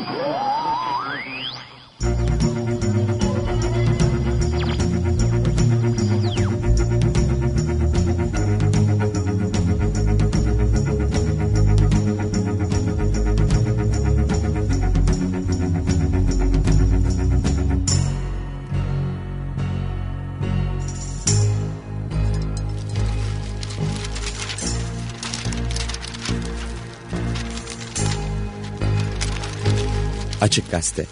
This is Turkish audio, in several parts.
Açık Gazete.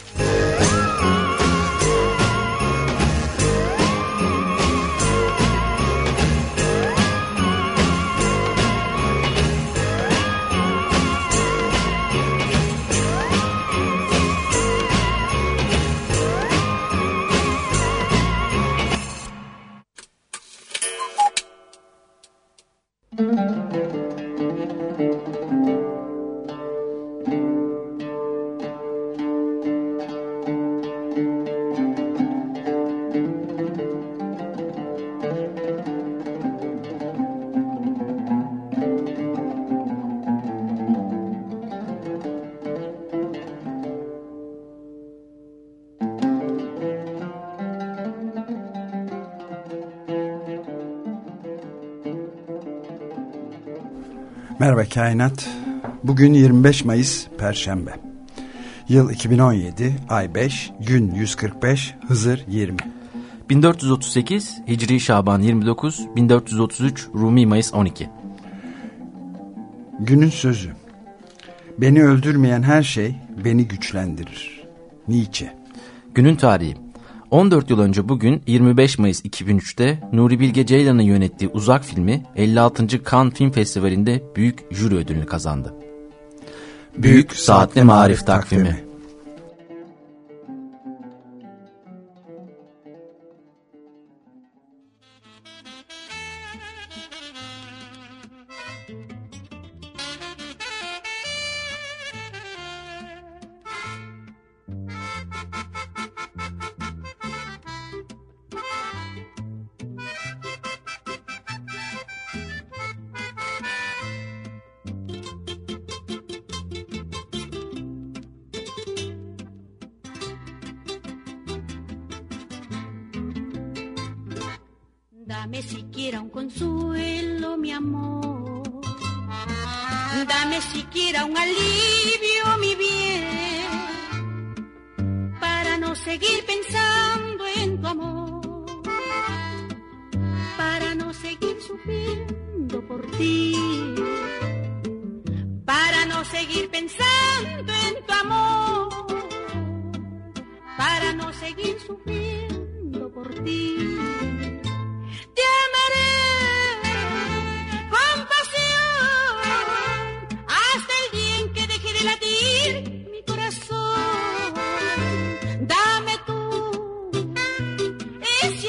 Merhaba Kainat. Bugün 25 Mayıs Perşembe. Yıl 2017, ay 5, gün 145, Hızır 20. 1438 Hicri Şaban 29, 1433 Rumi Mayıs 12. Günün sözü. Beni öldürmeyen her şey beni güçlendirir. Nietzsche. Günün tarihi. 14 yıl önce bugün 25 Mayıs 2003'te Nuri Bilge Ceylan'ın yönettiği Uzak filmi 56. Cannes Film Festivali'nde büyük jüri ödülünü kazandı. Büyük Saatli Marif Takvimi. Dame siquiera un consuelo, mi amor. Dame siquiera un alivio, mi bien, para no seguir pensando en tu amor, para no seguir sufriendo por ti, para no seguir pensando en tu amor, para no seguir sufriendo por ti. Te amaré con pasión hasta el día en que deje de latir mi corazón. Dame tú ese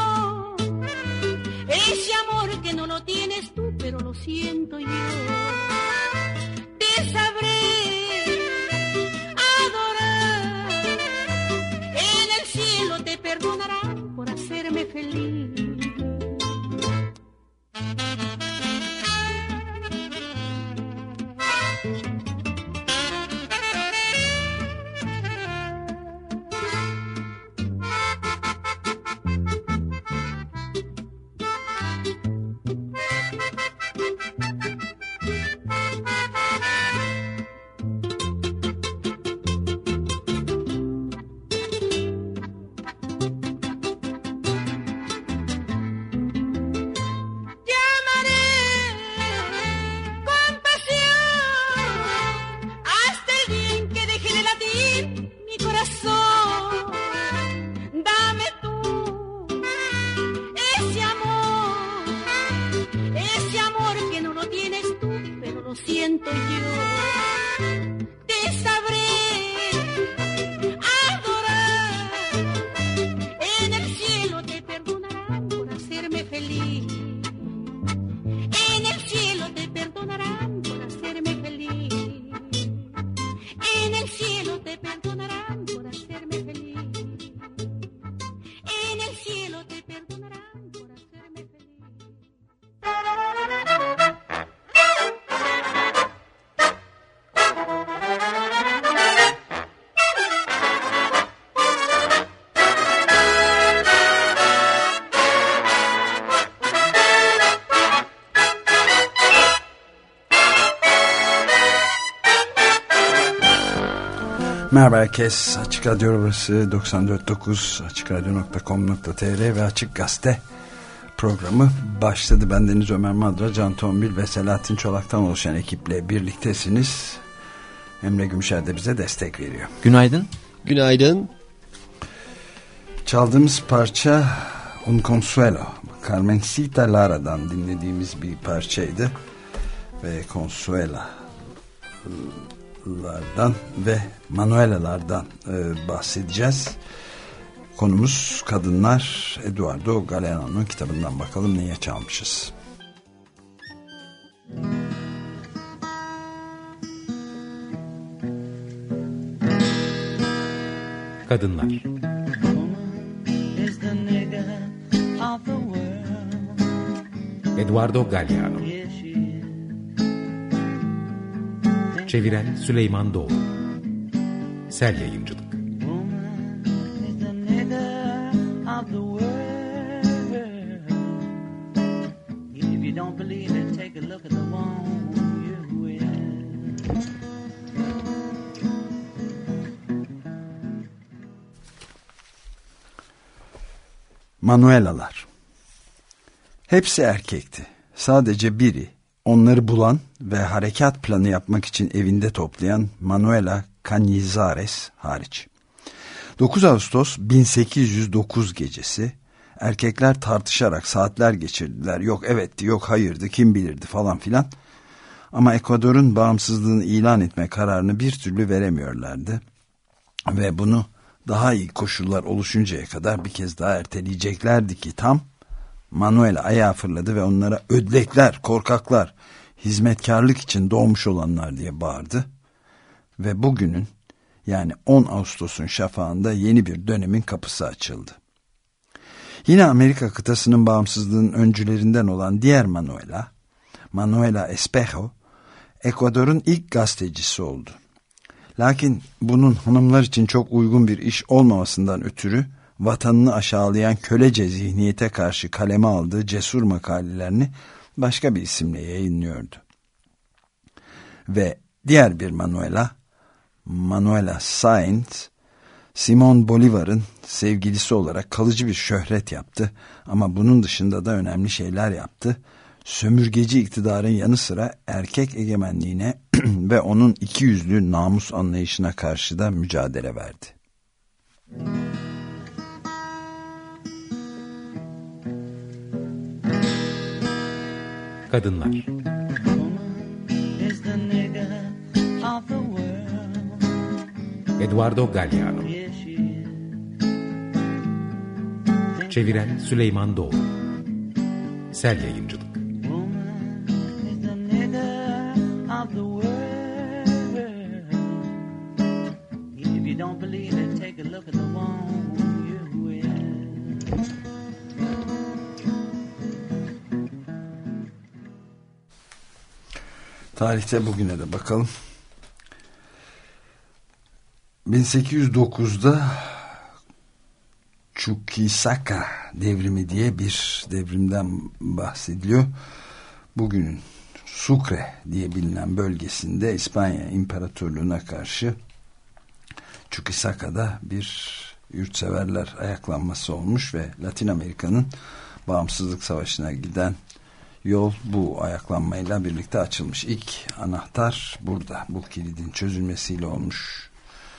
amor que no lo tienes tú, pero lo siento yo. Te sabré adorar, en el cielo te perdonarán por hacerme feliz. Merhaba herkes. Açık Radyo burası 94.9 açıkradyo.com.tr ve Açık Gazete programı başladı. Bendeniz Ömer Madra, Can Tombil ve Selahattin Çolak'tan oluşan ekiple birliktesiniz. Emre Gümüşer de bize destek veriyor. Günaydın. Günaydın. Çaldığımız parça Un Consuelo, Carmencita Lara'dan dinlediğimiz bir parçaydı. Ve Consuela'lardan ve Manuela'lardan bahsedeceğiz. Konumuz kadınlar. Eduardo Galeano'nun kitabından bakalım neye çalmışız. Kadınlar. Eduardo Galeano. Çeviren Süleyman Doğru. Sel Yayıncılık. Manuela'lar. Hepsi erkekti. Sadece biri, onları bulan ve harekat planı yapmak için evinde toplayan Manuela Cañizares hariç. 9 Ağustos 1809 gecesi erkekler tartışarak saatler geçirdiler. Yok evetti, yok hayırdı, kim bilirdi falan filan. Ama Ekvador'un bağımsızlığını ilan etme kararını bir türlü veremiyorlardı. Ve bunu daha iyi koşullar oluşuncaya kadar bir kez daha erteleyeceklerdi ki tam Manuela ayağa fırladı ve onlara ödlekler, korkaklar, hizmetkarlık için doğmuş olanlar diye bağırdı. Ve bugünün, yani 10 Ağustos'un şafağında yeni bir dönemin kapısı açıldı. Yine Amerika kıtasının bağımsızlığının öncülerinden olan diğer Manuela Espejo, Ekvador'un ilk gazetecisi oldu. Lakin bunun hanımlar için çok uygun bir iş olmamasından ötürü vatanını aşağılayan kölece zihniyete karşı kaleme aldığı cesur makalelerini başka bir isimle yayınlıyordu. Ve diğer bir Manuela Sáenz, Simón Bolívar'ın sevgilisi olarak kalıcı bir şöhret yaptı. Ama bunun dışında da önemli şeyler yaptı. Sömürgeci iktidarın yanı sıra erkek egemenliğine ve onun ikiyüzlü namus anlayışına karşı da mücadele verdi. Kadınlar. Eduardo Galeano. Çeviren Süleyman Doğru. Sel Yayıncılık. Tarihte bugüne de bakalım. 1809'da Chuquisaca devrimi diye bir devrimden bahsediliyor. Bugünün Sucre diye bilinen bölgesinde İspanya İmparatorluğu'na karşı Chuquisaca'da bir yurtseverler ayaklanması olmuş ve Latin Amerika'nın bağımsızlık savaşına giden yol bu ayaklanmayla birlikte açılmış. İlk anahtar burada. Bu kilidin çözülmesiyle olmuş.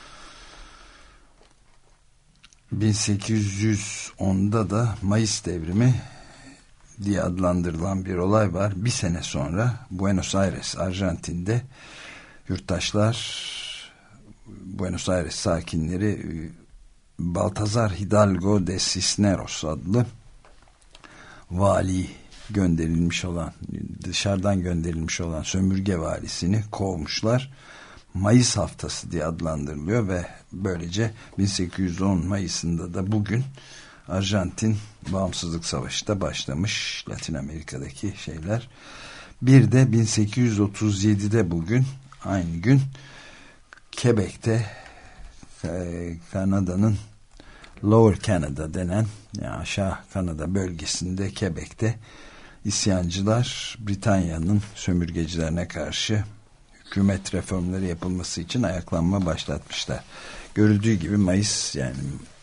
1810'da da Mayıs devrimi diye adlandırılan bir olay var. Bir sene sonra Buenos Aires, Arjantin'de yurttaşlar, Buenos Aires sakinleri Baltazar Hidalgo de Cisneros adlı vali gönderilmiş olan, dışarıdan gönderilmiş olan sömürge valisini kovmuşlar. Mayıs haftası diye adlandırılıyor ve böylece 1810 Mayıs'ında da bugün Arjantin Bağımsızlık Savaşı da başlamış. Latin Amerika'daki şeyler. Bir de 1837'de bugün aynı gün Quebec'te Kanada'nın Lower Canada denen, yani aşağı Kanada bölgesinde Quebec'te isyancılar Britanya'nın sömürgecilerine karşı hükümet reformları yapılması için ayaklanma başlatmışlar. Görüldüğü gibi Mayıs, yani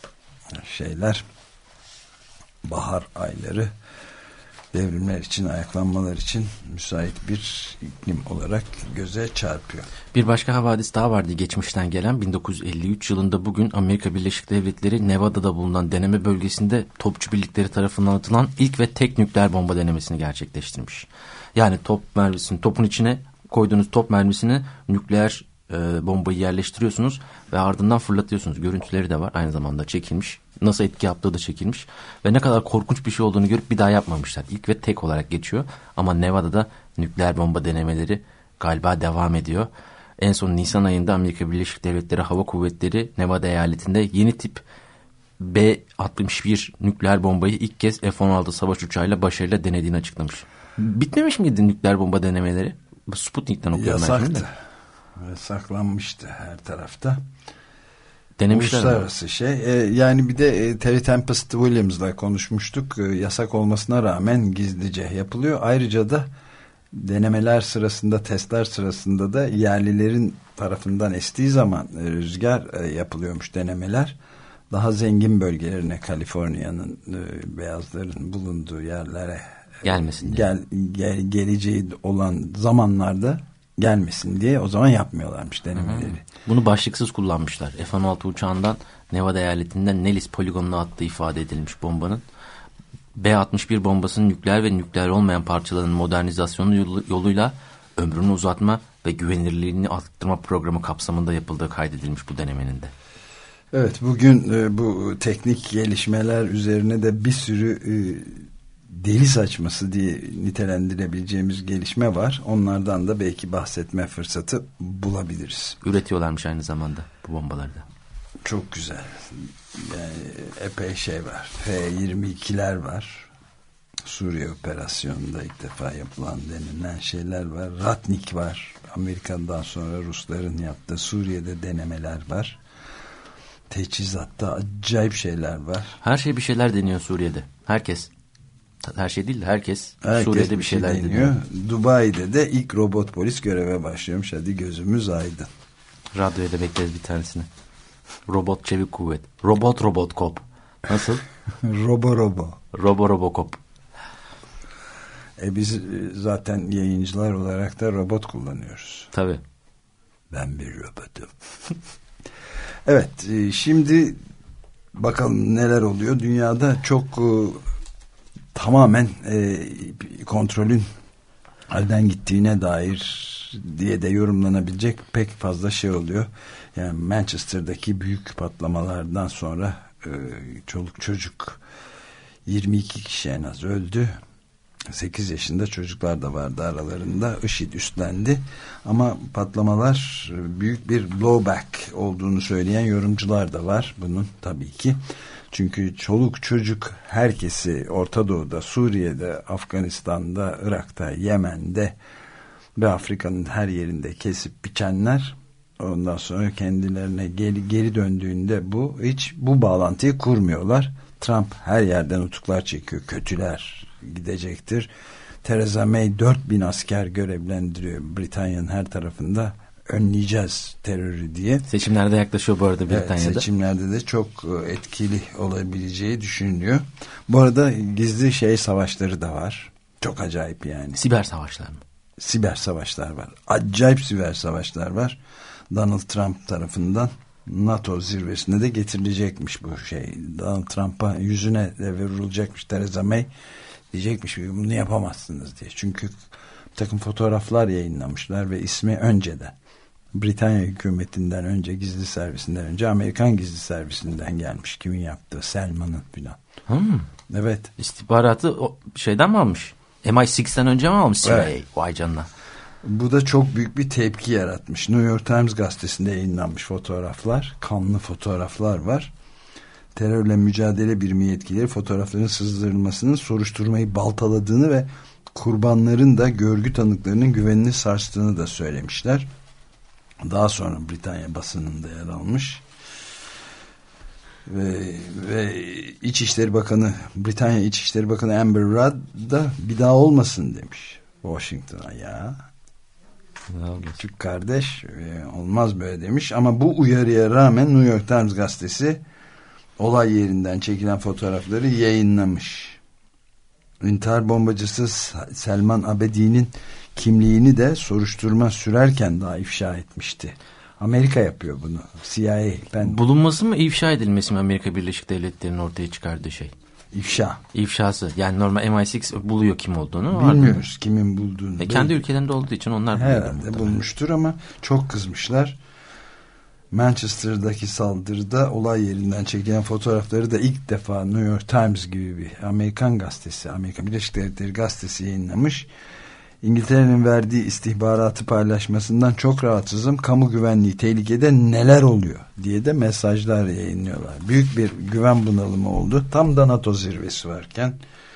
bahar ayları devrimler için, ayaklanmalar için müsait bir iklim olarak göze çarpıyor. Bir başka havadis daha vardı geçmişten gelen. 1953 yılında bugün Amerika Birleşik Devletleri Nevada'da bulunan deneme bölgesinde topçu birlikleri tarafından atılan ilk ve tek nükleer bomba denemesini gerçekleştirmiş. Yani topun içine koyduğunuz top mermisini nükleer bombayı yerleştiriyorsunuz ve ardından fırlatıyorsunuz. Görüntüleri de var, aynı zamanda çekilmiş. Nasıl etki yaptığı da çekilmiş. Ve ne kadar korkunç bir şey olduğunu görüp bir daha yapmamışlar. İlk ve tek olarak geçiyor. Ama Nevada'da nükleer bomba denemeleri galiba devam ediyor. En son Nisan ayında Amerika Birleşik Devletleri Hava Kuvvetleri Nevada eyaletinde yeni tip B-61 nükleer bombayı ilk kez F-16 savaş uçağıyla başarıyla denediğini açıklamış. Bitmemiş miydi nükleer bomba denemeleri? Sputnik'ten okuyorum. Yasaktı. Yasaklanmıştı her tarafta. Denemişler uluslararası yani bir de Terry Tempest Williams'la konuşmuştuk. Yasak olmasına rağmen gizlice yapılıyor. Ayrıca da denemeler sırasında, testler sırasında da yerlilerin tarafından estiği zaman rüzgar yapılıyormuş denemeler. Daha zengin bölgelerine, Kaliforniya'nın beyazların bulunduğu yerlere gelmesin geleceği olan zamanlarda gelmesin diye o zaman yapmıyorlarmış denemeleri. Bunu başlıksız kullanmışlar. F-16 uçağından Nevada eyaletinden Nellis poligonuna attığı ifade edilmiş bombanın. B-61 bombasının nükleer ve nükleer olmayan parçalarının modernizasyonu yoluyla ömrünü uzatma ve güvenilirliğini arttırma programı kapsamında yapıldığı kaydedilmiş bu denemenin de. Evet, bugün bu teknik gelişmeler üzerine de bir sürü deli saçması diye nitelendirebileceğimiz gelişme var. Onlardan da belki bahsetme fırsatı bulabiliriz. Üretiyorlarmış aynı zamanda bu bombaları da. Çok güzel. Yani epey şey var. F-22'ler var. Suriye operasyonunda ilk defa yapılan denilen şeyler var. Ratnik var. Amerika'dan sonra Rusların yaptığı Suriye'de denemeler var. Teçhizatta acayip şeyler var. Her şey bir şeyler deniyor Suriye'de. Herkes. Her şey değil de herkes Suriye'de bir şeyler deniyor. Dubai'de de ilk robot polis göreve başlıyormuş. Hadi gözümüz aydın. Radyoya da bekleriz bir tanesini. Robot çevik kuvvet. Robot kop. Nasıl? Robo kop. Biz zaten yayıncılar olarak da robot kullanıyoruz. Tabii. Ben bir robotum. Evet, şimdi bakalım neler oluyor. Dünyada çok tamamen kontrolün elden gittiğine dair diye de yorumlanabilecek pek fazla şey oluyor. Yani Manchester'daki büyük patlamalardan sonra çoluk çocuk 22 kişi en az öldü. 8 yaşında çocuklar da vardı aralarında. IŞİD üstlendi. Ama patlamalar büyük bir blowback olduğunu söyleyen yorumcular da var bunun tabii ki. Çünkü çoluk çocuk herkesi Orta Doğu'da, Suriye'de, Afganistan'da, Irak'ta, Yemen'de ve Afrika'nın her yerinde kesip biçenler, ondan sonra kendilerine geri döndüğünde hiç bu bağlantıyı kurmuyorlar. Trump her yerden nutuklar çekiyor. Kötüler gidecektir. Theresa May 4000 asker görevlendiriyor Britanya'nın her tarafında. Önleyeceğiz terörü diye. Seçimlerde yaklaşıyor bu arada Britanya'da. Evet, seçimlerde de çok etkili olabileceği düşünülüyor. Bu arada gizli savaşları da var. Çok acayip yani. Siber savaşlar mı? Siber savaşlar var. Acayip siber savaşlar var. Donald Trump tarafından NATO zirvesinde de getirilecekmiş bu şey. Donald Trump'a yüzüne de vurulacakmış Theresa May. Diyecekmiş ki bunu yapamazsınız diye. Çünkü bir takım fotoğraflar yayınlamışlar ve ismi önceden Britanya hükümetinden önce, gizli servisinden önce Amerikan gizli servisinden gelmiş. Kimin yaptığı? Selman'ın filan. Evet. İstihbaratı şeyden mi almış? MI6'den önce mi almış? Evet. Vay canına. Bu da çok büyük bir tepki yaratmış. New York Times gazetesinde yayınlanmış fotoğraflar. Kanlı fotoğraflar var. Terörle mücadele birimi yetkileri fotoğrafların sızdırılmasının soruşturmayı baltaladığını ve kurbanların da görgü tanıklarının güvenini sarstığını da söylemişler. Daha sonra Britanya basınında yer almış. Ve İçişleri Bakanı, Britanya İçişleri Bakanı Amber Rudd da bir daha olmasın demiş Washington'a ya. Küçük kardeş olmaz böyle demiş. Ama bu uyarıya rağmen New York Times gazetesi olay yerinden çekilen fotoğrafları yayınlamış. İntihar bombacısı Selman Abedi'nin kimliğini de soruşturma sürerken daha ifşa etmişti. Amerika yapıyor bunu. CIA. Bulunması mı, ifşa edilmesi mi Amerika Birleşik Devletleri'nin ortaya çıkardığı şey? İfşa. İfşası. Yani normal MI6 buluyor kim olduğunu. Bilmiyoruz kimin bulduğunu. Kendi ülkelerinde olduğu için onlar herhalde bulmuştur ama çok kızmışlar. Manchester'daki saldırıda olay yerinden çekilen fotoğrafları da ilk defa New York Times gibi bir Amerikan gazetesi, Amerika Birleşik Devletleri gazetesi yayınlamış. İngiltere'nin verdiği istihbaratı paylaşmasından çok rahatsızım. Kamu güvenliği tehlikede, neler oluyor diye de mesajlar yayınlıyorlar. Büyük bir güven bunalımı oldu. Tam da NATO zirvesi varken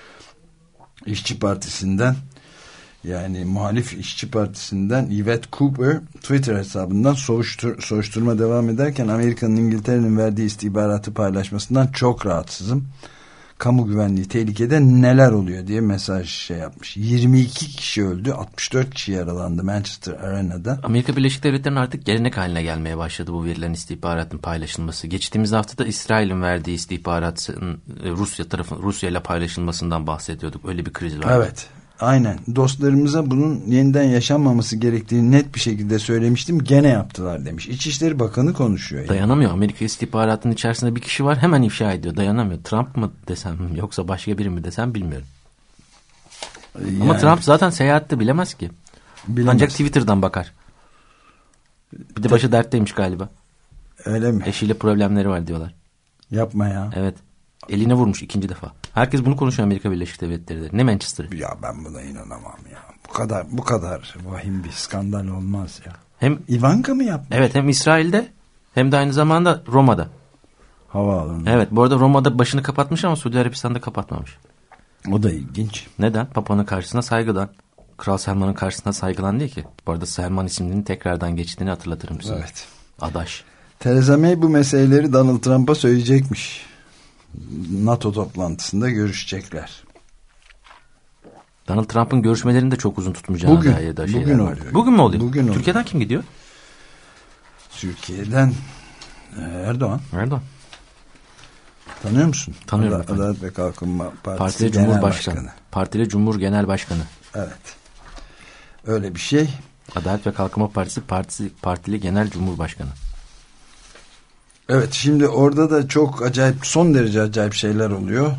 İşçi Partisi'nden, yani muhalif İşçi Partisi'nden Yvette Cooper Twitter hesabından soruşturma devam ederken Amerika'nın İngiltere'nin verdiği istihbaratı paylaşmasından çok rahatsızım. Kamu güvenliği tehlikede, neler oluyor diye mesaj yapmış. 22 kişi öldü, 64 kişi yaralandı Manchester Arena'da. Amerika Birleşik Devletleri'nin artık gelenek haline gelmeye başladı bu verilen istihbaratın paylaşılması. Geçtiğimiz hafta da İsrail'in verdiği istihbaratın Rusya ile paylaşılmasından bahsediyorduk. Öyle bir kriz var. Evet. Aynen. Dostlarımıza bunun yeniden yaşanmaması gerektiğini net bir şekilde söylemiştim. Gene yaptılar demiş. İçişleri Bakanı konuşuyor. Dayanamıyor. Yani. Amerika istihbaratının içerisinde bir kişi var, hemen ifşa ediyor. Dayanamıyor. Trump mı desem yoksa başka biri mi desem bilmiyorum. Yani, ama Trump zaten seyahatte bilemez ki. Bilemez. Ancak Twitter'dan bakar. Bir de başı dertteymiş galiba. Öyle mi? Eşiyle problemleri var diyorlar. Yapma ya. Evet. Eline vurmuş 2. defa. Herkes bunu konuşuyor Amerika Birleşik Devletleri'de. Ne Manchester'ı? Ya ben buna inanamam ya. Bu kadar vahim bir skandal olmaz ya. Hem Ivanka mı yapmış? Evet, hem İsrail'de hem de aynı zamanda Roma'da. Havaalanında. Evet, bu arada Roma'da başını kapatmış ama Suudi Arabistan'da kapatmamış. O da ilginç. Neden? Papa'nın karşısına saygıdan. Kral Selman'ın karşısına saygılan değil ki. Bu arada Selman isminin tekrardan geçtiğini hatırlatırım size. Evet. Adaş. Theresa May bu meseleleri Donald Trump'a söyleyecekmiş. NATO toplantısında görüşecekler. Donald Trump'ın görüşmelerini de çok uzun tutmayacağına dair de şeyler var. Oluyor. Bugün mü oluyor? Bugün oluyor. Türkiye'den kim gidiyor? Türkiye'den Erdoğan. Erdoğan. Tanıyor musun? Tanıyorum. Adalet ve Kalkınma Partisi Genel Başkanı. Partili Cumhur Genel Başkanı. Evet. Öyle bir şey. Adalet ve Kalkınma Partili Genel Cumhurbaşkanı. Evet, şimdi orada da çok acayip, son derece acayip şeyler oluyor.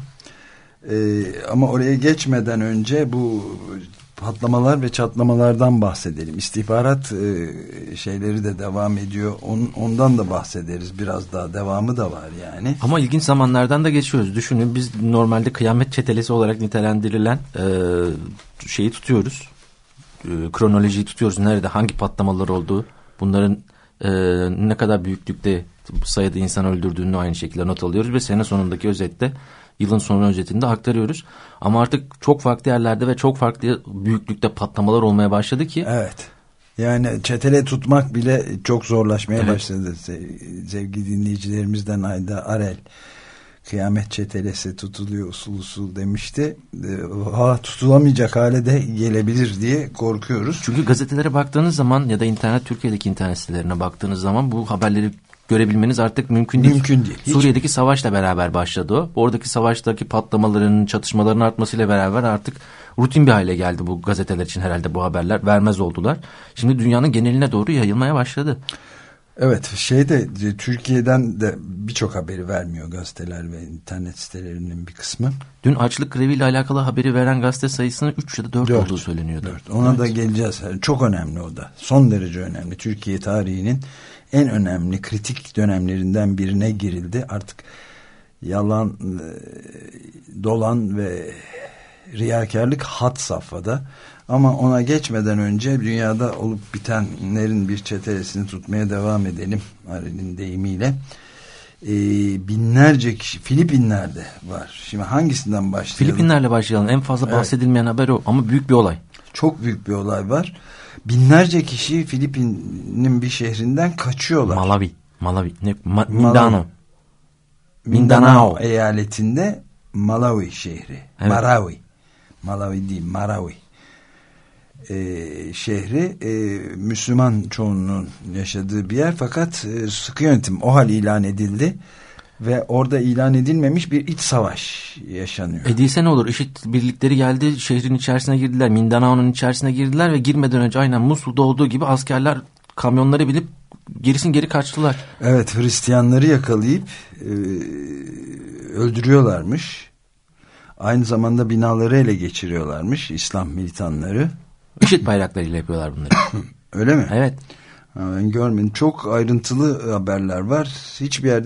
Ama oraya geçmeden önce bu patlamalar ve çatlamalardan bahsedelim. İstihbarat şeyleri de devam ediyor. Ondan da bahsederiz. Biraz daha devamı da var yani. Ama ilginç zamanlardan da geçiyoruz. Düşünün, biz normalde kıyamet çetelesi olarak nitelendirilen şeyi tutuyoruz. Kronolojiyi tutuyoruz. Nerede hangi patlamalar olduğu, bunların ne kadar büyüklükte sayıda insan öldürdüğünü aynı şekilde not alıyoruz ve sene sonundaki özette, yılın sonu özetinde aktarıyoruz. Ama artık çok farklı yerlerde ve çok farklı büyüklükte patlamalar olmaya başladı ki. Evet. Yani çetele tutmak bile çok zorlaşmaya başladı. Sevgili dinleyicilerimizden Ayda Arel, kıyamet çetelesi tutuluyor usul usul demişti. Tutulamayacak hale de gelebilir diye korkuyoruz. Çünkü gazetelere baktığınız zaman ya da Türkiye'deki internet sitelerine baktığınız zaman bu haberleri görebilmeniz artık mümkün değil. Suriye'deki savaşla beraber başladı o. Oradaki savaştaki patlamaların, çatışmaların artmasıyla beraber artık rutin bir hale geldi bu gazeteler için, herhalde bu haberler vermez oldular. Şimdi dünyanın geneline doğru yayılmaya başladı. Evet, Türkiye'den de birçok haberi vermiyor gazeteler ve internet sitelerinin bir kısmı. Dün açlık greviyle alakalı haberi veren gazete sayısının 3 ya da 4 olduğu söyleniyordu. 4. Ona da geleceğiz. Çok önemli o da. Son derece önemli. Türkiye tarihinin en önemli kritik dönemlerinden birine girildi. Artık yalan, dolan ve riyakarlık had safhada. Ama ona geçmeden önce dünyada olup bitenlerin bir çetelesini tutmaya devam edelim. Arel'in deyimiyle. Binlerce kişi Filipinler'de var. Şimdi hangisinden başlayalım? Filipinler'le başlayalım. En fazla bahsedilmeyen haber o ama büyük bir olay. Çok büyük bir olay var. Binlerce kişi Filipin'in bir şehrinden kaçıyorlar. Malawi. Mindanao eyaletinde Malawi şehri. Evet. Malawi değil, Marawi. şehri Müslüman çoğunluğun yaşadığı bir yer, fakat sıkı yönetim OHAL ilan edildi ve orada ilan edilmemiş bir iç savaş yaşanıyor. Edilse ne olur? IŞİD birlikleri geldi, şehrin içerisine girdiler, Mindanao'nun içerisine girdiler ve girmeden önce aynen Musul'da olduğu gibi askerler kamyonları binip geri kaçtılar. Evet, Hristiyanları yakalayıp öldürüyorlarmış. Aynı zamanda binaları ele geçiriyorlarmış İslam militanları. IŞİD bayraklarıyla yapıyorlar bunları. Öyle mi? Evet. Ben görmedim. Çok ayrıntılı haberler var. Hiçbir yerde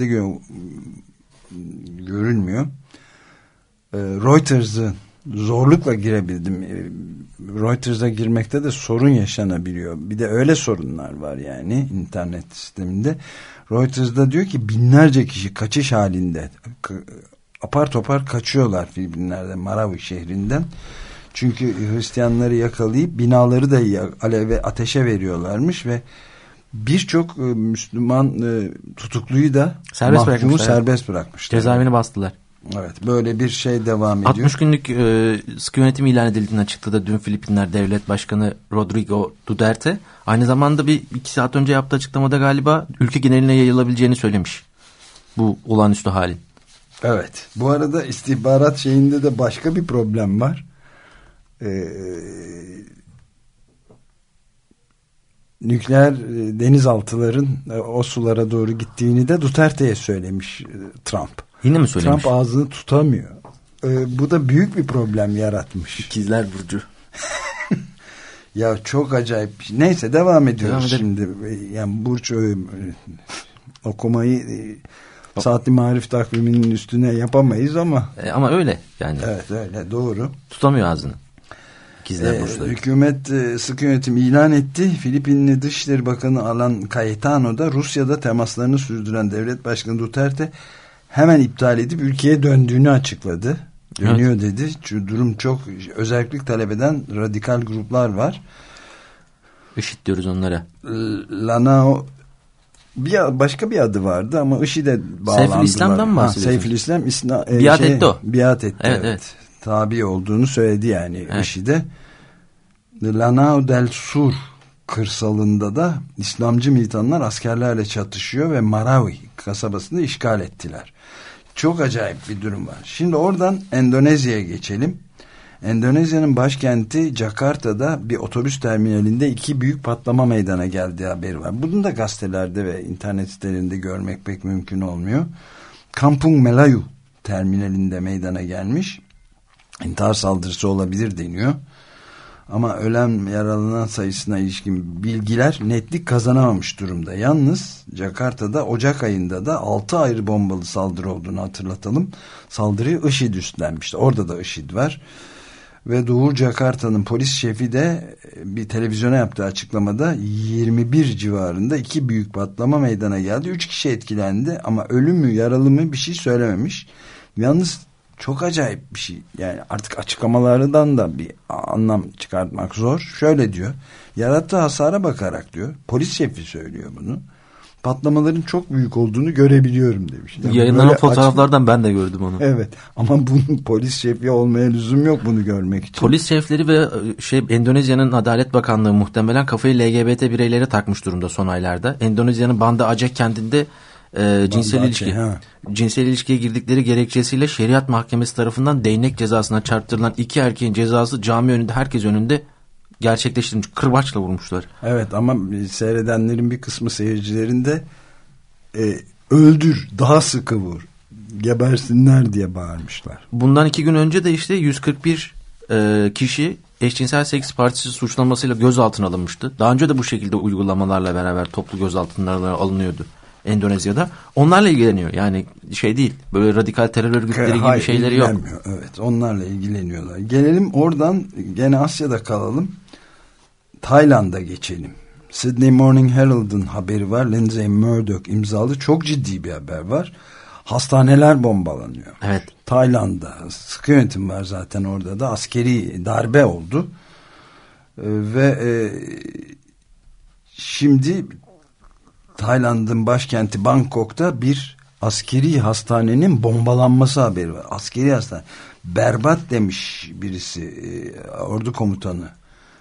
görülmüyor. Reuters'ı zorlukla girebildim. Reuters'a girmekte de sorun yaşanabiliyor. Bir de öyle sorunlar var yani internet sisteminde. Reuters'da diyor ki binlerce kişi kaçış halinde. Apar topar kaçıyorlar Filipinler'de, Marawi şehrinden. Çünkü Hristiyanları yakalayıp binaları da ateşe veriyorlarmış ve birçok Müslüman tutukluyu da serbest bırakmışlar. Cezaevini bastılar. Evet, böyle bir şey devam ediyor. 60 günlük sıkı yönetim ilan edildiğini açıkladı dün Filipinler Devlet Başkanı Rodrigo Duterte. Aynı zamanda 2 saat önce yaptığı açıklamada galiba ülke geneline yayılabileceğini söylemiş. Bu olağanüstü halin. Evet. Bu arada istihbarat şeyinde de başka bir problem var. Nükleer denizaltıların o sulara doğru gittiğini de Duterte'ye söylemiş Trump. Yine mi söylemiş? Trump ağzını tutamıyor. Bu da büyük bir problem yaratmış. İkizler Burcu. Ya çok acayip bir şey. Neyse, devam ediyoruz şimdi. Yani Burç okumayı Saatli Marif takviminin üstüne yapamayız ama. Ama öyle yani. Evet, öyle, doğru. Tutamıyor ağzını. Hükümet sıkı yönetim ilan etti. Filipinli Dışişleri Bakanı Alan Cayetano da Rusya'da temaslarını sürdüren Devlet Başkanı Duterte hemen iptal edip ülkeye döndüğünü açıkladı. Dönüyor, evet, dedi. Çünkü durum çok özellik talep eden radikal gruplar var. IŞİD diyoruz onlara. Lanao başka bir adı vardı ama IŞİD'e bağlandılar. Seyfül İslam'dan mı bahsediyorsun? Seyfül İslam biat etti o. Biat etti. Evet. Tabi olduğunu söyledi yani, evet. IŞİD'e. Lanao del Sur kırsalında da İslamcı militanlar askerlerle çatışıyor ve Marawi kasabasını işgal ettiler. Çok acayip bir durum var. Şimdi oradan Endonezya'ya geçelim. Endonezya'nın başkenti Jakarta'da bir otobüs terminalinde 2 büyük patlama meydana geldiği haberi var. Bunu da gazetelerde ve internet sitelerinde görmek pek mümkün olmuyor. Kampung Melayu terminalinde meydana gelmiş. İntihar saldırısı olabilir deniyor. Ama ölen, yaralanan sayısına ilişkin bilgiler netlik kazanamamış durumda. Yalnız Jakarta'da Ocak ayında da 6 ayrı bombalı saldırı olduğunu hatırlatalım. Saldırıyı IŞİD üstlenmişti. Orada da IŞİD var. Ve Doğu Jakarta'nın polis şefi de bir televizyona yaptığı açıklamada 21 civarında 2 büyük patlama meydana geldi. 3 kişi etkilendi ama ölü mü yaralı mı bir şey söylememiş. Yalnız çok acayip bir şey. Yani artık açıklamalardan da bir anlam çıkartmak zor. Şöyle diyor. Yarattığı hasara bakarak diyor. Polis şefi söylüyor bunu. Patlamaların çok büyük olduğunu görebiliyorum demiş. Yani yayınlanan fotoğraflardan ben de gördüm onu. Evet. Ama bunun polis şefi olmaya lüzum yok bunu görmek için. Polis şefleri ve Endonezya'nın Adalet Bakanlığı muhtemelen kafayı LGBT bireylere takmış durumda son aylarda. Endonezya'nın Banda Aceh kentinde cinsel ilişkiye girdikleri gerekçesiyle şeriat mahkemesi tarafından değnek cezasına çarptırılan 2 erkeğin cezası cami önünde, herkes önünde gerçekleştirilmiş. Kırbaçla vurmuşlar. Evet, ama seyredenlerin bir kısmı, seyircilerin de öldür, daha sıkı vur, gebersinler diye bağırmışlar. Bundan 2 gün önce de 141 kişi eşcinsel seks partisi suçlamasıyla gözaltına alınmıştı. Daha önce de bu şekilde uygulamalarla beraber toplu gözaltına alınıyordu Endonezya'da. Onlarla ilgileniyor. Yani değil, böyle radikal terör örgütleri gibi şeyleri yok. Evet, onlarla ilgileniyorlar. Gelelim oradan, gene Asya'da kalalım. Tayland'a geçelim. Sydney Morning Herald'ın haberi var. Lindsay Murdoch imzalı çok ciddi bir haber var. Hastaneler bombalanıyor. Evet. Tayland'da sıkı yönetim var zaten, orada da askeri darbe oldu. Ve şimdi Tayland'ın başkenti Bangkok'ta bir askeri hastanenin bombalanması haberi var. Askeri hastane. Berbat demiş birisi, ordu komutanı.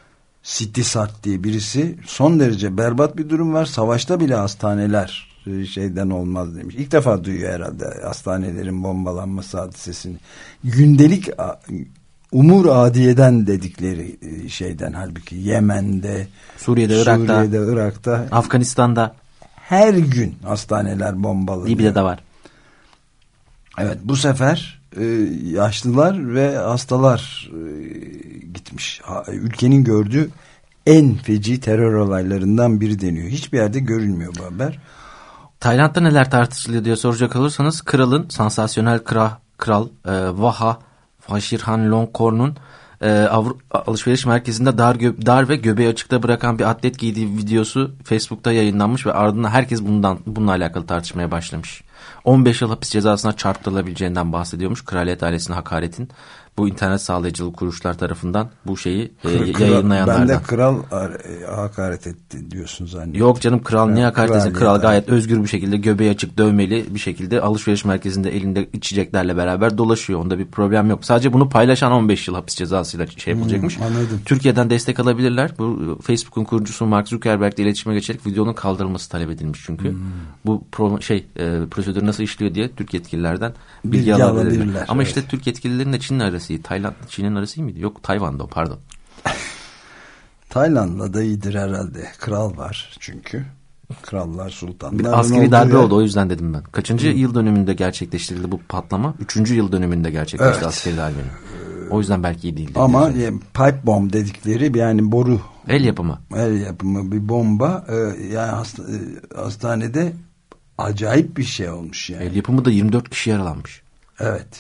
Citisart diye birisi, son derece berbat bir durum var. Savaşta bile hastaneler şeyden olmaz demiş. İlk defa duyuyor herhalde hastanelerin bombalanması hadisesini. Gündelik umur adiyeden dedikleri şeyden, halbuki Yemen'de, Suriye'de, Irak'ta, Afganistan'da her gün hastaneler bombalanıyor. Libya'da da var. Evet, bu sefer yaşlılar ve hastalar gitmiş. Ülkenin gördüğü en feci terör olaylarından biri deniyor. Hiçbir yerde görülmüyor bu haber. Tayland'da neler tartışılıyor diye soracak olursanız, kralın, sansasyonel kral Vaha Vajiralongkorn'un alışveriş merkezinde dar ve göbeği açıkta bırakan bir atlet giydiği videosu Facebook'ta yayınlanmış ve ardından herkes bununla alakalı tartışmaya başlamış. 15 yıl hapis cezasına çarptırılabileceğinden bahsediyormuş kraliyet ailesine hakaretin. Bu internet sağlayıcılık kuruluşlar tarafından bu şeyi yayınlayanlardan. Ben de kral hakaret etti diyorsun zannediyorum. Yok canım, kral niye hakaret etsin? Kral gayet özgür bir şekilde, göbeği açık, dövmeli bir şekilde alışveriş merkezinde elinde içeceklerle beraber dolaşıyor. Onda bir problem yok. Sadece bunu paylaşan 15 yıl hapis cezasıyla yapılacakmış. Anladım. Türkiye'den destek alabilirler. Bu Facebook'un kurucusu Mark Zuckerberg ile iletişime geçerek videonun kaldırılması talep edilmiş çünkü. Bu prosedür nasıl işliyor diye Türk yetkililerden bilgi alabilirler. Ama evet, işte Türk yetkililerin de Çin'le arası iyi. Çin'in arası iyi miydi? Yok, Tayvan'da, pardon. Tayland'la da iyidir herhalde. Kral var çünkü. Krallar, sultanlar. Bir askeri darbe oldu, o yüzden dedim ben. Kaçıncı yıl dönümünde gerçekleştirildi bu patlama? 3. yıl dönümünde gerçekleşti, evet, askeri darbenin. O yüzden belki iyi değildi. Ama pipe bomb dedikleri, yani boru. El yapımı bir bomba. Yani hastanede acayip bir şey olmuş yani. El yapımı da 24 kişi yaralanmış. Evet.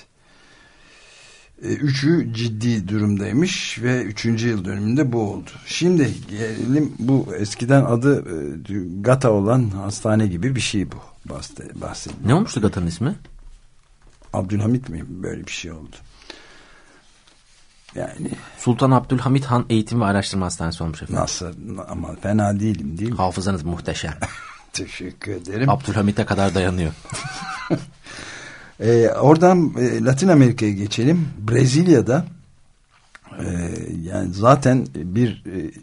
3'ü ciddi durumdaymış ve 3. yıl dönümünde bu oldu. Şimdi gelelim, bu eskiden adı Gata olan hastane gibi bir şey bu. Bahsedeyim. Ne olmuştu Gata'nın ismi? Abdülhamit mi? Böyle bir şey oldu. Yani Sultan Abdülhamit Han Eğitim ve Araştırma Hastanesi olmuş efendim. Nasıl? Ama fena değilim, değil mi? Hafızanız muhteşem. Teşekkür ederim. Abdülhamit'e kadar dayanıyor. Oradan Latin Amerika'ya geçelim. Brezilya'da yani zaten bir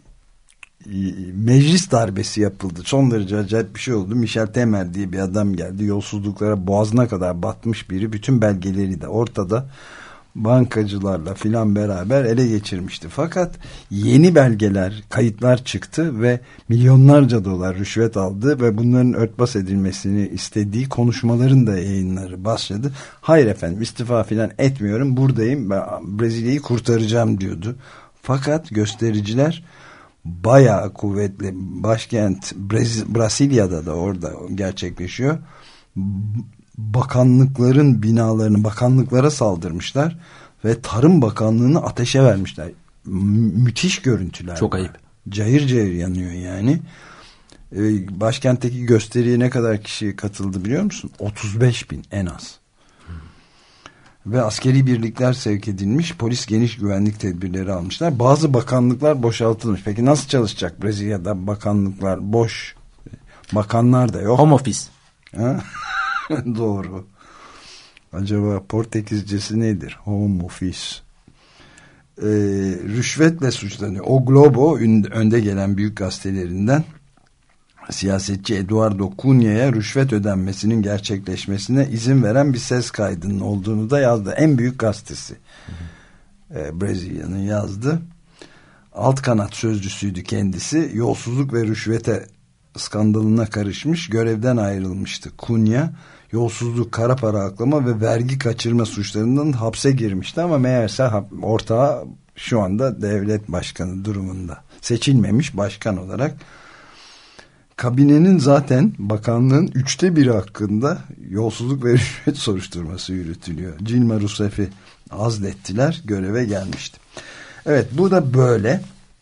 meclis darbesi yapıldı. Son derece acayip bir şey oldu. Michel Temer diye bir adam geldi. Yolsuzluklara boğazına kadar batmış biri. Bütün belgeleri de ortada. Bankacılarla filan beraber ele geçirmişti. Fakat yeni belgeler, kayıtlar çıktı ve milyonlarca dolar rüşvet aldı ve bunların örtbas edilmesini istediği konuşmaların da yayınları başladı. Hayır efendim, istifa filan etmiyorum, buradayım, ben Brezilya'yı kurtaracağım diyordu. Fakat göstericiler bayağı kuvvetli. Başkent Brasilya'da da orada gerçekleşiyor. Bakanlıkların binalarını, bakanlıklara saldırmışlar ve Tarım Bakanlığı'nı ateşe vermişler. Müthiş görüntüler. Çok ayıp. Cayır cayır yanıyor yani. Başkentteki gösteriye ne kadar kişi katıldı biliyor musun? 35.000 en az. Ve askeri birlikler sevk edilmiş. Polis geniş güvenlik tedbirleri almışlar. Bazı bakanlıklar boşaltılmış. Peki nasıl çalışacak Brezilya'da bakanlıklar? Boş. Bakanlar da yok. Home office. Ha? Doğru. Acaba Portekizcesi nedir? Home office. Rüşvetle suçlanıyor. O Globo önde gelen büyük gazetelerinden siyasetçi Eduardo Cunha'ya rüşvet ödenmesinin gerçekleşmesine izin veren bir ses kaydının olduğunu da yazdı. En büyük gazetesi. Brezilya'nın yazdı. Alt kanat sözcüsüydü kendisi. Yolsuzluk ve rüşvete skandalına karışmış, görevden ayrılmıştı. Cunha yolsuzluk, kara para aklama ve vergi kaçırma suçlarından hapse girmişti ama meğerse ortağı şu anda devlet başkanı durumunda. Seçilmemiş başkan olarak. Kabinenin zaten bakanlığın 1/3 hakkında yolsuzluk ve rüşvet soruşturması yürütülüyor. Dilma Rousseff'i azlettiler, göreve gelmişti. Evet, bu da böyle.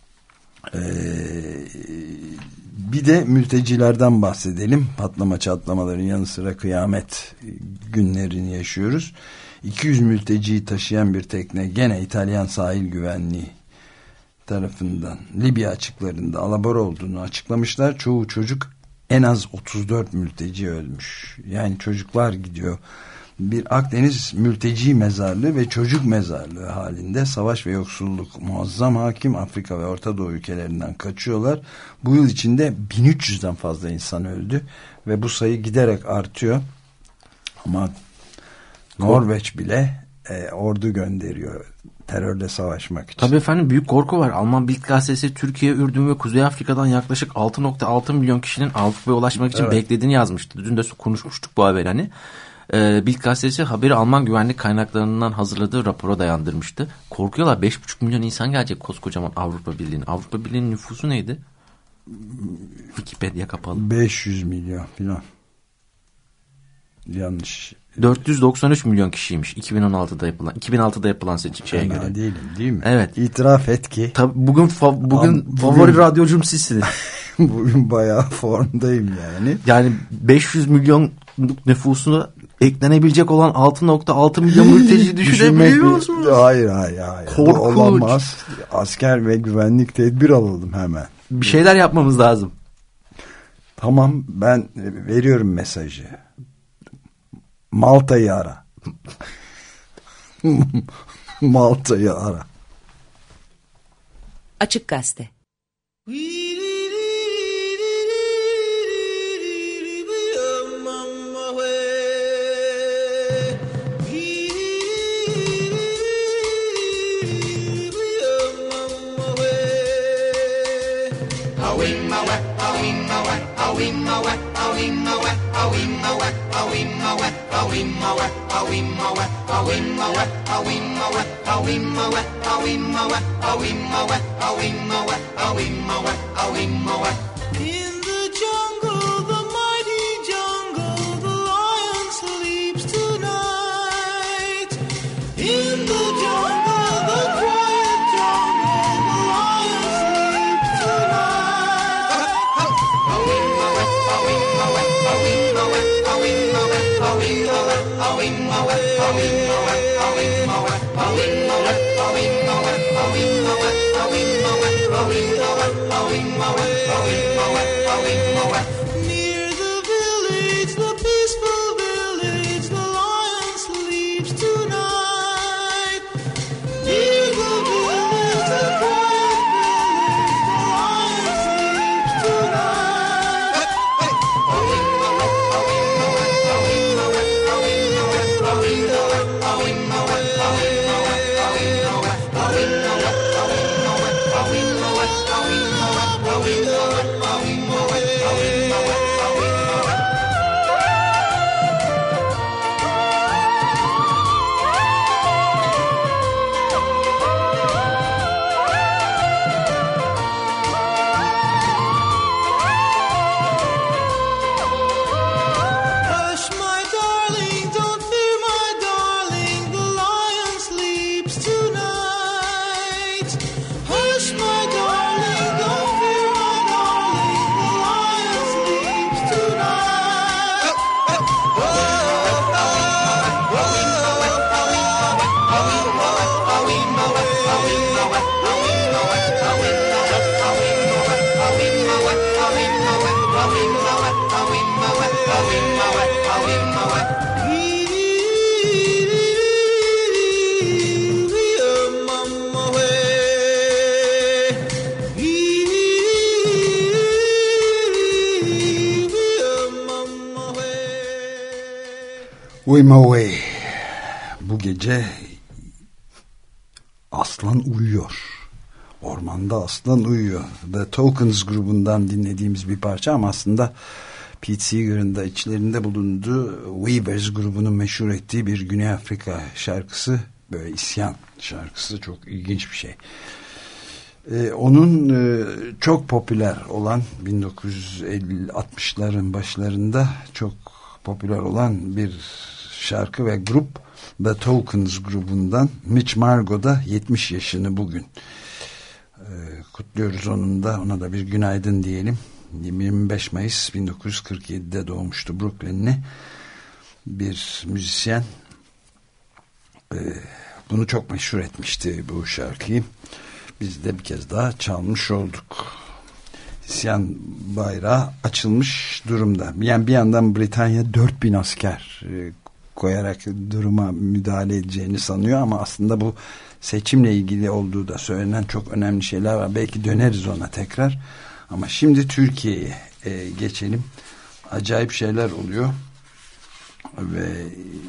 Bir de mültecilerden bahsedelim. Patlama çatlamaların yanı sıra kıyamet günlerini yaşıyoruz. 200 mülteciyi taşıyan bir tekne gene İtalyan sahil güvenliği tarafından Libya açıklarında alabora olduğunu açıklamışlar. Çoğu çocuk, en az 34 mülteci ölmüş. Yani çocuklar gidiyor. bir Akdeniz mülteci mezarlığı ve çocuk mezarlığı halinde. Savaş ve yoksulluk muazzam hakim. Afrika ve Orta Doğu ülkelerinden kaçıyorlar. Bu yıl içinde 1300'den fazla insan öldü ve bu sayı giderek artıyor. Ama Norveç bile ordu gönderiyor terörle savaşmak için. Tabii efendim, büyük korku var. Alman Bild gazetesi Türkiye, Ürdün ve Kuzey Afrika'dan yaklaşık 6.6 milyon kişinin Avrupa'ya ulaşmak için beklediğini yazmıştı. Dün de konuşmuştuk bu haberi hani. Bild gazetesi haberi Alman güvenlik kaynaklarından hazırladığı rapora dayandırmıştı. Korkuyorlar, 5,5 milyon insan gelecek koskocaman Avrupa Birliği'ne. Avrupa Birliği'nin nüfusu neydi? Wikipedia kapalı. 500 milyon falan. Yanlış. 493 milyon kişiymiş 2006'da yapılan şeye göre. Değilim, değil mi? Evet. İtiraf et ki. Tabii bugün favori radyocum sizsiniz. Bugün bayağı formdayım yani. Yani 500 milyon nüfusuna eklenebilecek olan 6.6 milyon mülteci düşünebiliyor musunuz? Hayır. Korkunç. Olamaz. Asker ve güvenlik tedbir alalım hemen. Bir şeyler yapmamız lazım. Tamam, ben veriyorum mesajı. Malta'yı ara. Malta'yı ara. Açık Gazete. In the jungle, the mighty jungle, the lion sleeps tonight. In the jungle, the quiet jungle, the lion sleeps tonight. Near the village, the peaceful village, the lion sleeps tonight. Near the village, the quiet village, the lion sleeps Hush, my darling, don't fear, my darling, the lion sleeps tonight. Hush, my darling, don't fear, my darling, the lion sleeps tonight. Uyumaway. Bu gece aslan uyuyor. Ormanda aslan uyuyor. The Tokens grubundan dinlediğimiz bir parça ama aslında Pete Seeger'ın da içlerinde bulunduğu Weavers grubunun meşhur ettiği bir Güney Afrika şarkısı. Böyle isyan şarkısı, çok ilginç bir şey. Onun çok popüler olan 1960'ların başlarında çok popüler olan bir şarkı ve grup The Tokens grubundan. Mitch Margo da 70 yaşını bugün kutluyoruz onun da, ona da bir günaydın diyelim. 25 Mayıs 1947'de doğmuştu, Brooklyn'li bir müzisyen. Bunu çok meşhur etmişti bu şarkıyı. Biz de bir kez daha çalmış olduk. İsyan bayrağı açılmış durumda. Yani bir yandan Britanya 4000 asker koyarak duruma müdahale edeceğini sanıyor ama aslında bu seçimle ilgili olduğu da söylenen çok önemli şeyler var. Belki döneriz ona tekrar. Ama şimdi Türkiye'ye geçelim. Acayip şeyler oluyor. Ve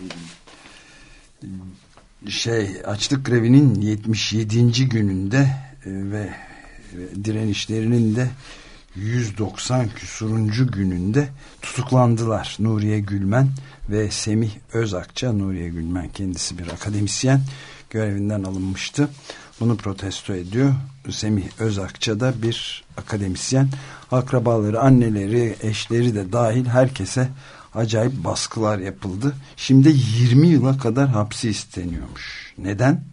açlık grevinin 77. gününde ve direnişlerinin de 190 küsuruncu gününde tutuklandılar. Nuriye Gülmen ve Semih Özakça. Nuriye Gülmen kendisi bir akademisyen, görevinden alınmıştı. Bunu protesto ediyor. Semih Özakça da bir akademisyen. Akrabaları, anneleri, eşleri de dahil herkese acayip baskılar yapıldı. Şimdi 20 yıla kadar hapsi isteniyormuş. Neden?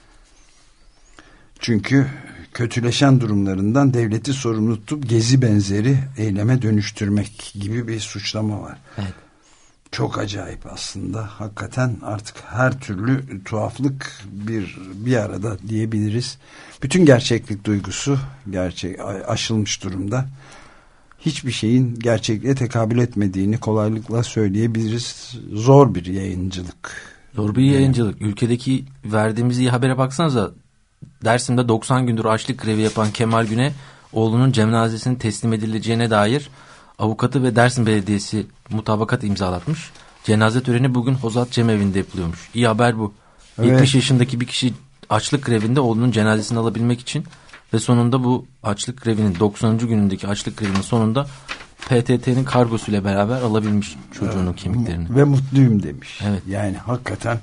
Çünkü kötüleşen durumlarından devleti sorumlu tutup gezi benzeri eyleme dönüştürmek gibi bir suçlama var. Evet. Çok acayip aslında. Hakikaten artık her türlü tuhaflık bir arada diyebiliriz. Bütün gerçeklik duygusu aşılmış durumda. Hiçbir şeyin gerçekliğe tekabül etmediğini kolaylıkla söyleyebiliriz. Zor bir yayıncılık. Zor bir yayıncılık. Ülkedeki verdiğimiz iyi habere baksanıza. Dersim'de 90 gündür açlık grevi yapan Kemal Gün'e oğlunun cenazesinin teslim edileceğine dair avukatı ve Dersim Belediyesi mutabakat imzalatmış. Cenaze töreni bugün Hozat Cemevi'nde yapılıyormuş. İyi haber bu. Evet. 70 yaşındaki bir kişi açlık grevinde oğlunun cenazesini alabilmek için ve sonunda bu açlık grevinin 90. günündeki açlık grevinin sonunda PTT'nin kargosuyla beraber alabilmiş çocuğunun kemiklerini. Ve mutluyum demiş. Evet. Yani hakikaten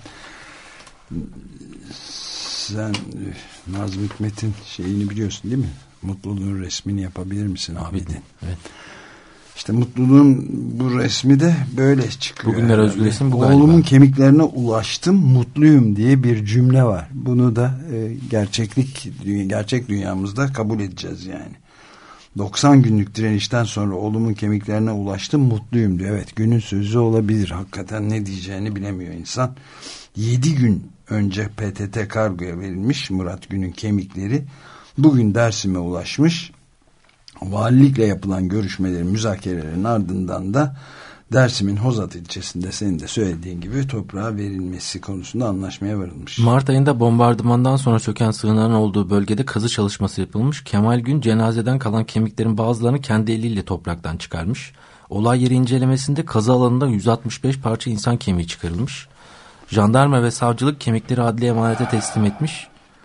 sen Nazım Hikmet'in şeyini biliyorsun değil mi? Mutluluğun resmini yapabilir misin Abidin? Evet. İşte mutluluğun bu resmi de böyle çıkıyor. Bugünler özgür resim bu galiba. Oğlumun kemiklerine ulaştım, mutluyum diye bir cümle var. Bunu da gerçek dünyamızda kabul edeceğiz yani. 90 günlük direnişten sonra oğlumun kemiklerine ulaştım, mutluyum diyor. Evet, günün sözü olabilir. Hakikaten ne diyeceğini bilemiyor insan. 7 gün önce PTT kargoya verilmiş Murat Gün'ün kemikleri. Bugün Dersim'e ulaşmış. Valilikle yapılan görüşmelerin, müzakerelerin ardından da Dersim'in Hozat ilçesinde senin de söylediğin gibi toprağa verilmesi konusunda anlaşmaya varılmış. Mart ayında bombardımandan sonra çöken sığınağın olduğu bölgede kazı çalışması yapılmış. Kemal Gün cenazeden kalan kemiklerin bazılarını kendi eliyle topraktan çıkarmış. Olay yeri incelemesinde kazı alanında 165 parça insan kemiği çıkarılmış. Jandarma ve savcılık kemikleri adli emanete teslim etmiş.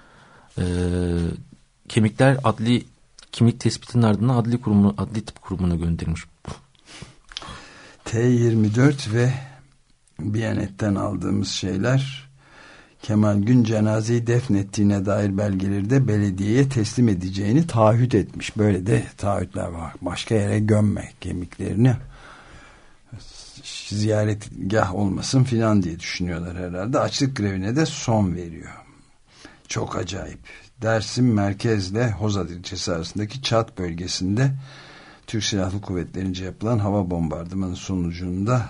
Kemikler adli kimlik tespitinin ardından adli tıp kurumuna gönderilmiş. T24 ve Biyanet'ten aldığımız şeyler, Kemal Gün cenazeyi defnettiğine dair belgeleri de belediyeye teslim edeceğini taahhüt etmiş. Böyle de taahhütler var. Başka yere gömme kemiklerini, ziyaretgah olmasın filan diye düşünüyorlar herhalde. Açlık grevine de son veriyor. Çok acayip. Dersim merkezle Hozat ilçesi arasındaki Çat bölgesinde Türk Silahlı Kuvvetleri'nce yapılan hava bombardımanı sonucunda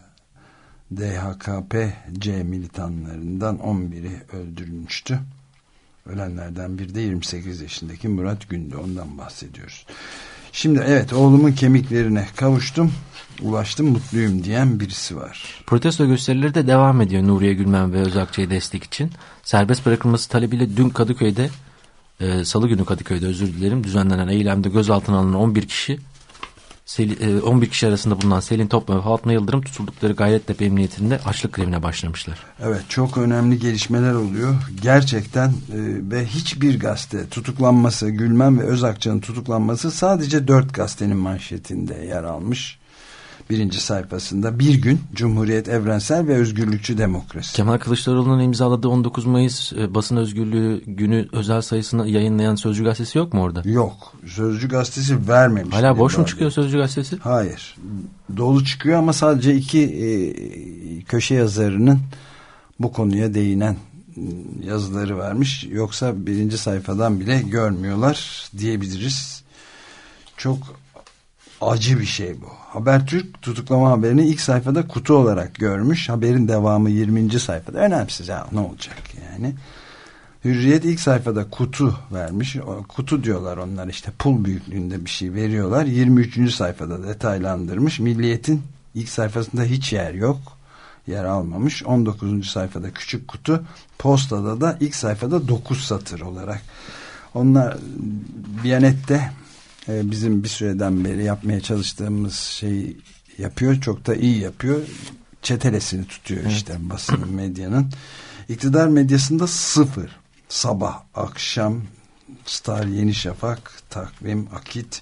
DHKPC militanlarından 11'i öldürülmüştü. Ölenlerden biri de 28 yaşındaki Murat Gün'dü. Ondan bahsediyoruz. Şimdi evet, oğlumun kemiklerine kavuştum, ulaştım, mutluyum diyen birisi var. Protesto gösterileri de devam ediyor Nuriye Gülmen ve Özakçı'ya destek için. Serbest bırakılması talebiyle dün Kadıköy'de, Salı günü Kadıköy'de düzenlenen eylemde gözaltına alınan 11 kişi arasında bulunan Selin Topman ve Fatma Yıldırım tutuldukları Gayrettepe Emniyetinde açlık grevine başlamışlar. Evet, çok önemli gelişmeler oluyor. Gerçekten ve hiçbir gazete tutuklanması, Gülmen ve Özakçı'nın tutuklanması sadece 4 gazetenin manşetinde yer almış. Birinci sayfasında bir gün Cumhuriyet Evrensel ve Özgürlükçü Demokrasi. Kemal Kılıçdaroğlu'nun imzaladığı 19 Mayıs basın özgürlüğü günü özel sayısını yayınlayan Sözcü Gazetesi yok mu orada? Yok. Sözcü Gazetesi vermemiş. Hala boş mu çıkıyor Sözcü Gazetesi? Hayır. Dolu çıkıyor ama sadece 2 köşe yazarının bu konuya değinen yazıları vermiş. Yoksa birinci sayfadan bile görmüyorlar diyebiliriz. Çok acı bir şey bu. Habertürk tutuklama haberini ilk sayfada kutu olarak görmüş. Haberin devamı 20. sayfada. Önemsiz ya, ne olacak yani. Hürriyet ilk sayfada kutu vermiş. Kutu diyorlar onlar, işte pul büyüklüğünde bir şey veriyorlar. 23. sayfada detaylandırmış. Milliyet'in ilk sayfasında hiç yer yok. yer almamış. 19. sayfada küçük kutu, Posta'da da ilk sayfada 9 satır olarak. Onlar Biyanet'te bizim bir süreden beri yapmaya çalıştığımız şeyi yapıyor. Çok da iyi yapıyor. Çetelesini tutuyor işte basının, medyanın. İktidar medyasında 0. Sabah, akşam, Star, Yeni Şafak, Takvim, Akit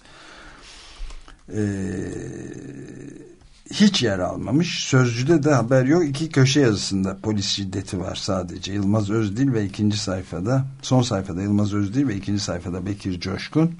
hiç yer almamış. Sözcü'de de haber yok. 2 köşe yazısında polis şiddeti var sadece. Yılmaz Özdil ve 2. sayfada, son sayfada Yılmaz Özdil ve 2. sayfada Bekir Coşkun.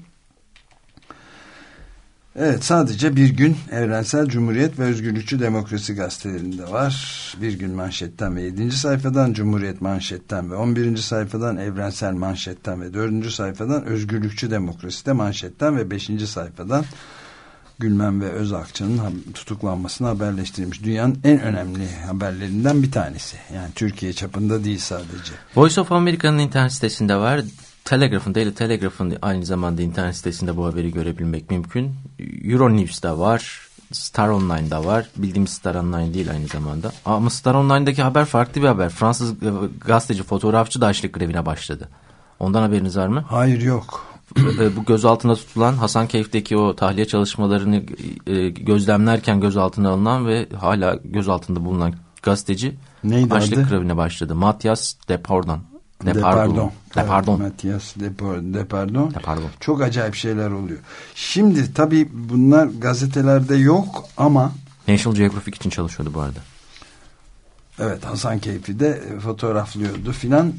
Evet, sadece Bir Gün, Evrensel Cumhuriyet ve Özgürlükçü Demokrasi gazetelerinde var. Bir Gün manşetten ve 7. sayfadan, Cumhuriyet manşetten ve 11. sayfadan, Evrensel manşetten ve 4. sayfadan, Özgürlükçü Demokrasi de manşetten ve 5. sayfadan Gülmen ve Özakçı'nın tutuklanmasını haberleştirilmiş. Dünyanın en önemli haberlerinden bir tanesi. Yani Türkiye çapında değil sadece. Voice of America'nın internet sitesinde var. Telegraph'ın, Daily Telegraph'ın aynı zamanda internet sitesinde bu haberi görebilmek mümkün. Euronews'da var. Star Online'da var. Bildiğimiz Star Online değil aynı zamanda. Ama Star Online'daki haber farklı bir haber. Fransız gazeteci, fotoğrafçı da açlık grevine başladı. Ondan haberiniz var mı? Hayır, yok. Bu gözaltına tutulan, Hasankeyf'teki o tahliye çalışmalarını gözlemlerken gözaltına alınan ve hala gözaltında bulunan gazeteci neydi açlık adı? grevine başladı. Mathias Depardon. Mathias Depardon. Çok acayip şeyler oluyor. Şimdi tabii bunlar gazetelerde yok ama National Geographic için çalışıyordu bu arada. Evet, Hasankeyf'i de fotoğraflıyordu filan.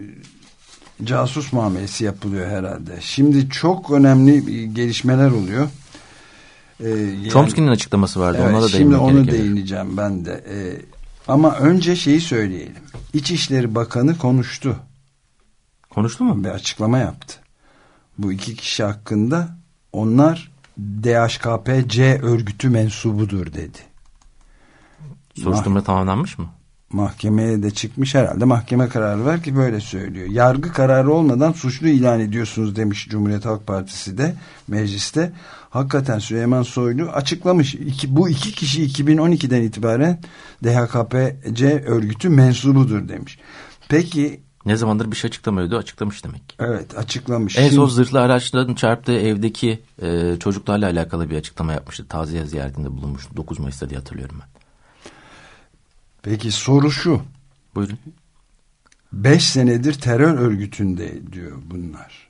Casus muamelesi yapılıyor herhalde. Şimdi çok önemli gelişmeler oluyor. Chomsky'nin açıklaması vardı. Evet, ona da şimdi onu gerekir. değineceğim ben de. Ama önce şeyi söyleyelim. İçişleri Bakanı konuştu. Konuştu mu? Bir açıklama yaptı. Bu 2 kişi hakkında onlar DHKPC örgütü mensubudur dedi. Soruşturma tamamlanmış mı? Mahkemeye de çıkmış herhalde. Mahkeme kararı var ki böyle söylüyor. Yargı kararı olmadan suçlu ilan ediyorsunuz demiş Cumhuriyet Halk Partisi de mecliste. Hakikaten Süleyman Soylu açıklamış. Bu 2 kişi 2012'den itibaren DHKPC örgütü mensubudur demiş. Peki ne zamandır bir şey açıklamıyordu, açıklamış demek ki. Evet, açıklamış. En son zırhlı araçların çarptığı evdeki çocuklarla alakalı bir açıklama yapmıştı. Taziye ziyaretinde bulunmuştu 9 Mayıs'ta diye hatırlıyorum ben. Peki soru şu. Buyurun. 5 senedir terör örgütünde diyor bunlar.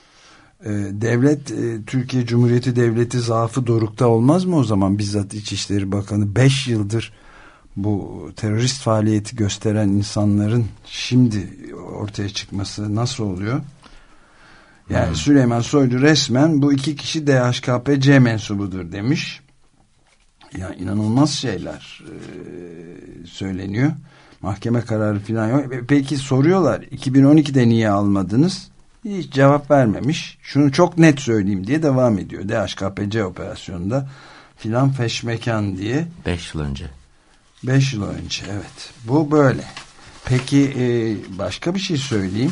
Devlet, Türkiye Cumhuriyeti Devleti zaafı dorukta olmaz mı o zaman? Bizzat İçişleri Bakanı 5 yıldır bu terörist faaliyeti gösteren insanların şimdi ortaya çıkması nasıl oluyor? Yani Süleyman Soylu resmen bu 2 kişi DHKPC mensubudur demiş. Ya inanılmaz şeyler söyleniyor. Mahkeme kararı falan yok. Peki soruyorlar 2012'de niye almadınız? Hiç cevap vermemiş. Şunu çok net söyleyeyim diye devam ediyor. DHKPC operasyonunda filan feşmekan diye. 5 yıl önce. 5 yıl önce, evet. Bu böyle. Peki başka bir şey söyleyeyim.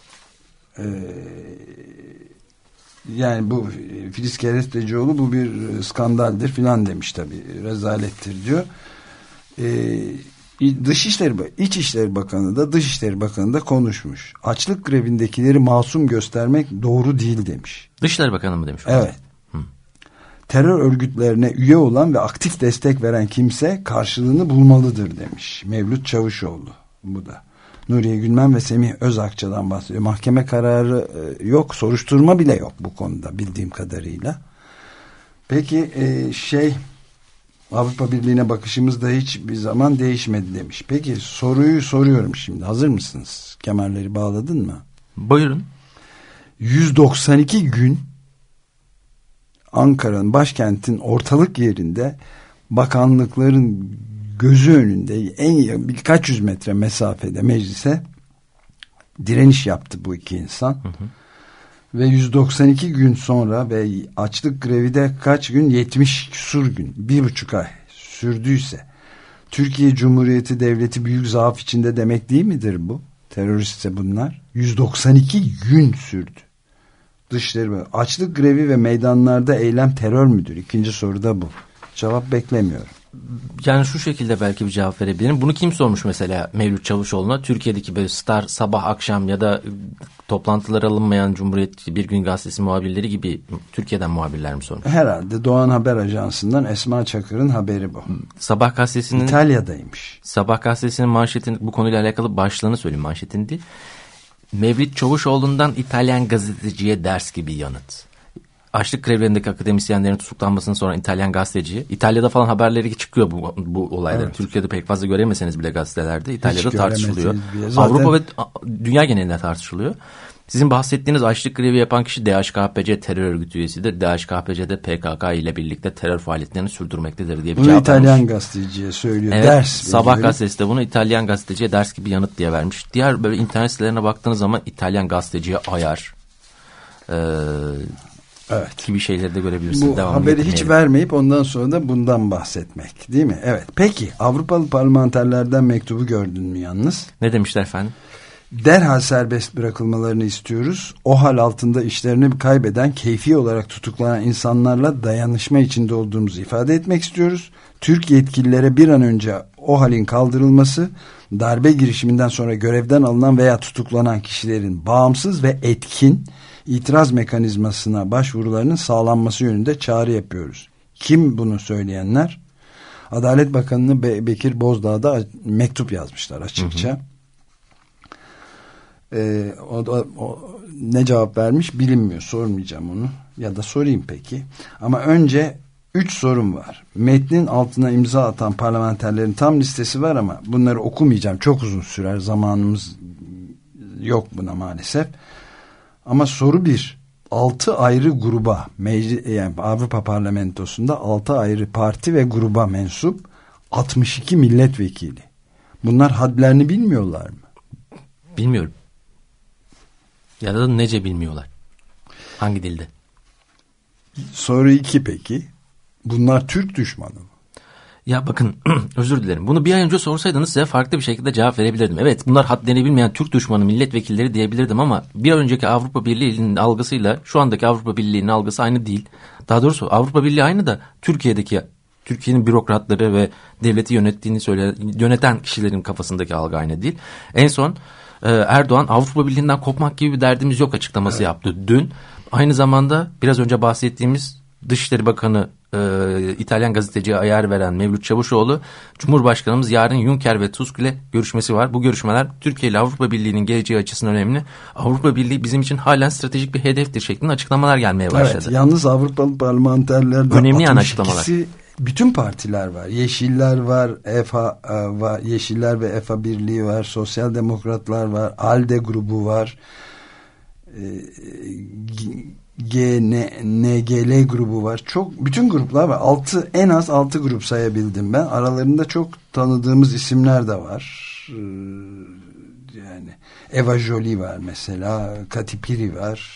Yani bu Filiz Kerestecioğlu bu bir skandaldir filan demiş tabii. Rezalettir diyor. İçişleri Bakanı da Dışişleri Bakanı da konuşmuş. Açlık grevindekileri masum göstermek doğru değil demiş. Dışişleri Bakanı mı demiş? Evet. Terör örgütlerine üye olan ve aktif destek veren kimse karşılığını bulmalıdır demiş. Mevlüt Çavuşoğlu bu da. Nuriye Gülmen ve Semih Özakçı'dan bahsediyor. Mahkeme kararı yok, soruşturma bile yok bu konuda bildiğim kadarıyla. Peki Avrupa Birliği'ne bakışımız da hiçbir zaman değişmedi demiş. Peki soruyu soruyorum şimdi. Hazır mısınız? Kemerleri bağladın mı? Buyurun. 192 gün Ankara'nın, başkentin ortalık yerinde bakanlıkların gözü önünde birkaç yüz metre mesafede meclise direniş yaptı bu 2 insan. Ve 192 gün sonra ve açlık grevi de kaç gün? 70 küsur gün. 1,5 ay sürdüyse Türkiye Cumhuriyeti Devleti büyük zaaf içinde demek değil midir bu? Teröristse bunlar. 192 gün sürdü. Dışişleri açlık grevi ve meydanlarda eylem terör müdür? 2. soru da bu. Cevap beklemiyorum. Yani şu şekilde belki bir cevap verebilirim. Bunu kim sormuş mesela Mevlüt Çavuşoğlu'na? Türkiye'deki böyle star sabah akşam ya da toplantılara alınmayan Cumhuriyet Bir Gün Gazetesi muhabirleri gibi Türkiye'den muhabirler mi sormuş? Herhalde Doğan Haber Ajansı'ndan Esma Çakır'ın haberi bu. Sabah gazetesinin İtalya'daymış. Sabah gazetesinin manşetinin bu konuyla alakalı başlığını söyleyeyim, manşetini değil. Mevlüt Çavuşoğlu'ndan İtalyan gazeteciye ders gibi yanıt. Açlık grevlerindeki akademisyenlerin tutuklanmasından sonra İtalyan gazeteci, İtalya'da falan haberleri çıkıyor bu olayların. Evet. Türkiye'de pek fazla göremeseniz bile gazetelerde İtalya'da tartışılıyor. Avrupa ve dünya genelinde tartışılıyor. Sizin bahsettiğiniz açlık grevi yapan kişi DHKPC terör örgütü üyesidir. DHKPC'de PKK ile birlikte terör faaliyetlerini sürdürmektedir diye bir cevap vermiş. Bunu İtalyan gazeteciye söylüyor. Evet, ders. Sabah gazetesi de bunu İtalyan gazeteciye ders gibi yanıt diye vermiş. Diğer böyle internet sitelerine baktığınız zaman İtalyan gazeteciye ayar evet. gibi şeyleri de görebilirsiniz. Bu haberi hiç vermeyip ondan sonra da bundan bahsetmek, değil mi? Evet. Peki Avrupalı parlamenterlerden mektubu gördün mü yalnız? Ne demişler efendim? Derhal serbest bırakılmalarını istiyoruz. O hal altında işlerini kaybeden, keyfi olarak tutuklanan insanlarla dayanışma içinde olduğumuzu ifade etmek istiyoruz. Türk yetkililere bir an önce o halin kaldırılması, darbe girişiminden sonra görevden alınan veya tutuklanan kişilerin bağımsız ve etkin itiraz mekanizmasına başvurularının sağlanması yönünde çağrı yapıyoruz. Kim bunu söyleyenler? Adalet Bakanı Bekir Bozdağ'da mektup yazmışlar açıkça. Hı hı. O ne cevap vermiş bilinmiyor. Sormayacağım onu. Ya da sorayım peki. Ama önce 3 sorum var. Metnin altına imza atan parlamenterlerin tam listesi var ama bunları okumayacağım. Çok uzun sürer. Zamanımız yok buna maalesef. Ama soru 1. 6 ayrı gruba, yani Avrupa Parlamentosu'nda 6 ayrı parti ve gruba mensup 62 milletvekili. Bunlar hadlerini bilmiyorlar mı? Bilmiyorum. Ya da nece bilmiyorlar. Hangi dilde? Soru 2 peki. Bunlar Türk düşmanı mı? Ya bakın özür dilerim. Bunu bir ay önce sorsaydınız size farklı bir şekilde cevap verebilirdim. Evet bunlar hadlerini bilmeyen Türk düşmanı milletvekilleri diyebilirdim ama bir ay önceki Avrupa Birliği'nin algısıyla şu andaki Avrupa Birliği'nin algısı aynı değil. Daha doğrusu Avrupa Birliği aynı da Türkiye'nin bürokratları ve devleti yöneten kişilerin kafasındaki algı aynı değil. En son Erdoğan Avrupa Birliği'nden kopmak gibi bir derdimiz yok açıklaması yaptı dün. Aynı zamanda biraz önce bahsettiğimiz Dışişleri Bakanı İtalyan gazeteciye ayar veren Mevlüt Çavuşoğlu, Cumhurbaşkanımız yarın Juncker ve Tusk ile görüşmesi var. Bu görüşmeler Türkiye ile Avrupa Birliği'nin geleceği açısından önemli. Avrupa Birliği bizim için halen stratejik bir hedeftir şeklinde açıklamalar gelmeye başladı. Evet, yalnız Avrupalı parlamenterlerden önemli yani açıklamalar. Bütün partiler var. Yeşiller var, var. Yeşiller ve EFA Birliği var. Sosyal Demokratlar var. ALDE grubu var. NGL grubu var. Bütün gruplar var. En az 6 grup sayabildim ben. Aralarında çok tanıdığımız isimler de var. Yani Eva Joly var mesela. Kati Piri var.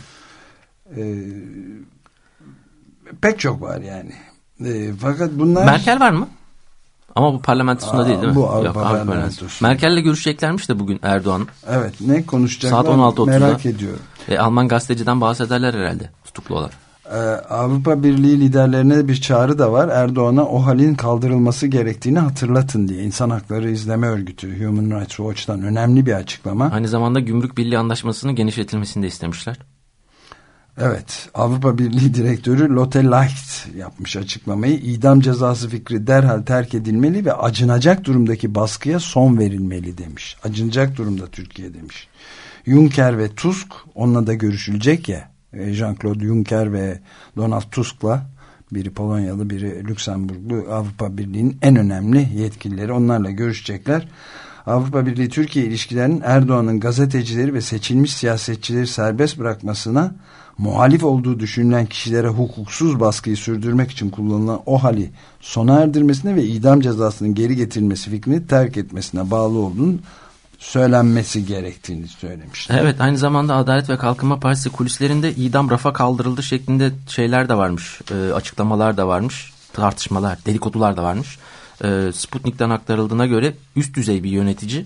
Pek çok var yani. Fakat bunlar... Merkel var mı? Ama bu parlamentosunda değil mi? Bu Avrupa Parlamentosu. Merkel'le görüşeceklermiş de bugün Erdoğan. Evet, ne konuşacaklar saat 16.30'da merak ediyorum. Alman gazeteciden bahsederler herhalde, tutuklu olarak. Avrupa Birliği liderlerine bir çağrı da var. Erdoğan'a o halin kaldırılması gerektiğini hatırlatın diye. İnsan Hakları İzleme Örgütü Human Rights Watch'tan önemli bir açıklama. Aynı zamanda Gümrük Birliği Anlaşması'nın genişletilmesini de istemişler. Evet, Avrupa Birliği Direktörü Lotte Leicht yapmış açıklamayı. İdam cezası fikri derhal terk edilmeli ve acınacak durumdaki baskıya son verilmeli demiş. Acınacak durumda Türkiye demiş. Juncker ve Tusk, onunla da görüşülecek ya. Jean-Claude Juncker ve Donald Tusk'la, biri Polonyalı, biri Lüksemburglu, Avrupa Birliği'nin en önemli yetkilileri, onlarla görüşecekler. Avrupa Birliği Türkiye ilişkilerinin Erdoğan'ın gazetecileri ve seçilmiş siyasetçileri serbest bırakmasına, muhalif olduğu düşünülen kişilere hukuksuz baskıyı sürdürmek için kullanılan o hali sona erdirmesine ve idam cezasının geri getirilmesi fikrini terk etmesine bağlı olduğunu söylenmesi gerektiğini söylemişler. Evet, aynı zamanda Adalet ve Kalkınma Partisi kulislerinde idam rafa kaldırıldı şeklinde şeyler de varmış, açıklamalar da varmış, tartışmalar, dedikodular da varmış. Sputnik'ten aktarıldığına göre üst düzey bir yönetici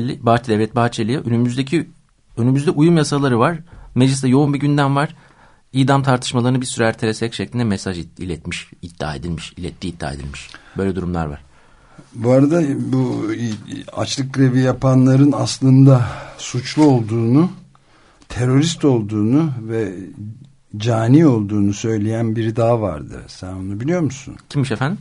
Devlet Bahçeli'ye önümüzde uyum yasaları var. Mecliste yoğun bir gündem var. idam tartışmalarını bir süre ertelesek şeklinde mesaj iddia edilmiş. Böyle durumlar var. Bu arada bu açlık grevi yapanların aslında suçlu olduğunu, terörist olduğunu ve cani olduğunu söyleyen biri daha vardı. Sen onu biliyor musun? Kimmiş efendim?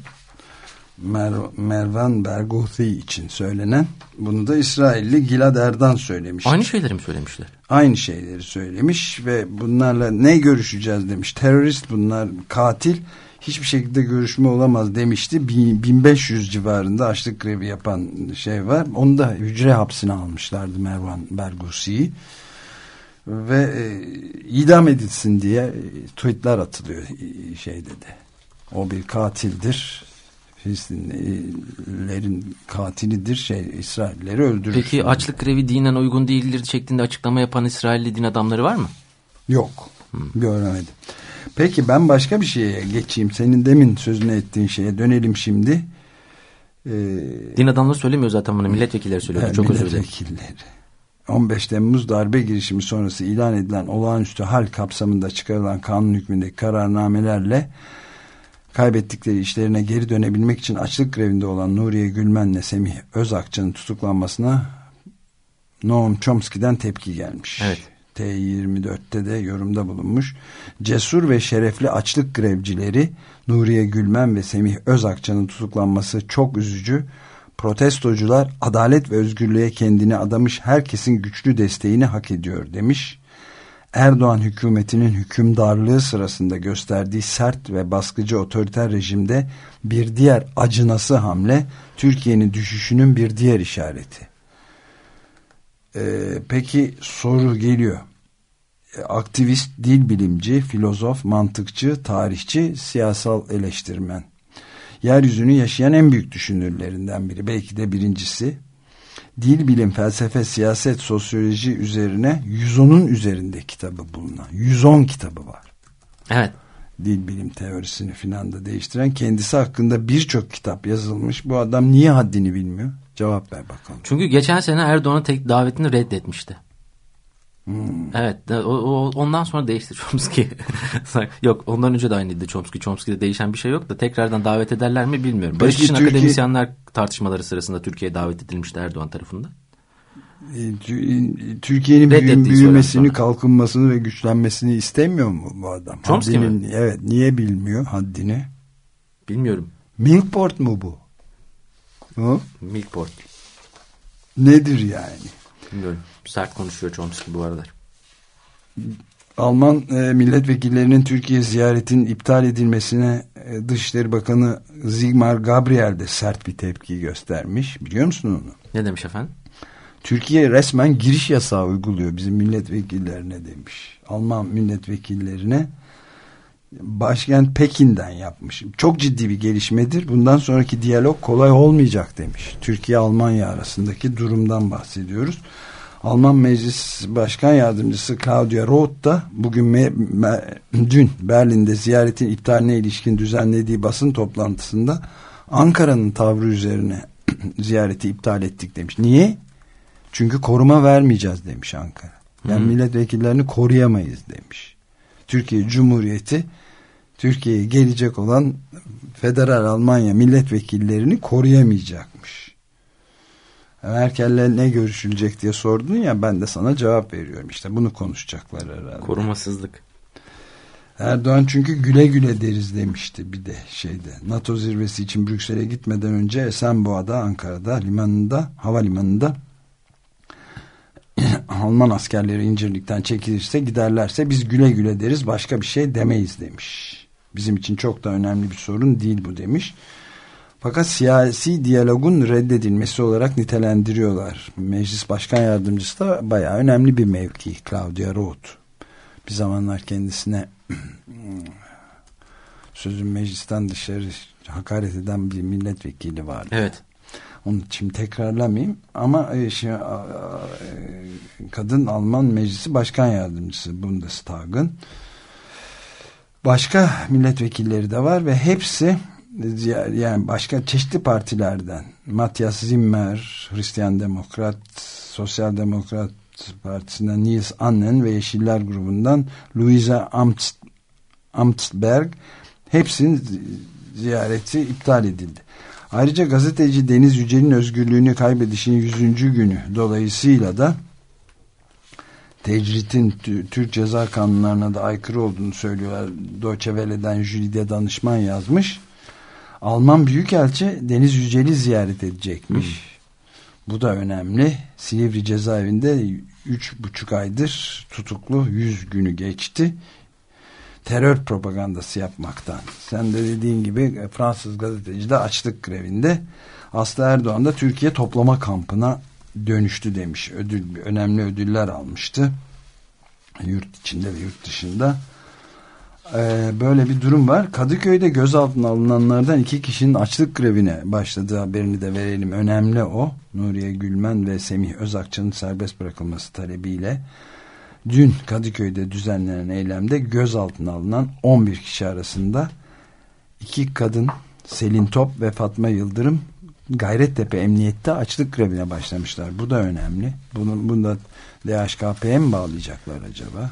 Mervan Bergouti için söylenen. Bunu da İsrailli Gilad Erdan söylemiş. Aynı şeyleri mi söylemişler? Aynı şeyleri söylemiş ve bunlarla ne görüşeceğiz demiş. Terörist bunlar, katil, hiçbir şekilde görüşme olamaz demişti. 1500 civarında açlık grevi yapan şey var. Onu da hücre hapsine almışlardı, Mervan Bergouti'yi. Ve idam edilsin diye tweetler atılıyor şeyde de. O bir katildir. Filistinlilerin katilidir. İsraillileri öldürür. Peki açlık grevi dinen uygun değildir şeklinde açıklama yapan İsrailli din adamları var mı? Yok. Göremedim. Peki ben başka bir şeye geçeyim. Senin demin sözünü ettiğin şeye dönelim şimdi. Din adamları söylemiyor zaten bunu. Milletvekilleri söylüyor. Çok özür dilerim. Milletvekilleri. 15 Temmuz darbe girişimi sonrası ilan edilen olağanüstü hal kapsamında çıkarılan kanun hükmündeki kararnamelerle kaybettikleri işlerine geri dönebilmek için açlık grevinde olan Nuriye Gülmen'le Semih Özakçı'nın tutuklanmasına Noam Chomsky'den tepki gelmiş. Evet. T24'te de yorumda bulunmuş. Cesur ve şerefli açlık grevcileri Nuriye Gülmen ve Semih Özakçı'nın tutuklanması çok üzücü. Protestocular adalet ve özgürlüğe kendini adamış herkesin güçlü desteğini hak ediyor demiş. Erdoğan hükümetinin hükümdarlığı sırasında gösterdiği sert ve baskıcı otoriter rejimde bir diğer acınası hamle Türkiye'nin düşüşünün bir diğer işareti. Peki soru geliyor. Aktivist, dil bilimci, filozof, mantıkçı, tarihçi, siyasal eleştirmen. Yeryüzünü yaşayan en büyük düşünürlerinden biri. Belki de birincisi. Dil, bilim, felsefe, siyaset, sosyoloji üzerine 110'un üzerinde kitabı bulunan. 110 kitabı var. Evet. Dil bilim teorisini filan da değiştiren, kendisi hakkında birçok kitap yazılmış. Bu adam niye haddini bilmiyor? Cevap ver bakalım. Çünkü geçen sene Erdoğan'ın tek davetini reddetmişti. Evet. Ondan sonra değişti Chomsky. Yok, ondan önce de aynıydı Chomsky. Chomsky'de değişen bir şey yok da tekrardan davet ederler mi bilmiyorum. Barış için akademisyenler tartışmaları sırasında Türkiye'ye davet edilmişti Erdoğan tarafından. Türkiye'nin büyümesini, kalkınmasını ve güçlenmesini istemiyor mu bu adam? Chomsky mi? Evet. Niye bilmiyor haddini? Bilmiyorum. Milkport mu bu? O? Milkport. Nedir yani? Bilmiyorum. Sert konuşuyor Chomsky bu aralar. Alman milletvekillerinin Türkiye ziyaretinin iptal edilmesine Dışişleri Bakanı Sigmar Gabriel de sert bir tepki göstermiş. Biliyor musun onu? Ne demiş efendim? Türkiye resmen giriş yasağı uyguluyor bizim milletvekillerine demiş. Alman milletvekillerine başkent Pekin'den yapmış. Çok ciddi bir gelişmedir. Bundan sonraki diyalog kolay olmayacak demiş. Türkiye-Almanya arasındaki durumdan bahsediyoruz. Alman Meclis Başkan Yardımcısı Claudia Roth da dün Berlin'de ziyaretin iptaline ilişkin düzenlediği basın toplantısında Ankara'nın tavrı üzerine ziyareti iptal ettik demiş. Niye? Çünkü koruma vermeyeceğiz demiş Ankara. Yani milletvekillerini koruyamayız demiş. Türkiye Cumhuriyeti Türkiye'ye gelecek olan Federal Almanya milletvekillerini koruyamayacakmış. Merkel'le ne görüşülecek diye sordun ya, ben de sana cevap veriyorum. İşte bunu konuşacaklar herhalde. Korumasızlık. Erdoğan çünkü güle güle deriz demişti bir de NATO zirvesi için Brüksel'e gitmeden önce Esenboğa'da, Ankara'da havalimanında Alman askerleri İncirlik'ten çekilirse, giderlerse biz güle güle deriz, başka bir şey demeyiz demiş. Bizim için çok da önemli bir sorun değil bu demiş. Fakat siyasi diyalogun reddedilmesi olarak nitelendiriyorlar. Meclis Başkan Yardımcısı da bayağı önemli bir mevki, Claudia Roth. Bir zamanlar kendisine sözün meclisten dışarı hakaret eden bir milletvekili vardı. Evet. Onu şimdi tekrarlamayayım ama kadın Alman Meclisi Başkan Yardımcısı Bundestag'ın. Başka milletvekilleri de var ve hepsi yani başka çeşitli partilerden, Matthias Zimmer, Hristiyan Demokrat, Sosyal Demokrat Partisi'nden Nils Annen ve Yeşiller grubundan Luisa Amtsberg hepsinin ziyareti iptal edildi. Ayrıca gazeteci Deniz Yücel'in özgürlüğünü kaybedişinin 100. günü dolayısıyla da tecritin Türk ceza kanunlarına da aykırı olduğunu söylüyorlar. Deutsche Welle'den Jülide danışman yazmış. Alman Büyükelçi Deniz Yücel'i ziyaret edecekmiş. Bu da önemli. Silivri cezaevinde 3,5 aydır tutuklu, 100 günü geçti. Terör propagandası yapmaktan. Sen de dediğin gibi Fransız gazeteci de açlık grevinde. Aslı Erdoğan da Türkiye toplama kampına dönüştü demiş. Önemli ödüller almıştı. Yurt içinde ve yurt dışında. Böyle bir durum var. Kadıköy'de gözaltına alınanlardan 2 kişinin açlık grevine başladığı haberini de verelim. Önemli o. Nuriye Gülmen ve Semih Özakçı'nın serbest bırakılması talebiyle dün Kadıköy'de düzenlenen eylemde gözaltına alınan 11 kişi arasında 2 kadın Selin Top ve Fatma Yıldırım Gayrettepe Emniyet'te açlık grevine başlamışlar. Bu da önemli. Bunu da DHKP'ye mi bağlayacaklar acaba?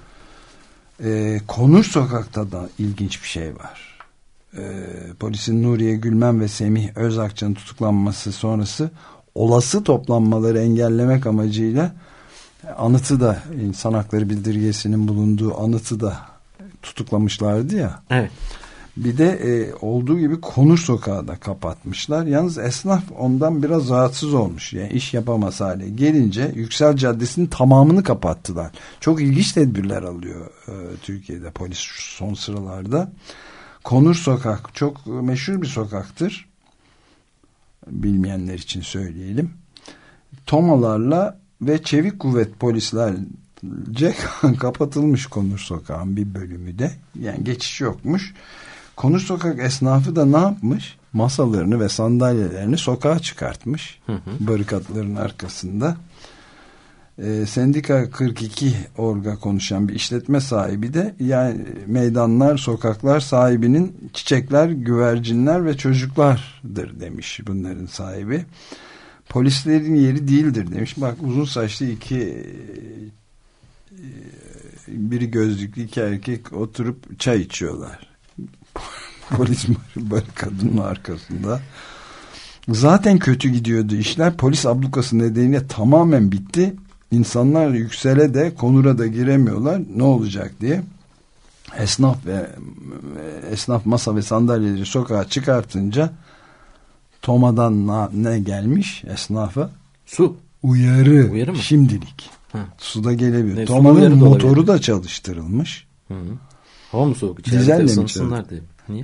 Konur Sokak'ta da ilginç bir şey var. Polisin Nuriye Gülmen ve Semih Özakçı'nın tutuklanması sonrası olası toplanmaları engellemek amacıyla anıtı da, insan hakları bildirgesinin bulunduğu anıtı da tutuklamışlardı ya. Evet. Bir de olduğu gibi Konur Sokağı da kapatmışlar. Yalnız esnaf ondan biraz rahatsız olmuş. Yani iş yapamaz hale gelince Yüksel Caddesi'nin tamamını kapattılar. Çok ilginç tedbirler alıyor Türkiye'de polis son sıralarda. Konur Sokak çok meşhur bir sokaktır. Bilmeyenler için söyleyelim. Tomalarla ve çevik kuvvet polislerce kapatılmış Konur Sokağı'nın bir bölümü de. Yani geçiş yokmuş. Konur Sokak esnafı da ne yapmış? Masalarını ve sandalyelerini sokağa çıkartmış. Barikatların arkasında. Sendika 42 Org'a konuşan bir işletme sahibi de yani meydanlar, sokaklar sahibinin çiçekler, güvercinler ve çocuklardır demiş bunların sahibi. Polislerin yeri değildir demiş. Bak uzun saçlı biri gözlüklü 2 erkek oturup çay içiyorlar. Polis barikadının arkasında. Zaten kötü gidiyordu işler. Polis ablukası nedeniyle tamamen bitti. İnsanlar Yüksel'e de Konur'a da giremiyorlar. Ne olacak diye. Esnaf masa ve sandalyeleri sokağa çıkartınca Toma'dan ne gelmiş esnafa? Su. Uyarı mı? Şimdilik. Su da gelebilir. Toma'nın motoru da çalıştırılmış. Hava mı soğuk? Dizelle mi çalıştırılmış? Niye?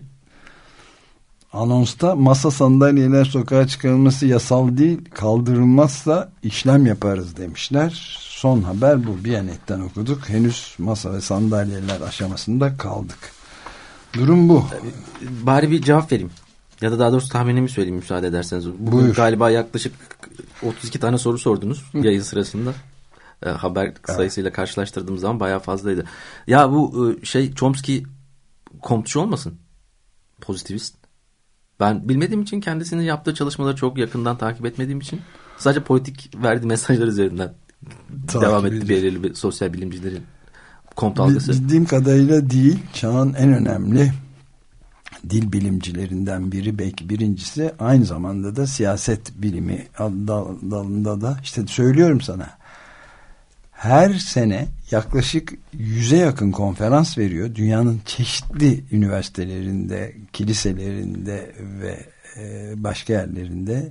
Anonsta masa sandalyeler sokağa çıkarılması yasal değil, kaldırılmazsa işlem yaparız demişler. Son haber bu. Biyanet'ten okuduk. Henüz masa ve sandalyeler aşamasında kaldık. Durum bu. Bari bir cevap vereyim. Ya da daha doğrusu tahminimi söyleyeyim müsaade ederseniz. Bugün galiba yaklaşık 32 tane soru sordunuz yayın sırasında. Haber sayısıyla karşılaştırdığım zaman bayağı fazlaydı. Ya bu Chomsky komptçu olmasın? Pozitivist. Ben bilmediğim için, kendisinin yaptığı çalışmaları çok yakından takip etmediğim için sadece politik verdiği mesajlar üzerinden devam etti belirli bir sosyal bilimcilerin kompt algısı. Bildiğim kadarıyla değil, çağın en önemli dil bilimcilerinden biri, belki birincisi, aynı zamanda da siyaset bilimi dalında da işte söylüyorum sana, her sene yaklaşık 100'e yakın konferans veriyor. Dünyanın çeşitli üniversitelerinde, kiliselerinde ve başka yerlerinde.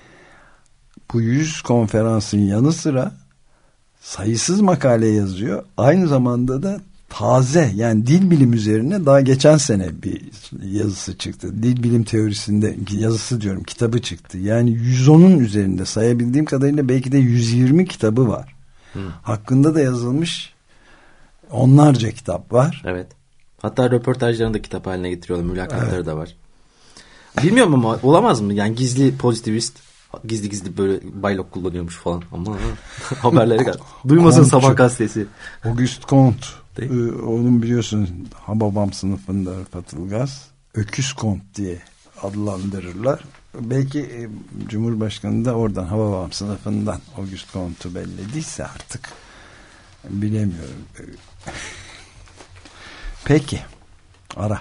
Bu 100 konferansın yanı sıra sayısız makale yazıyor. Aynı zamanda da taze, yani dil bilim üzerine daha geçen sene bir yazısı çıktı. Dil bilim teorisinde yazısı diyorum, kitabı çıktı. Yani 110'un üzerinde, sayabildiğim kadarıyla belki de 120 kitabı var. Hakkında da yazılmış onlarca kitap var. Evet. Hatta röportajlarını da kitap haline getiriyorlar. Mülakatları da var. Bilmiyorum ama olamaz mı? Yani gizli pozitivist, gizli böyle baylok kullanıyormuş falan. Ama haberleri gel. Duymasın Sabah gazetesi. Auguste Comte. Onun biliyorsun Hababam sınıfında Rıfat Ilgaz. Öküz Comte diye adlandırırlar. Belki Cumhurbaşkanı da oradan Hababam sınıfından Auguste Comte'u bellediyse artık bilemiyorum. Peki. Ara.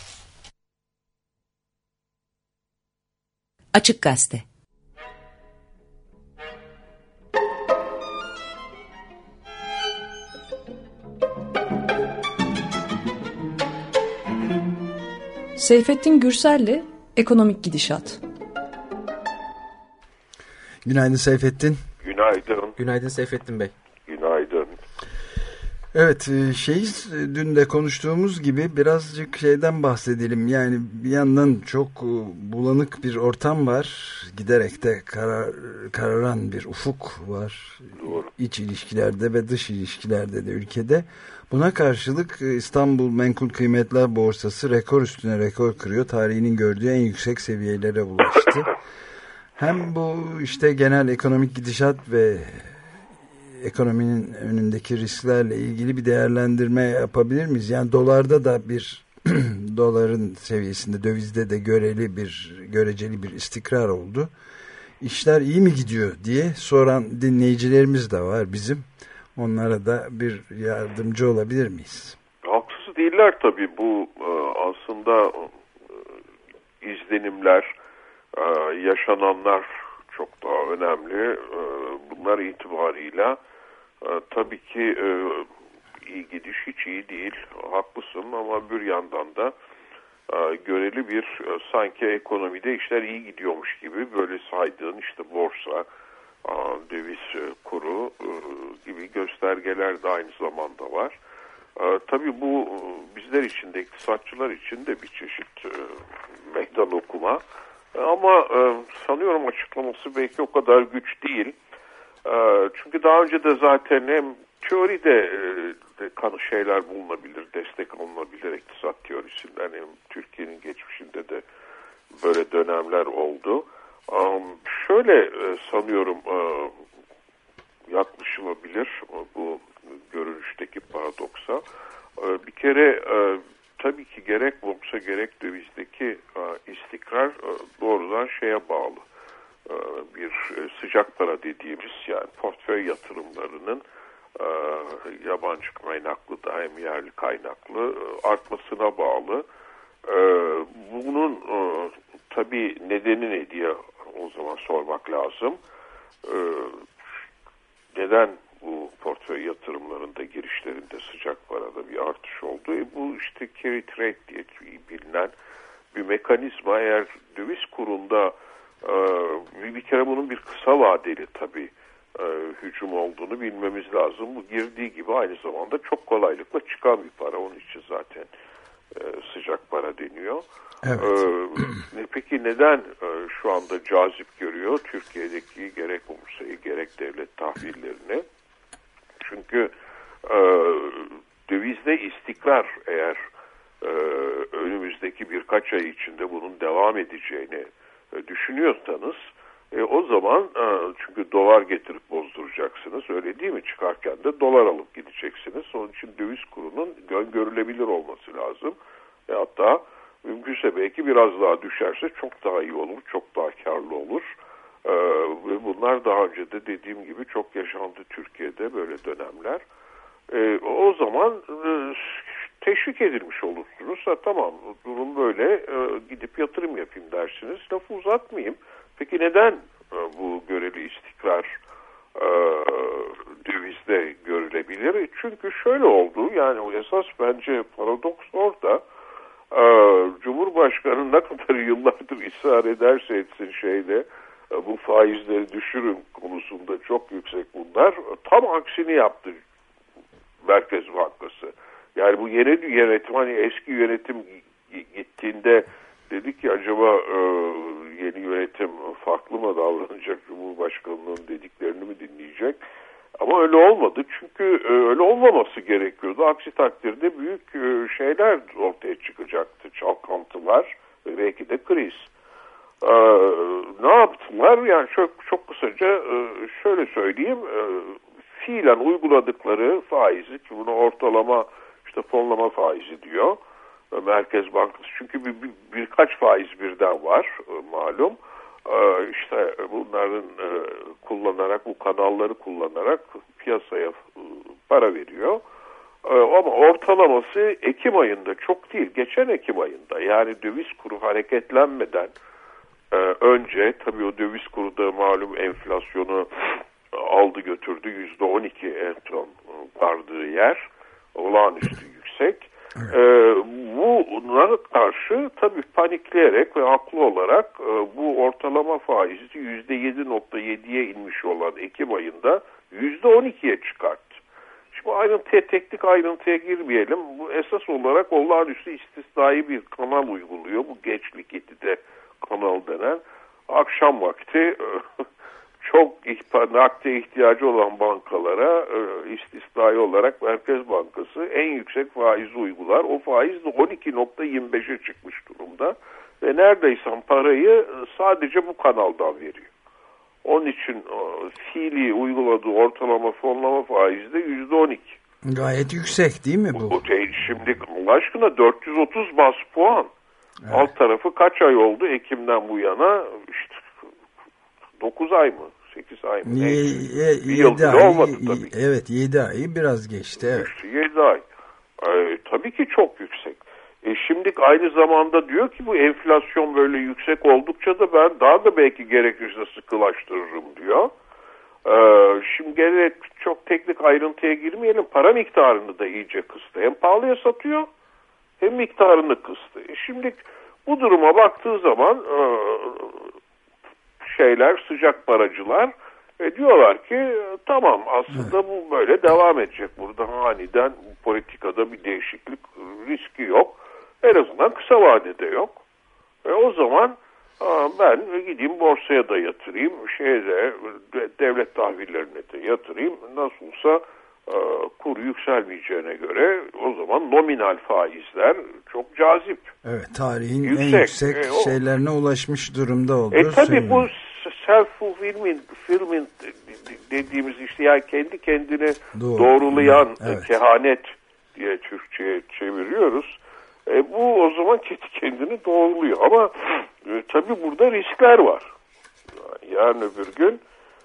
Açık Gazete. Seyfettin Gürsel'le Ekonomik Gidişat. Günaydın Seyfettin. Günaydın. Günaydın Seyfettin Bey. Günaydın. Evet, dün de konuştuğumuz gibi birazcık şeyden bahsedelim. Yani bir yandan çok bulanık bir ortam var. Giderek de kararan bir ufuk var. Doğru. İç ilişkilerde ve dış ilişkilerde de ülkede. Buna karşılık İstanbul Menkul Kıymetler Borsası rekor üstüne rekor kırıyor. Tarihinin gördüğü en yüksek seviyelere ulaştı. Hem bu işte genel ekonomik gidişat ve ekonominin önündeki risklerle ilgili bir değerlendirme yapabilir miyiz? Yani dolarda da bir doların seviyesinde, dövizde de göreceli bir istikrar oldu. İşler iyi mi gidiyor diye soran dinleyicilerimiz de var bizim. Onlara da bir yardımcı olabilir miyiz? Haksız değiller tabii. Bu aslında izlenimler, yaşananlar çok daha önemli. Bunlar itibarıyla tabii ki iyi gidiş hiç iyi değil. Haklısın ama bir yandan da göreli bir sanki ekonomide işler iyi gidiyormuş gibi böyle saydığın işte borsa, döviz kuru gibi göstergeler de aynı zamanda var. Tabii bu bizler için de iktisatçılar için de bir çeşit meydan okuma. Ama sanıyorum açıklaması belki o kadar güç değil. Çünkü daha önce de zaten hem teoride şeyler bulunabilir, destek alınabilir iktisat teorisinden, hem Türkiye'nin geçmişinde de böyle dönemler oldu. Şöyle sanıyorum yaklaşılabilir bu görünüşteki paradoksa. Bir kere tabii ki gerek borsa gerek dövizdeki istikrar doğrudan şeye bağlı. Bir sıcak para dediğimiz, yani portföy yatırımlarının yabancı kaynaklı da hem yerli kaynaklı artmasına bağlı. Bunun tabii nedeni ne diye o zaman sormak lazım. Neden bu portföy yatırımlarında, girişlerinde sıcak parada bir artış oldu? Bu işte carry trade diye bilinen bir mekanizma. Eğer döviz kurunda bir kere bunun bir kısa vadeli tabii hücum olduğunu bilmemiz lazım. Bu girdiği gibi aynı zamanda çok kolaylıkla çıkan bir para. Onun için zaten sıcak para deniyor. Evet. Peki neden şu anda cazip görüyor Türkiye'deki gerek borsayı gerek devlet tahvillerini? Çünkü dövizde istikrar, eğer önümüzdeki birkaç ay içinde bunun devam edeceğini düşünüyorsanız o zaman çünkü dolar getirip bozduracaksınız, öyle değil mi? Çıkarken de dolar alıp gideceksiniz. Onun için döviz kurunun görülebilir olması lazım. Hatta mümkünse belki biraz daha düşerse çok daha iyi olur, çok daha karlı olur. Ve bunlar daha önce de dediğim gibi çok yaşandı Türkiye'de böyle dönemler. O zaman teşvik edilmiş olursunuz. Tamam, durum böyle, gidip yatırım yapayım dersiniz. Lafı uzatmayayım. Peki neden bu göreli istikrar dövizde görülebilir? Çünkü şöyle oldu, yani o esas bence paradoks orada. Cumhurbaşkanı ne kadar yıllardır ısrar ederse etsin bu faizleri düşürün konusunda çok yüksek bunlar. Tam aksini yaptı Merkez Bankası. Yani bu yeni yönetim, hani eski yönetim gittiğinde dedik ki acaba yeni yönetim farklı mı davranacak, Cumhurbaşkanı'nın dediklerini mi dinleyecek? Ama öyle olmadı, çünkü öyle olmaması gerekiyordu. Aksi takdirde büyük şeyler ortaya çıkacaktı, çalkantılar ve belki de kriz. Ne yaptılar? Yani çok kısaca şöyle söyleyeyim, fiilen uyguladıkları faizi, ki bunu ortalama işte fonlama faizi diyor Merkez Bankası, çünkü birkaç faiz birden var malum. İşte bunların kullanarak, bu kanalları kullanarak piyasaya para veriyor. Ama ortalaması Ekim ayında, çok değil, geçen Ekim ayında, yani döviz kuru hareketlenmeden önce, tabii o döviz kuru da malum enflasyonu aldı götürdü, %12 en son vardığı yer, olağanüstü yüksek. Buna karşı tabii panikleyerek ve haklı olarak bu ortalama faizi %7.7'ye inmiş olan Ekim ayında %12'ye çıkarttı. Şimdi teknik ayrıntıya girmeyelim. Bu esas olarak olağanüstü istisnai bir kanal uyguluyor. Bu geç likidite kanal denen. Akşam vakti çok nakde ihtiyacı olan bankalara istisnai olarak Merkez Bankası en yüksek faizi uygular. O faiz de 12.25'e çıkmış durumda. Ve neredeyse parayı sadece bu kanaldan veriyor. Onun için fiili uyguladığı ortalama fonlama faizi de %12. Gayet yüksek değil mi bu? Şimdi Allah aşkına 430 bas puan. Evet. Alt tarafı kaç ay oldu Ekim'den bu yana? İşte 9 ay mı? 8 ay mı? 7 ay olmadı tabii. Evet, 7 ayı biraz geçti. Evet. İşte 7 ay. Tabii ki çok yüksek. Şimdi aynı zamanda diyor ki bu enflasyon böyle yüksek oldukça da ben daha da belki gerekirse sıkılaştırırım diyor. Şimdi gene çok teknik ayrıntıya girmeyelim. Para miktarını da iyice kıstı. Hem pahalıya satıyor hem miktarını kıstı. Şimdi bu duruma baktığı zaman sıcak paracılar diyorlar ki tamam, aslında bu böyle devam edecek. Burada aniden bu politikada bir değişiklik riski yok. En azından kısa vadede yok. O zaman ben gideyim borsaya da yatırayım, devlet tahvillerine de yatırayım. Nasılsa kur yükselmeyeceğine göre o zaman nominal faizler çok cazip. Evet, tarihin en yüksek şeylerine ulaşmış durumda olduğu tabii bu self-fulfillment dediğimiz yani kendi kendine doğrulayan kehanet diye Türkçe'ye çeviriyoruz. Bu o zaman kendi kendini doğruluyor. Ama tabii burada riskler var. Yarın öbür gün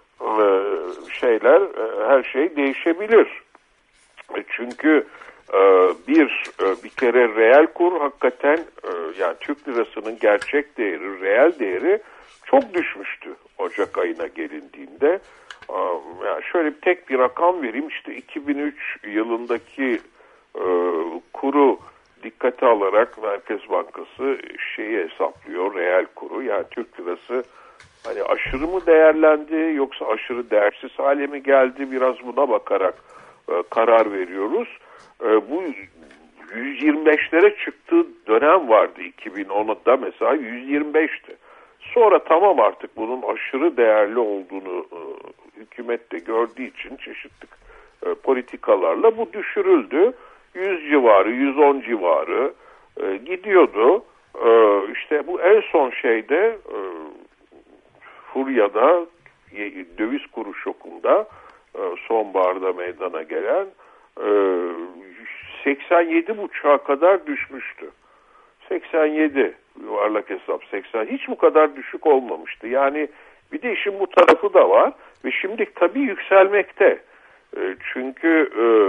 her şey değişebilir. Çünkü bir kere reel kur hakikaten yani Türk lirasının gerçek değeri, reel değeri çok düşmüştü Ocak ayına gelindiğinde. Yani şöyle tek bir rakam vereyim. İşte 2003 yılındaki kuru dikkate alarak Merkez Bankası hesaplıyor, reel kuru. Yani Türk lirası hani aşırı mı değerlendi yoksa aşırı değersiz hale mi geldi, biraz buna bakarak karar veriyoruz. Bu 125'lere çıktığı dönem vardı 2010'da mesela 125'ti. Sonra tamam, artık bunun aşırı değerli olduğunu hükümet de gördüğü için çeşitli politikalarla bu düşürüldü. 100 civarı, 110 civarı gidiyordu. İşte bu en son furyada, döviz kuru şokunda sonbaharda meydana gelen 87,5'a kadar düşmüştü. 87 yuvarlak hesap 80, hiç bu kadar düşük olmamıştı. Yani bir de işin bu tarafı da var ve şimdi tabii yükselmekte. Çünkü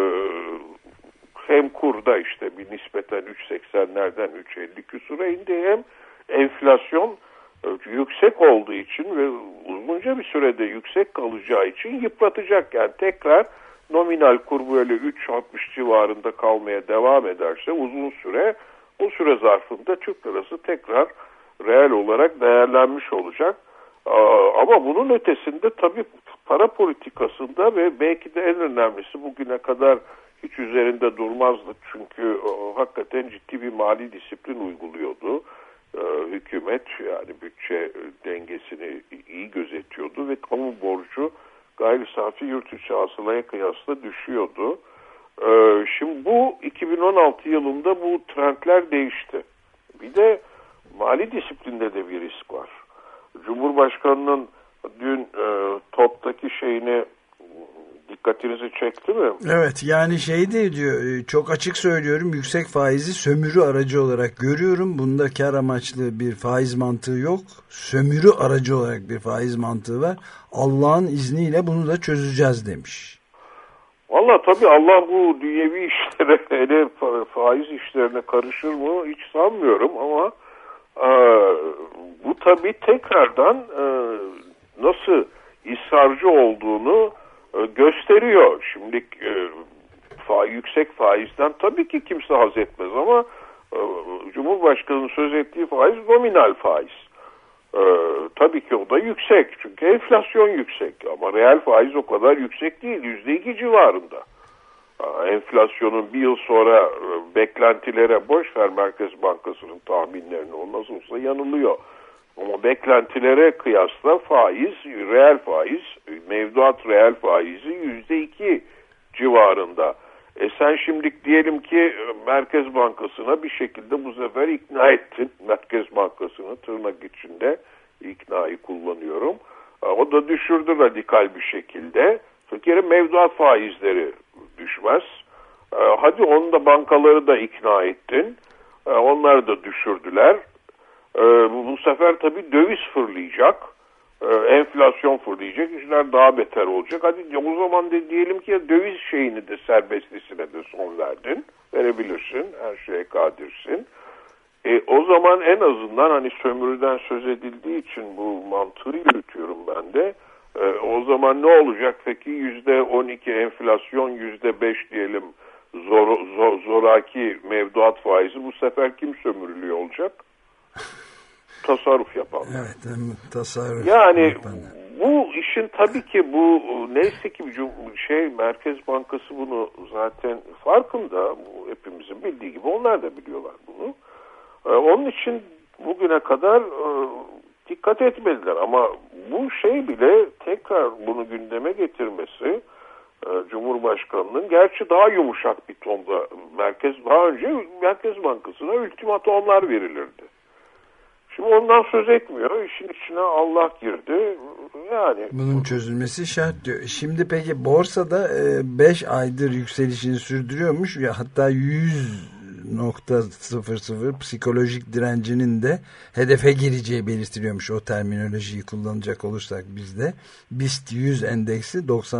hem kurda işte bir nispeten 3.80'lerden 3.50 küsura indi, hem enflasyon yüksek olduğu için ve uzunca bir sürede yüksek kalacağı için yıpratacak. Yani tekrar nominal kur böyle 3.60 civarında kalmaya devam ederse uzun süre, o süre zarfında Türk lirası tekrar reel olarak değerlenmiş olacak. Ama bunun ötesinde tabii para politikasında ve belki de en önemlisi, bugüne kadar hiç üzerinde durmazdık çünkü hakikaten ciddi bir mali disiplin uyguluyordu hükümet, yani bütçe dengesini iyi gözetiyordu ve kamu borcu gayri safi yurt içi hasılaya kıyasla düşüyordu. Şimdi bu 2016 yılında bu trendler değişti. Bir de mali disiplinde de bir risk var. Cumhurbaşkanının dün toptaki dikkatinizi çekti mi? Evet, yani diyor, çok açık söylüyorum, yüksek faizi sömürü aracı olarak görüyorum. Bunda kar amaçlı bir faiz mantığı yok. Sömürü aracı olarak bir faiz mantığı var. Allah'ın izniyle bunu da çözeceğiz demiş. Valla tabii Allah bu dünyevi işlere, hele faiz işlerine karışır mı hiç sanmıyorum ama bu tabii tekrardan nasıl ısrarcı olduğunu gösteriyor. Şimdi yüksek faizden tabii ki kimse haz etmez ama Cumhurbaşkanı'nın söz ettiği faiz nominal faiz. Tabii ki o da yüksek çünkü enflasyon yüksek ama reel faiz o kadar yüksek değil, %2 civarında. Enflasyonun bir yıl sonra beklentilere boş ver Merkez Bankası'nın tahminlerini, o nasıl olsa yanılıyor. Ama beklentilere kıyasla faiz, reel faiz, mevduat reel faizi %2 civarında. Sen şimdi diyelim ki Merkez Bankası'na bir şekilde bu sefer ikna ettin. Merkez Bankası'nı tırnak içinde iknayı kullanıyorum. O da düşürdü radikal bir şekilde. Bir kere mevduat faizleri düşmez. Hadi onu da bankaları da ikna ettin. Onları da düşürdüler. Bu sefer tabii döviz fırlayacak. Enflasyon fırlayacak. İşler daha beter olacak. Hadi o zaman da diyelim ki döviz şeyini de serbestlisine de son verdin. Verebilirsin. Her şeye kadirsin. O zaman en azından hani sömürüden söz edildiği için bu mantığı yürütüyorum ben de. O zaman ne olacak peki? %12 enflasyon, %5 diyelim zoraki mevduat faizi, bu sefer kim sömürülüyor olacak? Tasarruf yapanlar. Evet, tasarruf. Yani yapanlar. Bu işin tabii ki bu neyse ki Merkez Bankası bunu zaten farkında. Bu hepimizin bildiği gibi onlar da biliyorlar bunu. Onun için bugüne kadar dikkat etmediler ama bu bile tekrar bunu gündeme getirmesi Cumhurbaşkanı'nın, gerçi daha yumuşak bir tonda, daha önce Merkez Bankası'na ultimatomlar verilirdi. Şimdi ondan söz etmiyor. İşin içine Allah girdi. Yani bunun çözülmesi şart diyor. Şimdi peki borsada 5 aydır yükselişini sürdürüyormuş ya, hatta 100.00 psikolojik direncinin de hedefe gireceği belirtiliyormuş, o terminolojiyi kullanacak olursak bizde. BIST 100 endeksi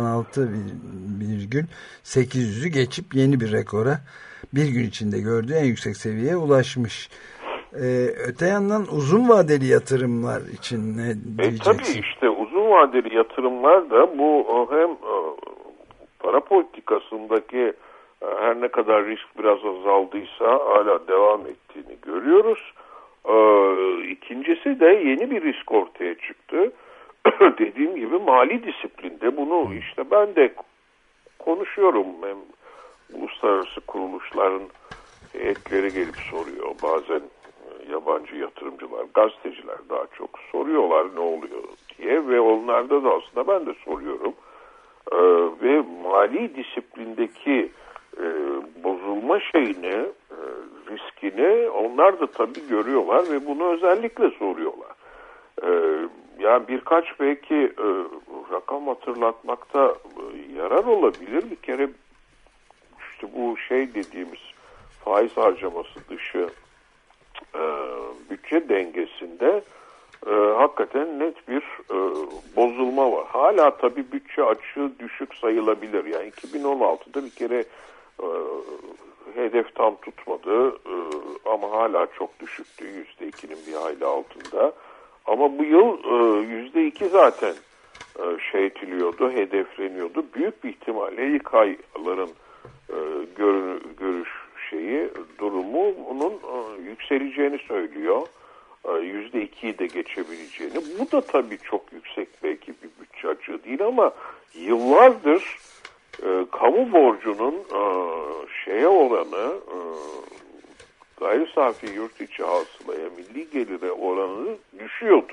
96,800'ü geçip yeni bir rekora bir gün içinde gördüğü en yüksek seviyeye ulaşmış. Öte yandan uzun vadeli yatırımlar için ne diyeceksin? Tabii işte uzun vadeli yatırımlar da bu hem para politikasındaki her ne kadar risk biraz azaldıysa hala devam ettiğini görüyoruz. İkincisi de yeni bir risk ortaya çıktı. Dediğim gibi mali disiplinde bunu işte ben de konuşuyorum. Hem uluslararası kuruluşların heyetleri gelip soruyor. Bazen yabancı yatırımcılar, gazeteciler daha çok soruyorlar ne oluyor diye ve onlarda da aslında ben de soruyorum. Ve mali disiplindeki bozulma riskini onlar da tabii görüyorlar ve bunu özellikle soruyorlar. Yani birkaç belki rakam hatırlatmakta yarar olabilir. Bir kere işte bu dediğimiz faiz harcaması dışı bütçe dengesinde hakikaten net bir bozulma var. Hala tabii bütçe açığı düşük sayılabilir. Yani 2016'da bir kere hedef tam tutmadı ama hala çok düşüktü. %2'nin bir hayli altında. Ama bu yıl %2 zaten ediliyordu, hedefleniyordu. Büyük bir ihtimalle ilk ayların görüş durumu bunun yükseleceğini söylüyor. %2'yi de geçebileceğini. Bu da tabii çok yüksek belki bir bütçe açığı değil ama yıllardır kamu borcunun oranı gayri safi yurt içi hasılaya, milli gelire oranı düşüyordu.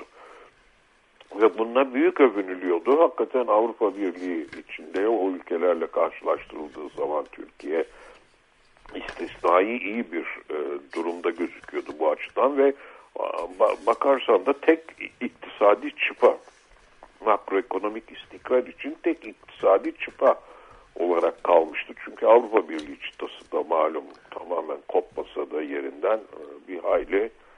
Ve bununla büyük övünülüyordu. Hakikaten Avrupa Birliği içinde o ülkelerle karşılaştırıldığı zaman Türkiye istisnai iyi bir durumda gözüküyordu bu açıdan ve bakarsan da tek iktisadi çıpa, makroekonomik istikrar için tek iktisadi çıpa olarak kalmıştı. Çünkü Avrupa Birliği çıtası da malum tamamen kopmasa da yerinden bir hayli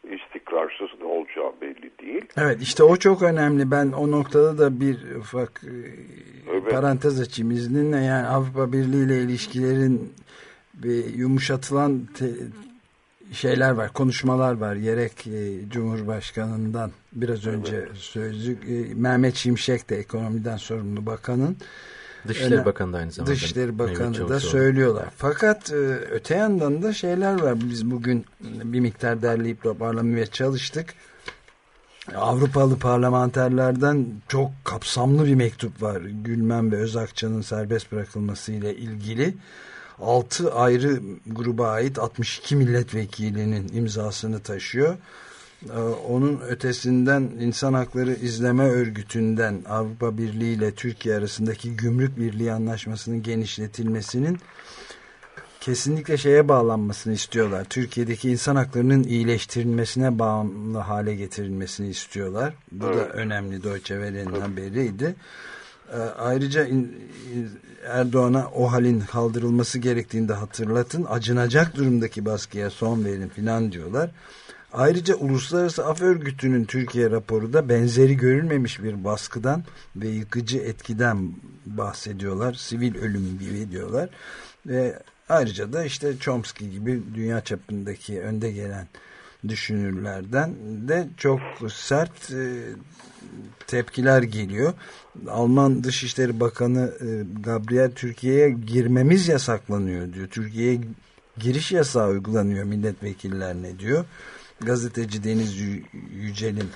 istikrarsız, ne olacağı belli değil. Evet, işte o çok önemli. Ben o noktada da bir ufak parantez açayım izninle. Yani Avrupa Birliği ile ilişkilerin bir yumuşatılan şeyler var, konuşmalar var. Gerek Cumhurbaşkanı'ndan biraz önce sözlük Mehmet Şimşek de ekonomiden sorumlu bakanın, Dışişleri Bakanı da aynı zamanda. Dışişleri Bakanı da söylüyorlar. Fakat öte yandan da şeyler var. Biz bugün bir miktar derleyip toparlamaya çalıştık. Avrupalı parlamenterlerden çok kapsamlı bir mektup var. Gülmen ve Özakçı'nın serbest bırakılması ile ilgili. 6 ayrı gruba ait 62 milletvekilinin imzasını taşıyor. Onun ötesinden İnsan Hakları İzleme Örgütü'nden Avrupa Birliği ile Türkiye arasındaki Gümrük Birliği Anlaşması'nın genişletilmesinin kesinlikle şeye bağlanmasını istiyorlar. Türkiye'deki insan haklarının iyileştirilmesine bağımlı hale getirilmesini istiyorlar. Bu da önemli, Deutsche Welle'nin haberiydi. Ayrıca Erdoğan'a o halin kaldırılması gerektiğini de hatırlatın. Acınacak durumdaki baskıya son verin filan diyorlar. Ayrıca Uluslararası Af Örgütü'nün Türkiye raporu da benzeri görülmemiş bir baskıdan ve yıkıcı etkiden bahsediyorlar. Sivil ölüm gibi diyorlar. Ve ayrıca da işte Chomsky gibi dünya çapındaki önde gelen düşünürlerden de çok sert tepkiler geliyor. Alman Dışişleri Bakanı Gabriel Türkiye'ye girmemiz yasaklanıyor diyor. Türkiye'ye giriş yasağı uygulanıyor milletvekillerine diyor. Gazeteci Deniz Yücel'in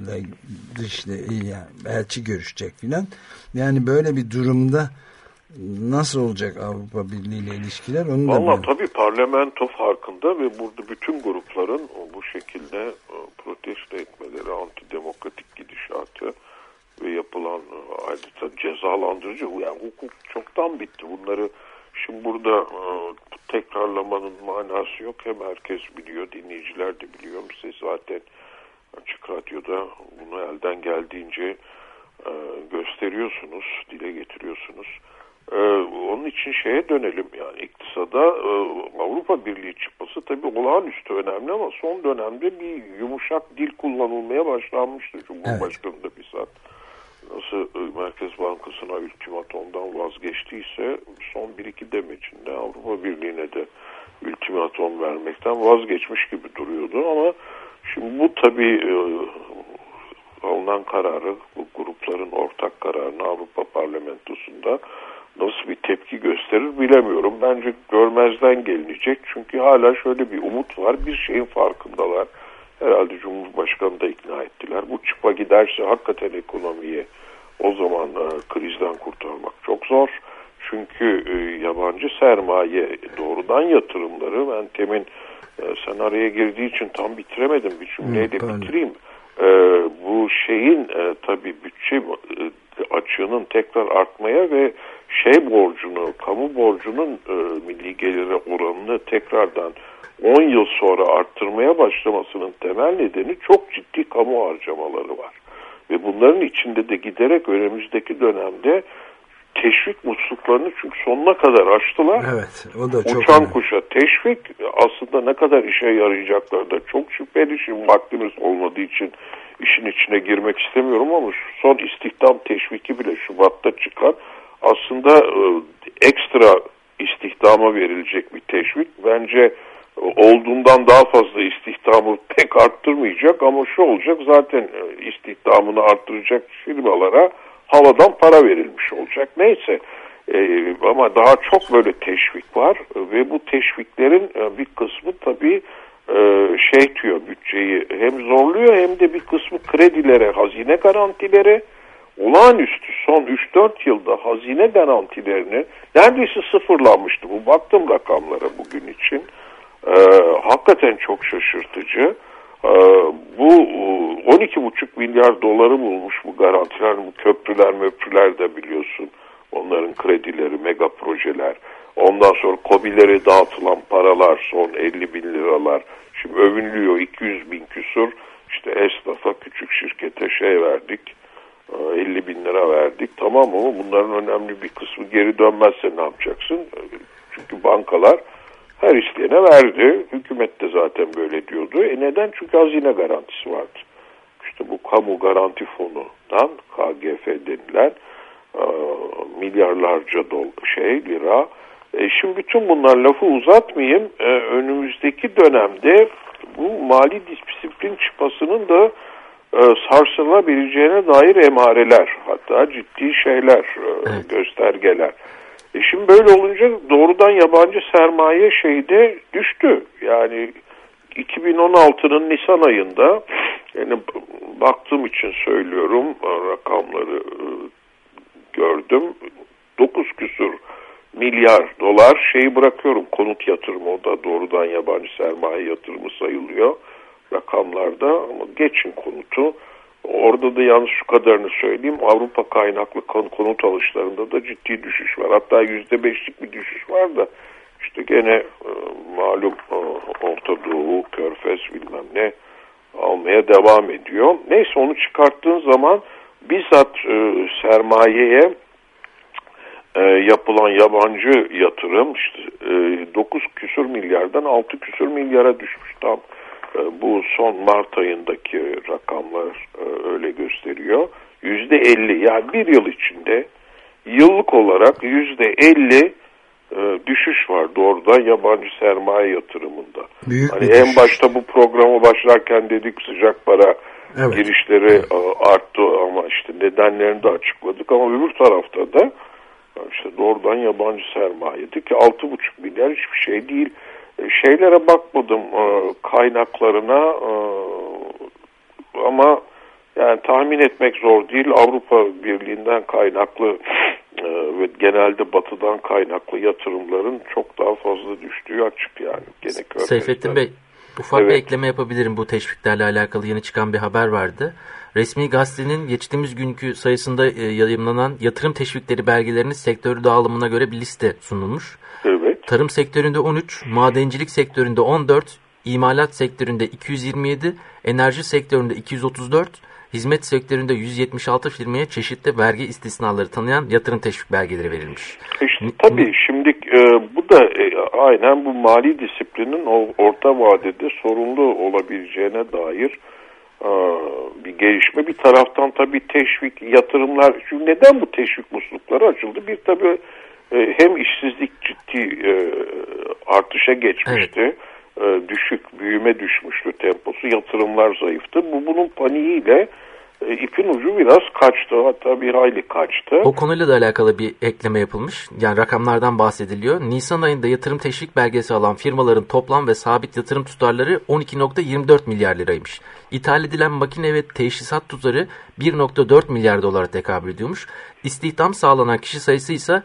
yani elçi görüşecek filan. Yani böyle bir durumda nasıl olacak Avrupa Birliği ile ilişkiler? Onu Vallahi tabii parlamento farkında ve burada bütün grupların bu şekilde protesto etmeleri, antidemokratik gidişatı ve yapılan adeta cezalandırıcı, yani hukuk çoktan bitti. Bunları şimdi burada tekrarlamanın manası yok. Hem herkes biliyor, dinleyiciler de biliyor. Siz zaten Açık Radyo'da bunu elden geldiğince gösteriyorsunuz, dile getiriyorsunuz. Onun için şeye dönelim, yani iktisada Avrupa Birliği çıkması tabii olağanüstü önemli ama son dönemde bir yumuşak dil kullanılmaya başlanmıştı. Cumhurbaşkanı da bizzat nasıl Merkez Bankası'na ultimatomdan vazgeçtiyse son 1-2 demecinde Avrupa Birliği'ne de ultimatom vermekten vazgeçmiş gibi duruyordu ama şimdi bu tabii alınan kararı, bu grupların ortak kararını Avrupa Parlamentosu'nda nasıl bir tepki gösterir bilemiyorum. Bence görmezden gelinecek. Çünkü hala şöyle bir umut var. Bir şeyin farkındalar. Herhalde Cumhurbaşkanı da ikna ettiler. Bu çıpa giderse hakikaten ekonomiyi o zaman krizden kurtarmak çok zor. Çünkü yabancı sermaye doğrudan yatırımları, ben temin sen araya girdiği için tam bitiremedim, bir cümleyle bitireyim. Bu şeyin tabii bütçe açığının tekrar artmaya ve borcunu, kamu borcunun milli gelire oranını tekrardan 10 yıl sonra arttırmaya başlamasının temel nedeni çok ciddi kamu harcamaları var. Ve bunların içinde de giderek önümüzdeki dönemde teşvik musluklarını çünkü sonuna kadar açtılar. Evet, o da çok uçan kuşa teşvik aslında ne kadar işe yarayacakları da çok şüpheli. Şimdi vaktimiz olmadığı için işin içine girmek istemiyorum ama şu son istihdam teşviki bile Şubat'ta çıkan aslında ekstra istihdama verilecek bir teşvik. Bence olduğundan daha fazla istihdamı pek arttırmayacak ama şu olacak, zaten istihdamını arttıracak firmalara havadan para verilmiş olacak. Neyse ama daha çok böyle teşvik var ve bu teşviklerin bir kısmı tabii diyor, bütçeyi hem zorluyor hem de bir kısmı kredilere, hazine garantilere, olağanüstü son 3-4 yılda hazine garantilerini neredeyse sıfırlanmıştı. Bu baktım rakamlara bugün için. Hakikaten çok şaşırtıcı. Bu 12,5 milyar doları bulmuş bu garantiler, bu köprüler de biliyorsun. Onların kredileri, mega projeler. Ondan sonra KOBİ'lere dağıtılan paralar, son 50 bin liralar. Şimdi övünülüyor 200 bin küsur. İşte esnafa, küçük şirkete verdik. 50 bin lira verdik. Tamam ama bunların önemli bir kısmı geri dönmezse ne yapacaksın? Çünkü bankalar Her isteyene verdi. Hükümet de zaten böyle diyordu. Neden? Çünkü hazine garantisi vardı. İşte bu kamu garanti fonundan KGF denilen milyarlarca lira. Şimdi bütün bunlar, lafı uzatmayayım. Önümüzdeki dönemde bu mali disiplin çıpasının da sarsılabileceğine dair emareler, hatta ciddi şeyler, göstergeler. Şimdi böyle olunca doğrudan yabancı sermaye şeyde düştü. Yani 2016'nın Nisan ayında, yani baktığım için söylüyorum, rakamları gördüm. 9 küsur milyar dolar şeyi bırakıyorum, konut yatırımı, o da doğrudan yabancı sermaye yatırımı sayılıyor rakamlarda, ama geçin konutu. Orada da yalnız şu kadarını söyleyeyim, Avrupa kaynaklı konut alışlarında da ciddi düşüş var. Hatta %5'lik bir düşüş var da işte gene malum Orta Doğu, Körfez bilmem ne almaya devam ediyor. Neyse, onu çıkarttığın zaman bizzat sermayeye yapılan yabancı yatırım işte 9 küsur milyardan 6 küsur milyara düşmüş. Tam bu son Mart ayındaki rakamlar öyle gösteriyor. %50, yani bir yıl içinde yıllık olarak %50 düşüş var doğrudan yabancı sermaye yatırımında. Hani en başta bu programa başlarken dedik sıcak para girişleri arttı, ama işte nedenlerini de açıkladık, ama öbür tarafta da işte doğrudan yabancı sermayedir ki 6,5 milyar hiçbir şey değil. Şeylere bakmadım, kaynaklarına, ama yani tahmin etmek zor değil. Avrupa Birliği'nden kaynaklı ve genelde Batı'dan kaynaklı yatırımların çok daha fazla düştüğü açık yani. Gene Seyfettin Bey, ufak bir ekleme yapabilirim. Bu teşviklerle alakalı yeni çıkan bir haber vardı. Resmi Gazete'nin geçtiğimiz günkü sayısında yayımlanan yatırım teşvikleri belgelerinin sektörü dağılımına göre bir liste sunulmuş. Evet. Tarım sektöründe 13, madencilik sektöründe 14, imalat sektöründe 227, enerji sektöründe 234, hizmet sektöründe 176 firmaya çeşitli vergi istisnaları tanıyan yatırım teşvik belgeleri verilmiş. İşte tabii şimdi bu da aynen bu mali disiplinin orta vadede sorunlu olabileceğine dair bir gelişme. Bir taraftan tabii teşvik, yatırımlar, çünkü neden bu teşvik muslukları açıldı? Bir tabii hem işsizlik ciddi artışa geçmişti. Evet. Büyüme düşmüştü temposu, yatırımlar zayıftı. Bunun paniğiyle ipin ucu biraz kaçtı, hatta bir hayli kaçtı. O konuyla da alakalı bir ekleme yapılmış. Yani rakamlardan bahsediliyor. Nisan ayında yatırım teşvik belgesi alan firmaların toplam ve sabit yatırım tutarları 12,24 milyar liraymış. İthal edilen makine ve teşhisat tutarı 1,4 milyar dolara tekabül ediyormuş. İstihdam sağlanan kişi sayısı ise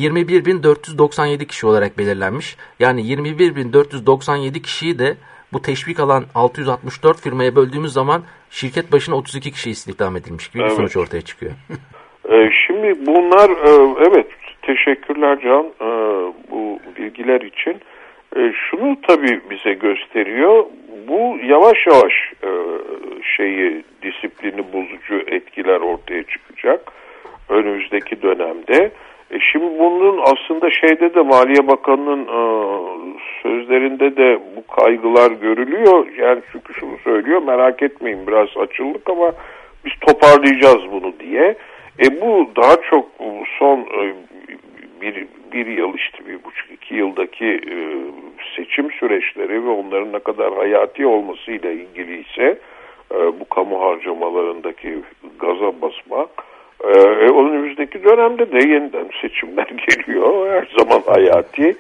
21.497 kişi olarak belirlenmiş. Yani 21.497 kişiyi de bu teşvik alan 664 firmaya böldüğümüz zaman şirket başına 32 kişi istihdam edilmiş gibi bir sonuç ortaya çıkıyor. Şimdi bunlar, evet, teşekkürler Can bu bilgiler için. Şunu tabii bize gösteriyor, bu yavaş yavaş disiplini bozucu etkiler ortaya çıkacak önümüzdeki dönemde. Şimdi bunun aslında de Maliye Bakanı'nın sözlerinde de bu kaygılar görülüyor. Yani çünkü şunu söylüyor, merak etmeyin biraz açıldık ama biz toparlayacağız bunu diye. Bu daha çok son bir yıl, işte 1,5-2 yıldaki seçim süreçleri ve onların ne kadar hayati olmasıyla ilgili ise bu kamu harcamalarındaki gaza basmak. Önümüzdeki dönemde de yeniden seçimler geliyor. Her zaman hayati.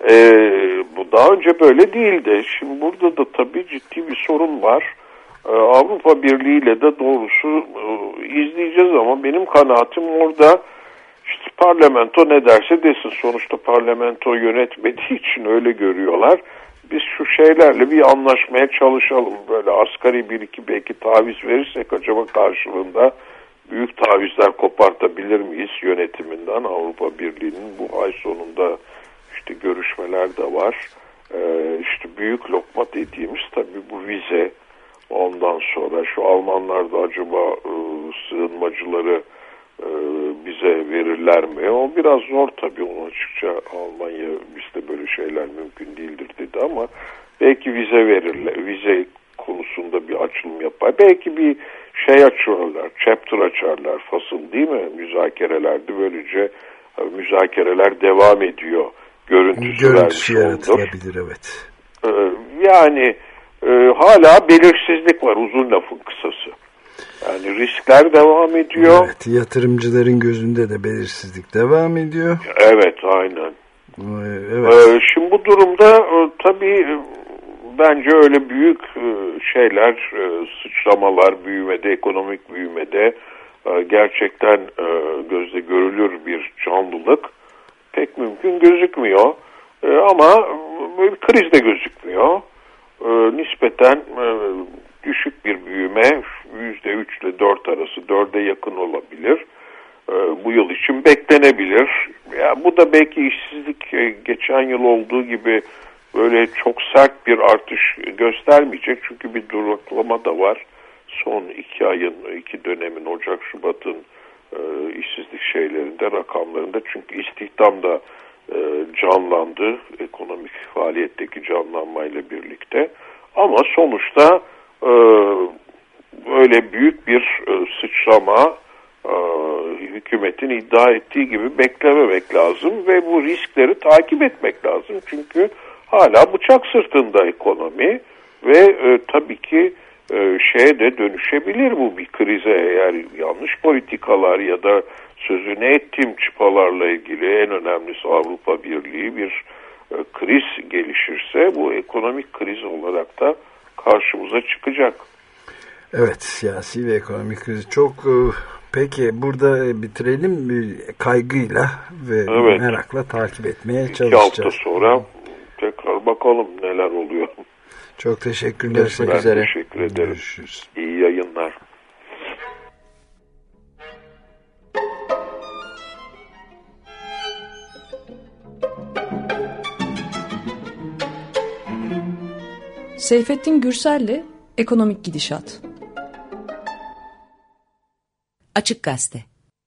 Bu daha önce böyle değildi. Şimdi burada da tabii ciddi bir sorun var. Avrupa Birliği ile de doğrusu izleyeceğiz, ama benim kanaatim orada işte parlamento ne derse desin. Sonuçta parlamento yönetmediği için öyle görüyorlar. Biz şu şeylerle bir anlaşmaya çalışalım. Böyle asgari 1-2 belki taviz verirsek acaba karşılığında büyük tavizler kopartabilir miyiz yönetiminden? Avrupa Birliği'nin bu ay sonunda işte görüşmeler de var. İşte büyük lokma dediğimiz tabii bu vize. Ondan sonra şu Almanlar da acaba sığınmacıları bize vize verirler mi? O biraz zor tabii, onu açıkça Almanya bizde böyle şeyler mümkün değildir dedi ama belki vize verirler. Vize konusunda bir açılım yapar. Belki bir şey açarlar, chapter açarlar, fasıl değil mi? Müzakerelerde böylece müzakereler devam ediyor. Görüntüsü yaratılabilir, evet. Yani hala belirsizlik var, uzun lafın kısası. Yani riskler devam ediyor. Evet, yatırımcıların gözünde de belirsizlik devam ediyor. Evet, aynen. Evet. Şimdi bu durumda tabii bence öyle büyük şeyler, sıçramalar büyümede, ekonomik büyümede gerçekten gözle görülür bir canlılık pek mümkün gözükmüyor. Ama kriz de gözükmüyor. Nispeten düşük bir büyüme, %3 ile 4 arası, 4'e yakın olabilir. Bu yıl için beklenebilir. Ya bu da belki işsizlik geçen yıl olduğu gibi böyle çok sert bir artış göstermeyecek. Çünkü bir duraklama da var. Son 2 dönemin, Ocak, Şubat'ın işsizlik şeylerinde, rakamlarında. Çünkü istihdam da canlandı ekonomik faaliyetteki canlanmayla birlikte. Ama sonuçta öyle büyük bir sıçrama hükümetin iddia ettiği gibi beklememek lazım ve bu riskleri takip etmek lazım. Çünkü hala bıçak sırtında ekonomi ve tabii ki şeye de dönüşebilir bu, bir krize, eğer yanlış politikalar ya da sözünü ettiğim çıpalarla ilgili en önemlisi Avrupa Birliği bir kriz gelişirse bu ekonomik kriz olarak da karşımıza çıkacak. Evet, siyasi ve ekonomik kriz çok. Peki burada bitirelim, kaygıyla ve merakla takip etmeye çalışacağız. 2 hafta sonra tekrar bakalım neler oluyor. Çok teşekkürler. Görüşmek üzere. Teşekkür ederim. Görüşürüz. İyi yayınlar. Seyfettin Gürsel'le Ekonomik Gidişat. Açık Gazete.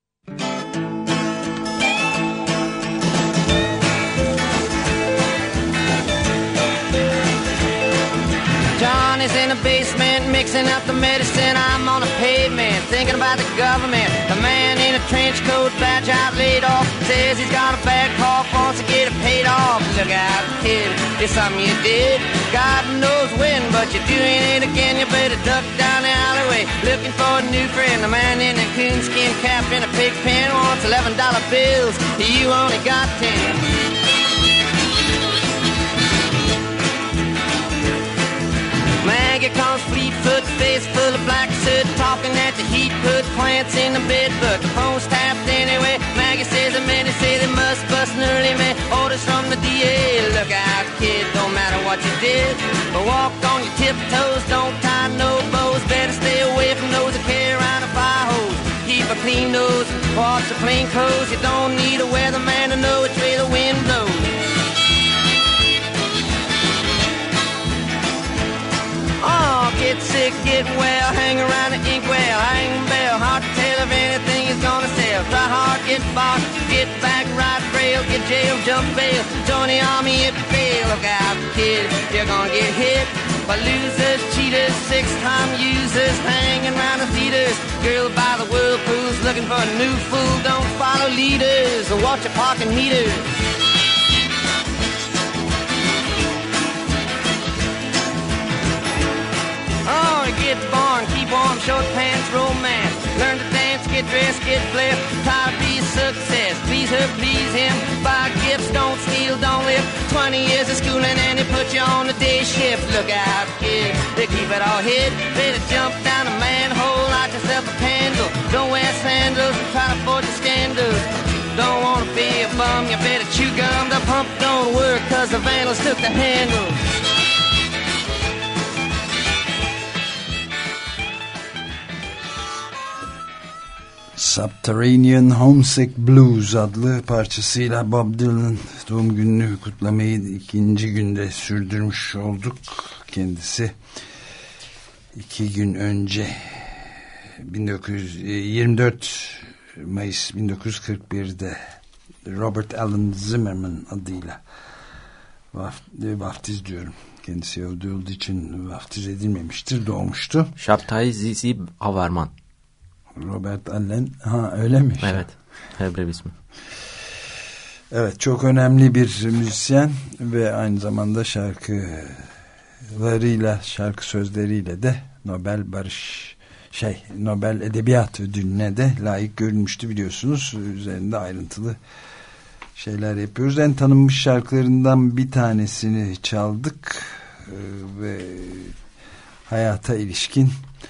Johnny's in the basement mixing up the medicine. I'm on the pavement thinking about the government. The man in a trench coat, badge out laid off, says he's got a bad cough, wants to get it paid off. Look out, kid, it's something you did. God knows when, but you're doing it again. You better duck down the alleyway looking for a new friend. The man in a coonskin cap in a pig pen wants $11 bills. You only got 10. Maggie comes Fleetfoot, face full of black soot, talking at the heat, put plants in the bed, but the phone's tapped anyway. Maggie says the men say they must bust an early man. Orders from the DA, look out kid, don't matter what you did, but walk on your tiptoes, don't tie no bows. Better stay away from those that carry around a fire hose. Keep a clean nose, wash the plain clothes. You don't need a weatherman to know which way the wind blows. Oh, get sick, get well, hang around the inkwell, hang bell, hard to tell if anything is gonna sell. Try hard, get bought, get back, ride rail, get jail, jump bail, join the army if you fail. Look out, kid, you're gonna get hit by losers, cheaters, six-time users, hanging around the theaters. Girl by the whirlpools, looking for a new fool, don't follow leaders, or watch your parking meters. Oh, get born, keep warm, short pants, romance. Learn to dance, get dressed, get blessed. Try to be a success, please her, please him. Buy gifts, don't steal, don't live. 20 years of schooling and they put you on the day shift. Look out, kid, they keep it all hid. Better jump down a manhole, light yourself a candle. Don't wear sandals and try to forge the scandals. Don't wanna be a bum, you better chew gum. The pump don't work cause the vandals took the handle. Subterranean Homesick Blues adlı parçasıyla Bob Dylan'ın doğum gününü kutlamayı 2. günde sürdürmüş olduk. Kendisi 2 gün önce 1924 Mayıs 1941'de Robert Allen Zimmerman adıyla vaftiz diyorum. Kendisi Yahudi olduğu için vaftiz edilmemiştir. Doğmuştu. Şaptay Zizi Haverman. Robert Allen. Ha, öyle mi? Evet. Hebrev ismi. Evet, çok önemli bir müzisyen ve aynı zamanda şarkılarıyla, şarkı sözleriyle de Nobel Edebiyat Ödülü'ne de layık görülmüştü, biliyorsunuz. Üzerinde ayrıntılı şeyler yapıyoruz. En tanınmış şarkılarından bir tanesini çaldık ve hayata ilişkin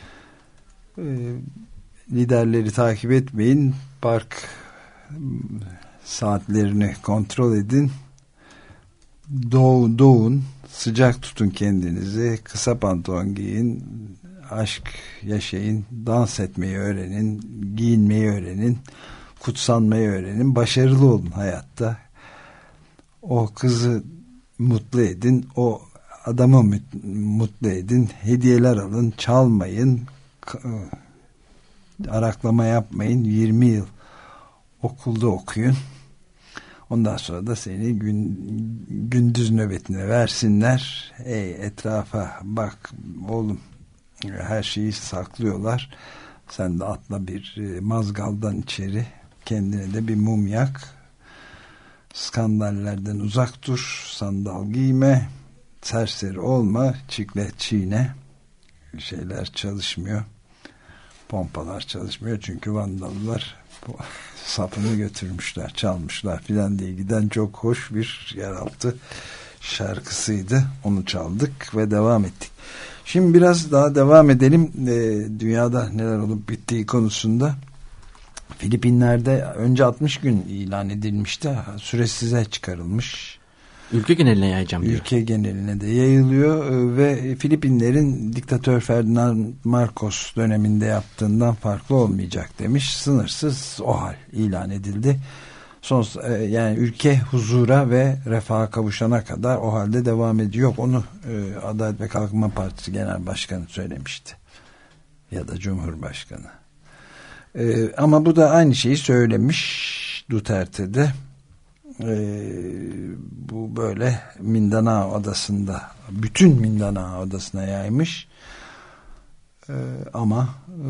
liderleri takip etmeyin, park saatlerini kontrol edin, doğun, sıcak tutun kendinizi, kısa pantolon giyin, aşk yaşayın, dans etmeyi öğrenin, giyinmeyi öğrenin, kutsanmayı öğrenin, başarılı olun hayatta. O kızı mutlu edin, o adamı mutlu edin, hediyeler alın, çalmayın, araklama yapmayın, 20 yıl okulda okuyun. Ondan sonra da seni gündüz nöbetine versinler. Etrafa bak oğlum, her şeyi saklıyorlar. Sen de atla bir mazgaldan içeri, kendine de bir mum yak. Skandallerden uzak dur, sandal giyme, serseri olma, çiklet çiğne. Şeyler çalışmıyor. Pompalar çalışmıyor çünkü vandallar sapını götürmüşler, çalmışlar filan diye giden çok hoş bir yeraltı şarkısıydı. Onu çaldık ve devam ettik. Şimdi biraz daha devam edelim. Dünyada neler olup bittiği konusunda. Filipinler'de önce 60 gün ilan edilmişti. Süresize çıkarılmış. Ülke geneline yayacağım diyor. Ülke geneline de yayılıyor ve Filipinlerin diktatör Ferdinand Marcos döneminde yaptığından farklı olmayacak demiş. Sınırsız OHAL ilan edildi. Yani ülke huzura ve refaha kavuşana kadar OHAL'de devam ediyor. Yok, onu Adalet ve Kalkınma Partisi Genel Başkanı söylemişti. Ya da Cumhurbaşkanı. Ama bu da aynı şeyi söylemiş Duterte'de. Bu böyle Mindanao adasında, bütün Mindanao adasına yaymış. Ama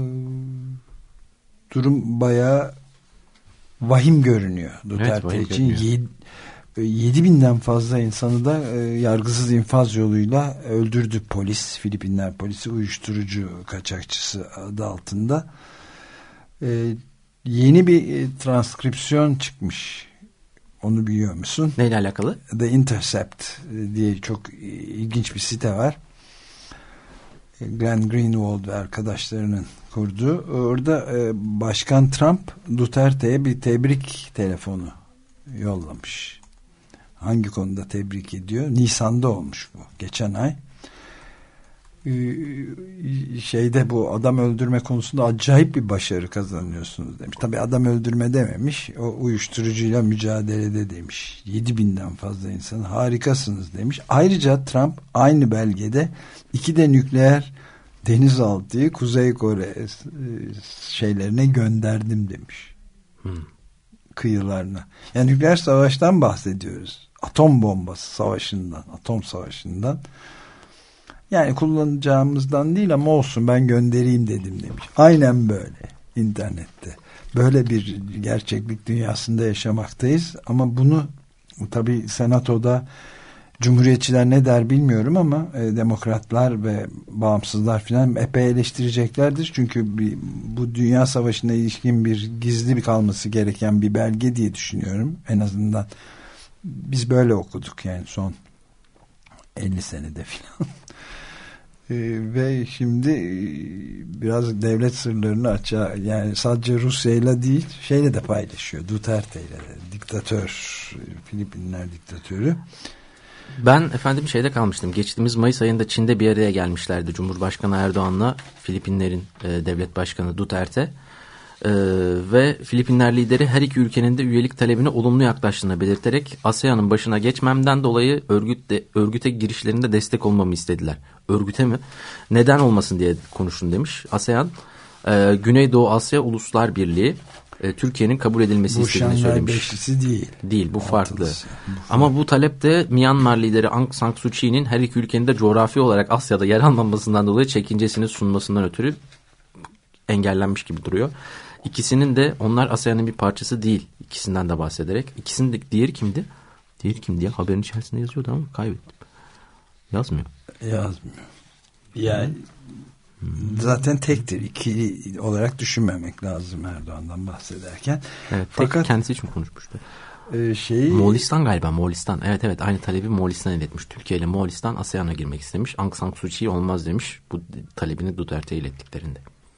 durum bayağı vahim görünüyor Duterte için. 7.000'den fazla insanı da yargısız infaz yoluyla öldürdü polis. Filipinler polisi, uyuşturucu kaçakçısı adı altında. Yeni bir transkripsiyon çıkmış. Onu biliyor musun? Neyle alakalı? The Intercept diye çok ilginç bir site var. Glenn Greenwald ve arkadaşlarının kurduğu. Orada Başkan Trump Duterte'ye bir tebrik telefonu yollamış. Hangi konuda tebrik ediyor? Nisan'da olmuş bu. Geçen ay. Bu adam öldürme konusunda acayip bir başarı kazanıyorsunuz demiş. Tabii adam öldürme dememiş. O uyuşturucuyla mücadelede demiş. 7.000'den fazla insan, harikasınız demiş. Ayrıca Trump aynı belgede 2 de nükleer denizaltıyı Kuzey Kore şeylerine gönderdim demiş. Kıyılarına. Yani nükleer savaştan bahsediyoruz. Atom bombası savaşından, atom savaşından. Yani kullanacağımızdan değil ama olsun, ben göndereyim dedim demiş. Aynen böyle internette. Böyle bir gerçeklik dünyasında yaşamaktayız ama bunu tabii Senato'da Cumhuriyetçiler ne der bilmiyorum ama demokratlar ve bağımsızlar filan epey eleştireceklerdir. Çünkü bu dünya savaşına ilişkin bir gizli kalması gereken bir belge diye düşünüyorum. En azından biz böyle okuduk yani son 50 senede filan. Ve şimdi biraz devlet sırlarını açığa, yani sadece Rusya'yla değil şeyle de paylaşıyor. Duterte'yle de, diktatör, Filipinler diktatörü. Ben efendim şeyde kalmıştım. Geçtiğimiz Mayıs ayında Çin'de bir araya gelmişlerdi Cumhurbaşkanı Erdoğan'la Filipinlerin devlet başkanı Duterte. Ve Filipinler lideri her iki ülkenin de üyelik talebine olumlu yaklaştığını belirterek ASEAN'ın başına geçmemden dolayı örgüte girişlerinde destek olmamı istediler. Örgüte mi? Neden olmasın diye konuşun demiş. ASEAN, Güneydoğu Asya Uluslar Birliği, Türkiye'nin kabul edilmesi istediğini söylemiş. Bu Şanghay Beşlisi değil. Değil, bu farklı. Ama bu talep de Myanmar lideri Aung San Suu Kyi'nin her iki ülkenin de coğrafi olarak Asya'da yer almamasından dolayı çekincesini sunmasından ötürü engellenmiş gibi duruyor. İkisinin de onlar ASEAN'ın bir parçası değil. İkisinden de bahsederek. İkisinin de diğeri kimdi? Diğeri kimdi ya? Haberin içerisinde yazıyordu ama kaybettim. Yazmıyor. Yani zaten tektir. İkili olarak düşünmemek lazım Erdoğan'dan bahsederken. Evet, fakat kendisi için konuşmuştu. Moğolistan galiba. Moğolistan. Evet aynı talebi Moğolistan iletmiş. Türkiye ile Moğolistan ASEAN'a girmek istemiş. Aung San Suu Kyi olmaz demiş. Bu talebini Duterte'ye ilettiklerinde.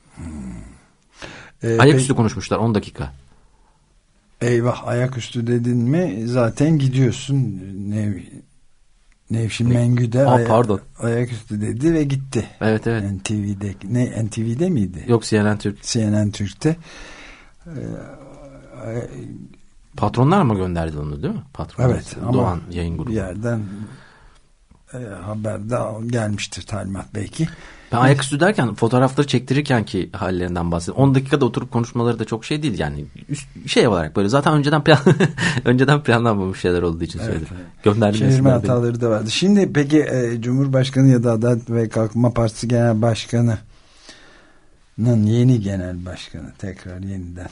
Ayaküstü konuşmuşlar 10 dakika. Eyvah, ayaküstü dedin mi zaten gidiyorsun. Nevşin Mengü de ayaküstü dedi ve gitti. Evet. NTV'de. NTV'de miydi? Yok, CNN Türk'te. Patronlar mı gönderdi onu, değil mi? Patronlar. Evet. Doğan Yayın Grubu. Bir yerden haberde gelmiştir talimat belki. Ben ayaküstü derken fotoğrafları çektirirken ki hallerinden bahsediyorum. 10 dakikada oturup konuşmaları da çok şey değil yani. Şey olarak böyle zaten önceden planlanmamış şeyler olduğu için söyledim. Evet. Çevirme hataları da vardı. Şimdi peki Cumhurbaşkanı ya da Adalet ve Kalkınma Partisi Genel Başkanı'nın yeni genel başkanı tekrar yeniden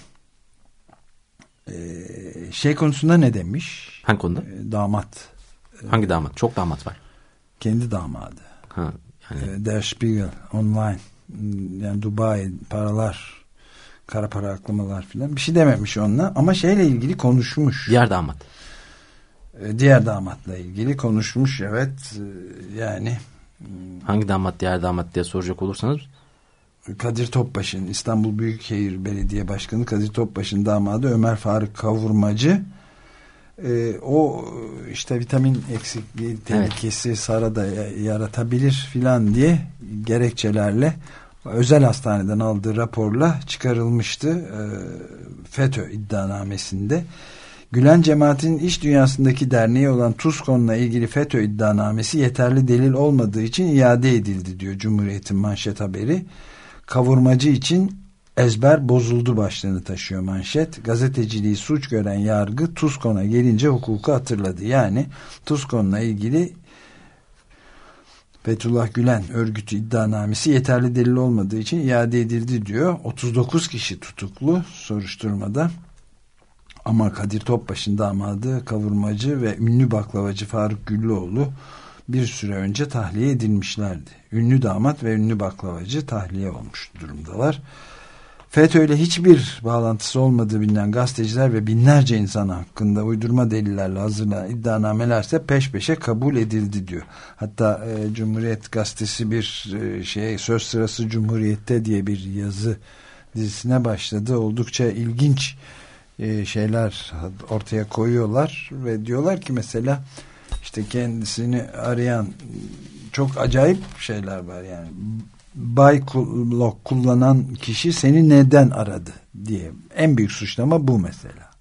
konusunda ne demiş? Hangi konuda? Damat. Hangi damat? Çok damat var. Kendi damadı. Ha. Der Spiegel online, yani Dubai paralar, kara para aklamalar filan bir şey dememiş onunla ama şeyle ilgili konuşmuş. Diğer damatla ilgili konuşmuş, evet. Yani hangi damat diğer damat diye soracak olursanız Kadir Topbaş'ın, İstanbul Büyükşehir Belediye Başkanı Kadir Topbaş'ın damadı Ömer Faruk Kavurmacı. O işte vitamin eksikliği tehlikesi Sara'da yaratabilir filan diye gerekçelerle özel hastaneden aldığı raporla çıkarılmıştı FETÖ iddianamesinde. Gülen cemaatinin iş dünyasındaki derneği olan TUSKON'la ilgili FETÖ iddianamesi yeterli delil olmadığı için iade edildi diyor Cumhuriyet'in manşet haberi. Kavurmacı için ezber bozuldu başlığını taşıyor manşet. Gazeteciliği suç gören yargı TUSKON'a gelince hukuku hatırladı. Yani TUSKON'la ilgili Fethullah Gülen örgütü iddianamesi yeterli delil olmadığı için iade edildi diyor. 39 kişi tutuklu soruşturmada. Ama Kadir Topbaş'ın damadı Kavurmacı ve ünlü baklavacı Faruk Güllüoğlu bir süre önce tahliye edilmişlerdi. Ünlü damat ve ünlü baklavacı tahliye olmuş durumdalar. FETÖ ile hiçbir bağlantısı olmadığı bilinen gazeteciler ve binlerce insan hakkında uydurma delillerle hazırlanan iddianamelerse peş peşe kabul edildi diyor. Hatta Cumhuriyet gazetesi bir söz sırası Cumhuriyet'te diye bir yazı dizisine başladı. Oldukça ilginç şeyler ortaya koyuyorlar ve diyorlar ki mesela işte kendisini arayan çok acayip şeyler var yani. Baykulok kullanan kişi seni neden aradı diye. En büyük suçlama bu mesela.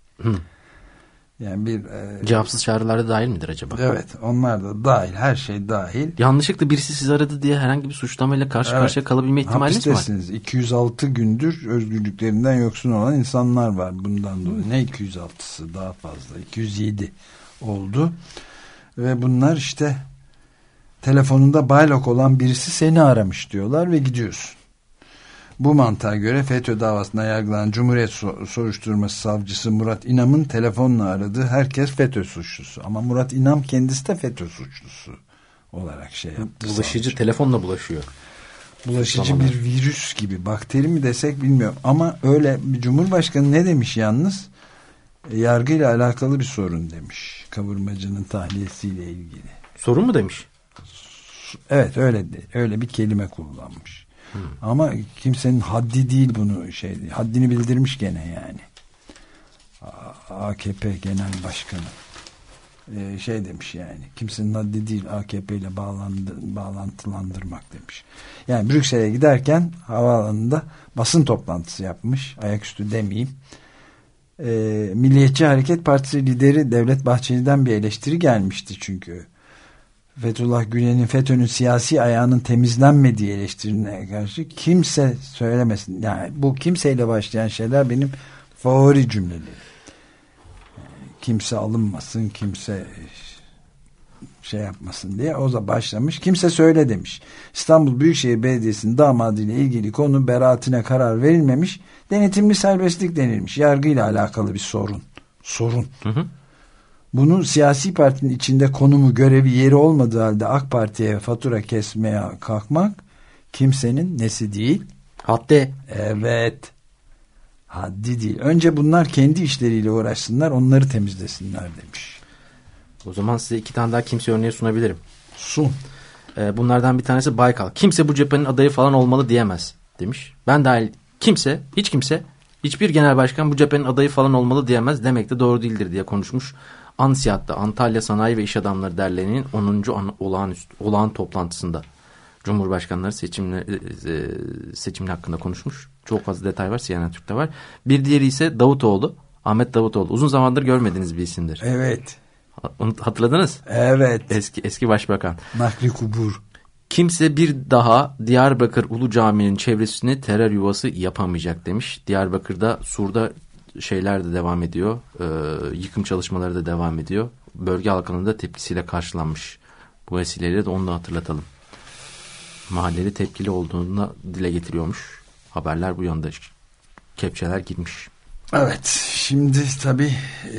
Yani bir cevapsız çağrılarda dahil midir acaba? Evet, onlar da dahil, her şey dahil. Yanlışlıkla birisi sizi aradı diye herhangi bir suçlamayla karşıya kalabilme ihtimaliniz mi var? Hapistesiniz. 206 gündür özgürlüklerinden yoksun olan insanlar var bundan dolayı. Ne 206'sı, daha fazla. 207 oldu. Ve bunlar işte telefonunda baylok olan birisi seni aramış diyorlar ve gidiyorsun. Bu mantığa göre FETÖ davasında yargılanan Cumhuriyet Soruşturması Savcısı Murat İnam'ın telefonla aradığı herkes FETÖ suçlusu. Ama Murat İnam kendisi de FETÖ suçlusu olarak şey yaptı. Bulaşıcı savcı. Telefonla bulaşıyor. Bulaşıcı bir virüs gibi, bakteri mi desek bilmiyorum. Ama öyle Cumhurbaşkanı ne demiş yalnız? Yargıyla alakalı bir sorun demiş. Kavurmacının tahliyesiyle ilgili. Sorun mu demiş? Evet, öyle bir kelime kullanmış. Ama kimsenin haddi değil bunu haddini bildirmiş gene yani. AKP Genel Başkanı demiş yani. Kimsenin haddi değil AKP ile bağlantılandırmak demiş. Yani Brüksel'e giderken havaalanında basın toplantısı yapmış. Ayaküstü demeyeyim. Milliyetçi Hareket Partisi lideri Devlet Bahçeli'den bir eleştiri gelmişti çünkü. Fethullah Gülen'in FETÖ'nün siyasi ayağının temizlenmediği eleştirine karşı kimse söylemesin. Yani bu kimseyle başlayan şeyler benim favori cümleleri. Kimse alınmasın, kimse şey yapmasın diye o da başlamış. Kimse söyle demiş. İstanbul Büyükşehir Belediyesi'nin damadıyla ilgili konu beraatine karar verilmemiş. Denetimli serbestlik denilmiş. Yargıyla alakalı bir sorun. Hı hı. Bunun siyasi partinin içinde konumu, görevi, yeri olmadığı halde AK Parti'ye fatura kesmeye kalkmak kimsenin nesi değil? Haddi. Evet. Haddi değil. Önce bunlar kendi işleriyle uğraşsınlar, onları temizlesinler demiş. O zaman size 2 tane daha kimse örneği sunabilirim. Sun. Bunlardan bir tanesi Baykal. Kimse bu cephenin adayı falan olmalı diyemez demiş. Ben dahil kimse, hiç kimse, hiçbir genel başkan bu cephenin adayı falan olmalı diyemez demek de doğru değildir diye konuşmuş. ANSİAD'da Antalya Sanayi ve İş Adamları Derneği'nin 10. olağan toplantısında Cumhurbaşkanları seçimli hakkında konuşmuş. Çok fazla detay var. CNN Türk'te var. Bir diğeri ise Davutoğlu. Ahmet Davutoğlu. Uzun zamandır görmediğiniz bir isimdir. Evet. Hatırladınız? Evet. Eski başbakan. Nakli kubur. Kimse bir daha Diyarbakır Ulu Cami'nin çevresini terör yuvası yapamayacak demiş. Diyarbakır'da Sur'da şeyler de devam ediyor. Yıkım çalışmaları da devam ediyor. Bölge halkının da tepkisiyle karşılanmış. Bu vesileyle de onu da hatırlatalım. Mahalleli tepkili olduğunu dile getiriyormuş. Haberler bu yönde. Kepçeler girmiş. Evet. Şimdi tabii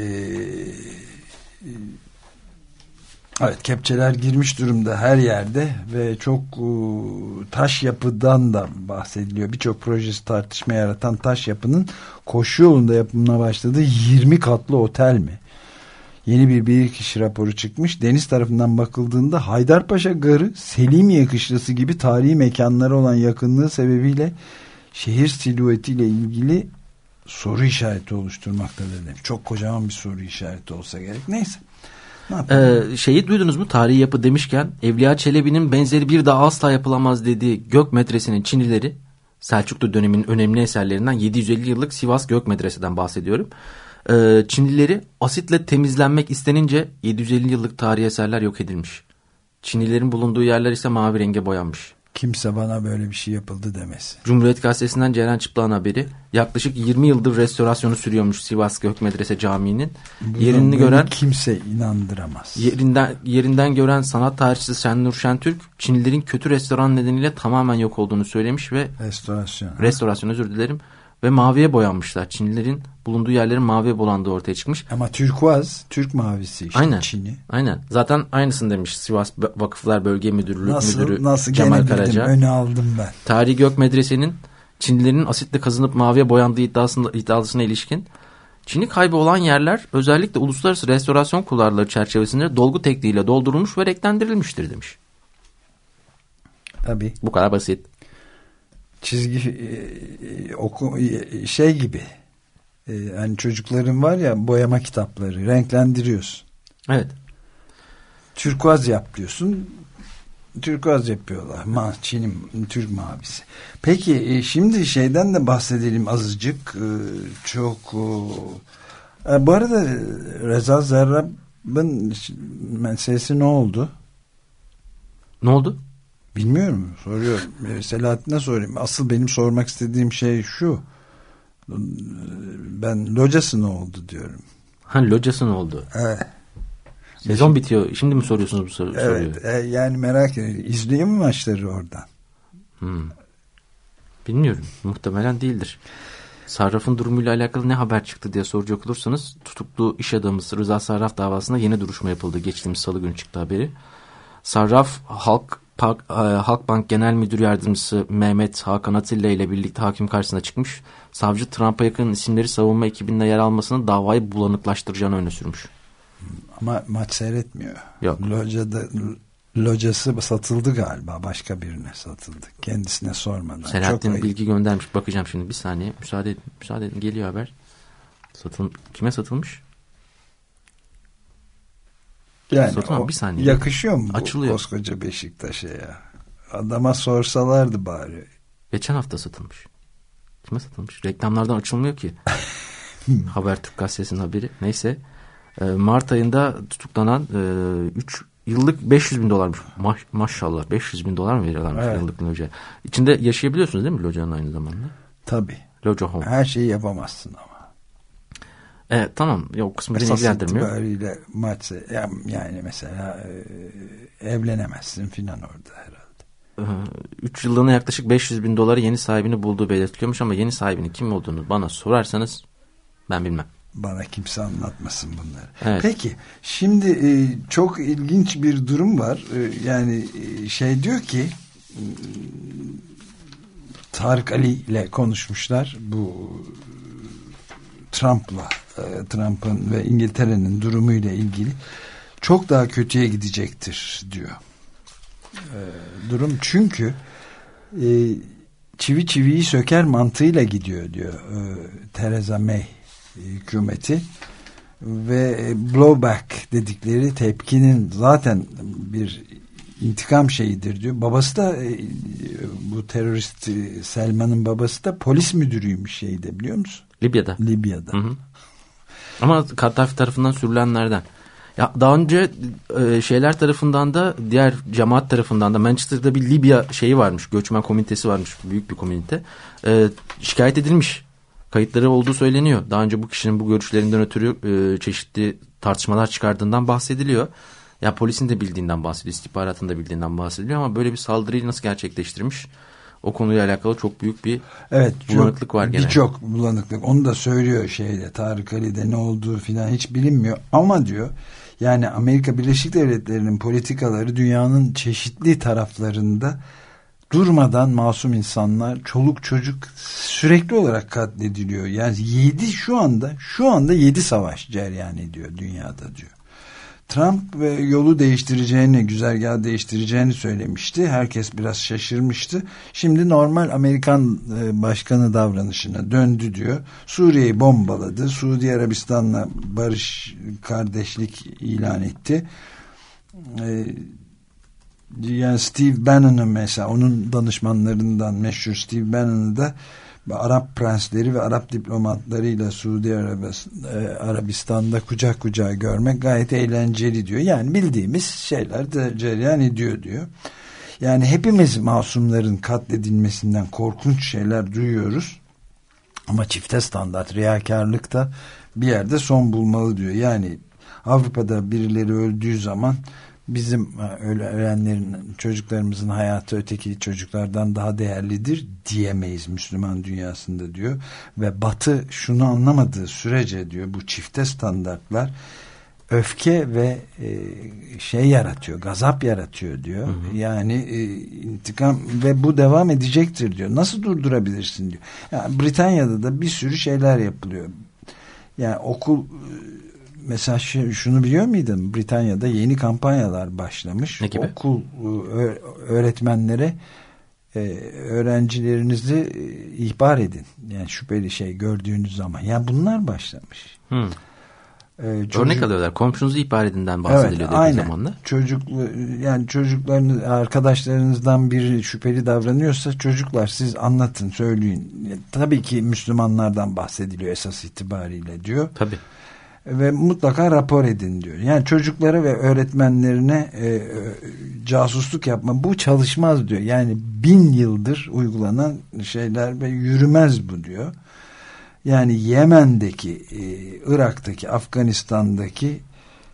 evet, kepçeler girmiş durumda her yerde ve çok taş yapıdan da bahsediliyor. Birçok projesi tartışma yaratan taş yapının koşu yolunda yapımına başladığı 20 katlı otel mi? Yeni bir bilirkişi raporu çıkmış. Deniz tarafından bakıldığında Haydarpaşa Garı, Selimiye Kışlası gibi tarihi mekanlara olan yakınlığı sebebiyle şehir silüetiyle ilgili soru işareti oluşturmaktadır demiş. Çok kocaman bir soru işareti olsa gerek. Neyse. Şeyi duydunuz mu? Tarihi yapı demişken Evliya Çelebi'nin benzeri bir daha asla yapılamaz dediği Gök Medrese'nin Çinileri, Selçuklu döneminin önemli eserlerinden 750 yıllık Sivas Gök Medrese'den bahsediyorum. Çinlileri asitle temizlenmek istenince 750 yıllık tarihi eserler yok edilmiş. Çinlilerin bulunduğu yerler ise mavi renge boyanmış. Kimse bana böyle bir şey yapıldı demesin. Cumhuriyet Gazetesi'nden Ceren Çıplak'ın haberi. Yaklaşık 20 yıldır restorasyonu sürüyormuş Sivas Gök Medrese Camii'nin. Yerini gören kimse inandıramaz. Yerinden gören sanat tarihçisi Şenur Şentürk, Çinlilerin kötü restoran nedeniyle tamamen yok olduğunu söylemiş ve restorasyon özür dilerim ve maviye boyanmışlar. Çinlilerin bulunduğu yerlerin maviye boyandığı ortaya çıkmış. Ama turkuaz, Türk mavisi işte. Aynen. Çin'i. Aynen. Zaten aynısını demiş Sivas Vakıflar Bölge Müdürü nasıl Cemal gene Karaca. Öne aldım ben. Tarihi Gök Medrese'nin Çinlilerin asitle kazınıp maviye boyandığı iddiasına ilişkin Çin'i kaybolan yerler özellikle uluslararası restorasyon kuralları çerçevesinde dolgu tekniğiyle doldurulmuş ve renklendirilmiştir demiş. Tabii. Bu kadar basit. Çizgi şey gibi hani çocukların var ya boyama kitapları renklendiriyorsun. Evet. Turkuaz yap diyorsun. Turkuaz yapıyorlar. Çin'in Türk mavisi. Peki şimdi şeyden de bahsedelim azıcık. Çok bu arada Reza Zarrab'ın meselesi ne oldu? Ne oldu? Bilmiyorum. Soruyorum. Selahattin'e sorayım. Asıl benim sormak istediğim şey şu. Ben locası ne oldu diyorum. Locası ne oldu? Evet. Sezon bitiyor. Şimdi mi soruyorsunuz bu soruyu? Evet. Yani merak ediyorum. İzliyor mu maçları oradan? Bilmiyorum. Muhtemelen değildir. Sarraf'ın durumuyla alakalı ne haber çıktı diye soracak olursanız tutuklu iş adamı Rıza Sarraf davasında yeni duruşma yapıldı. Geçtiğimiz salı günü çıktı haberi. Sarraf Halkbank Genel Müdür Yardımcısı Mehmet Hakan Atilla ile birlikte hakim karşısına çıkmış. Savcı Trump'a yakın isimleri savunma ekibinde yer almasını davayı bulanıklaştıracağını öne sürmüş. Ama maç seyretmiyor. Yok. Locası satıldı galiba. Başka birine satıldı. Kendisine sormadan. Selahattin bilgi göndermiş. Bakacağım şimdi bir saniye. Müsaade edin. Geliyor haber. Kime satılmış? Yani bir saniye. Yakışıyor mu bu açılıyor. Koskoca Beşiktaş'a ya? Adama sorsalardı bari. Geçen hafta satılmış. Kime satılmış? Reklamlardan açılmıyor ki. Habertürk gazetesinin haberi. Neyse. Mart ayında tutuklanan 3 yıllık 500 bin dolarmış. Maşallah 500 bin dolar mı veriyorlarmış yıllık loca? İçinde yaşayabiliyorsunuz değil mi locanın aynı zamanda? Tabii. Loca home. Her şeyi yapamazsın ama. Evet, tamam. O kısmı beni Esas ilgilendirmiyor. itibariyle maç yani mesela evlenemezsin filan orada herhalde. 3 yıllığına yaklaşık 500 bin doları yeni sahibini bulduğu belirtiliyormuş ama yeni sahibinin kim olduğunu bana sorarsanız ben bilmem. Bana kimse anlatmasın bunları. Evet. Peki şimdi çok ilginç bir durum var. Yani diyor ki Tarık Ali ile konuşmuşlar bu Trump'ın ve İngiltere'nin durumuyla ilgili çok daha kötüye gidecektir diyor. Durum çünkü çivi çiviyi söker mantığıyla gidiyor diyor Theresa May hükümeti ve blowback dedikleri tepkinin zaten bir intikam şeyidir diyor. Babası da bu terörist Selman'ın babası da polis müdürüymüş biliyor musun? Libya'da. Hı hı. Ama Kaddafi tarafından sürülenlerden. Ya daha önce şeyler tarafından da diğer cemaat tarafından da Manchester'da bir Libya şeyi varmış. Göçmen komünitesi varmış. Büyük bir komünite. Şikayet edilmiş. Kayıtları olduğu söyleniyor. Daha önce bu kişinin bu görüşlerinden ötürü çeşitli tartışmalar çıkardığından bahsediliyor. Ya polisin de bildiğinden bahsediliyor. İstihbaratın da bildiğinden bahsediliyor ama böyle bir saldırıyı nasıl gerçekleştirmiş? O konuyla alakalı çok büyük bir bulanıklık var gene. Birçok bulanıklık. Onu da söylüyor Tarık Ali'de ne olduğu filan hiç bilinmiyor. Ama diyor yani Amerika Birleşik Devletleri'nin politikaları dünyanın çeşitli taraflarında durmadan masum insanlar, çoluk çocuk sürekli olarak katlediliyor. Yani 7 şu anda 7 savaş cereyan ediyor dünyada diyor. Trump yolu değiştireceğini, güzergahı değiştireceğini söylemişti. Herkes biraz şaşırmıştı. Şimdi normal Amerikan başkanı davranışına döndü diyor. Suriye'yi bombaladı. Suudi Arabistan'la barış, kardeşlik ilan etti. Yani Steve Bannon'ın mesela onun danışmanlarından meşhur Steve Bannon'ı da Arap prensleri ve Arap diplomatlarıyla Suudi Arabistan'da kucak kucağa görmek gayet eğlenceli diyor. Yani bildiğimiz şeyler de cereyan ediyor diyor. Yani hepimiz masumların katledilmesinden korkunç şeyler duyuyoruz. Ama çifte standart riyakarlık da bir yerde son bulmalı diyor. Yani Avrupa'da birileri öldüğü zaman bizim ölenlerin, çocuklarımızın hayatı öteki çocuklardan daha değerlidir diyemeyiz Müslüman dünyasında diyor. Ve Batı şunu anlamadığı sürece diyor bu çifte standartlar öfke ve yaratıyor, gazap yaratıyor diyor. Hı hı. Yani intikam ve bu devam edecektir diyor. Nasıl durdurabilirsin diyor. Yani Britanya'da da bir sürü şeyler yapılıyor. Yani okul mesela şunu biliyor muydun? Britanya'da yeni kampanyalar başlamış. Ne gibi? Okul öğretmenlere öğrencilerinizi ihbar edin. Yani şüpheli gördüğünüz zaman. Yani bunlar başlamış. Örnek alıyorlar. Komşunuzu ihbar edinden bahsediliyor dediği zamanla. Yani çocuklarınız, arkadaşlarınızdan biri şüpheli davranıyorsa çocuklar siz anlatın, söyleyin. Tabii ki Müslümanlardan bahsediliyor esas itibariyle diyor. Tabii. Ve mutlaka rapor edin diyor. Yani çocuklara ve öğretmenlerine casusluk yapma bu çalışmaz diyor. Yani 1000 yıldır uygulanan şeyler ve yürümez bu diyor. Yani Yemen'deki, Irak'taki, Afganistan'daki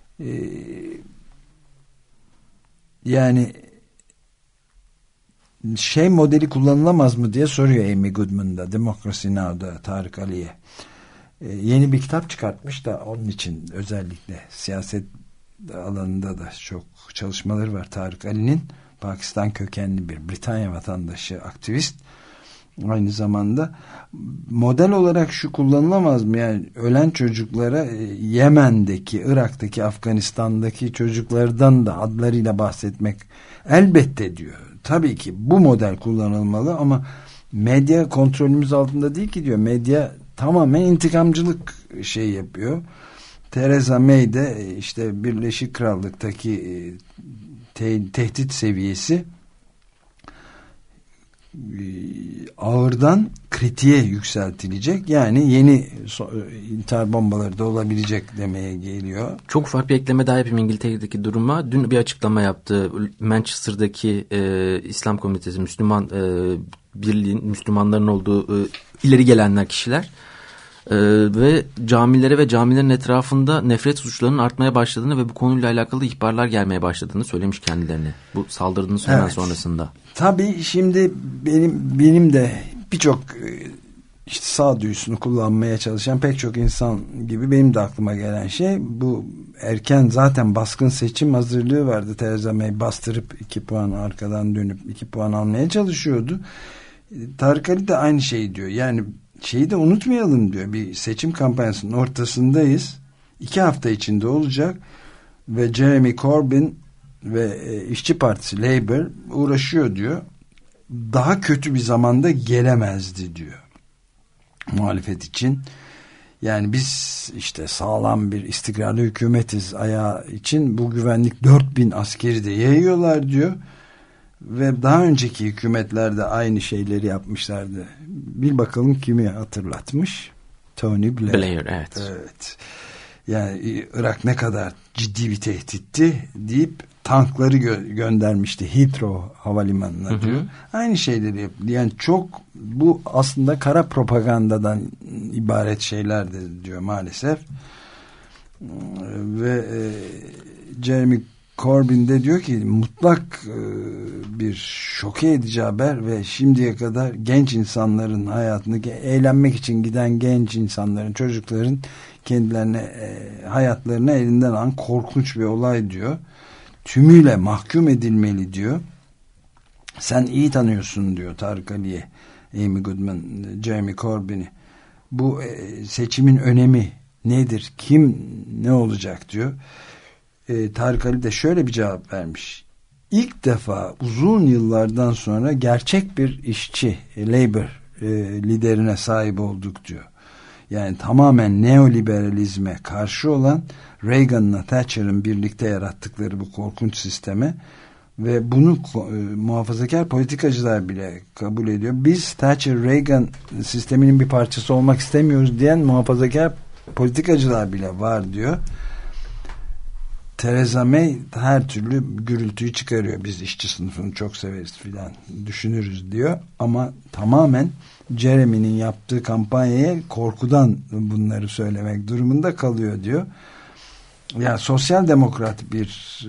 yani modeli kullanılamaz mı diye soruyor Amy Goodman'da Democracy Now'da Tarık Ali'ye. Yeni bir kitap çıkartmış da onun için özellikle siyaset alanında da çok çalışmaları var Tarık Ali'nin. Pakistan kökenli bir Britanya vatandaşı aktivist. Aynı zamanda model olarak şu kullanılamaz mı? Yani ölen çocuklara Yemen'deki, Irak'taki, Afganistan'daki çocuklardan da adlarıyla bahsetmek elbette diyor. Tabii ki bu model kullanılmalı ama medya kontrolümüz altında değil ki diyor. Medya tamamen intikamcılık yapıyor. Theresa May de işte Birleşik Krallık'taki tehdit seviyesi ağırdan kritiğe yükseltilecek. Yani yeni intihar bombaları da olabilecek demeye geliyor. Çok ufak bir ekleme daha yapayım İngiltere'deki duruma. Dün bir açıklama yaptı. Manchester'daki İslam Komitesi, Müslüman birliğin, Müslümanların olduğu ileri gelenler kişiler. Ve camilere ve camilerin etrafında nefret suçlarının artmaya başladığını ve bu konuyla alakalı ihbarlar gelmeye başladığını söylemiş kendilerine. Bu saldırının hemen sonrasında. Tabii şimdi benim de birçok işte sağduyusunu kullanmaya çalışan pek çok insan gibi benim de aklıma gelen şey bu erken zaten baskın seçim hazırlığı vardı. Theresa May bastırıp 2 puan arkadan dönüp 2 puan almaya çalışıyordu. Tarık Ali de aynı şeyi diyor. Yani şeyi de unutmayalım diyor. Bir seçim kampanyasının ortasındayız. 2 hafta içinde olacak ve Jeremy Corbyn ve İşçi Partisi Labour uğraşıyor diyor. Daha kötü bir zamanda gelemezdi diyor. Muhalefet için. Yani biz işte sağlam bir istikrarlı hükümetiz ayağı için bu güvenlik 4000 askeri de yayıyorlar diyor. Ve daha önceki hükümetler de aynı şeyleri yapmışlardı. Bir bakalım kimi hatırlatmış? Tony Blair. Blair, evet. Evet. Yani Irak ne kadar ciddi bir tehditti deyip tankları göndermişti Heathrow havalimanına diyor. Aynı şeyleri yapıyor. Yani çok bu aslında kara propagandadan ibaret şeyler de diyor maalesef. Ve Jeremy Corbyn de diyor ki mutlak bir şoke edici haber ve şimdiye kadar genç insanların hayatını eğlenmek için giden genç insanların, çocukların kendilerine hayatlarını elinden alan korkunç bir olay diyor. Tümüyle mahkum edilmeli diyor. Sen iyi tanıyorsun diyor Tarık Ali'ye, Amy Goodman, Jeremy Corbyn'i. Bu seçimin önemi nedir? Kim ne olacak diyor. Tarık Ali de şöyle bir cevap vermiş. İlk defa uzun yıllardan sonra gerçek bir işçi, Labour liderine sahip olduk diyor. Yani tamamen neoliberalizme karşı olan Reagan'la Thatcher'ın birlikte yarattıkları bu korkunç sisteme ve bunu muhafazakar politikacılar bile kabul ediyor. Biz Thatcher-Reagan sisteminin bir parçası olmak istemiyoruz diyen muhafazakar politikacılar bile var diyor. Theresa May her türlü gürültüyü çıkarıyor. Biz işçi sınıfını çok severiz filan düşünürüz diyor. Ama tamamen Jeremy'nin yaptığı kampanyaya korkudan bunları söylemek durumunda kalıyor diyor. Yani sosyal demokrat bir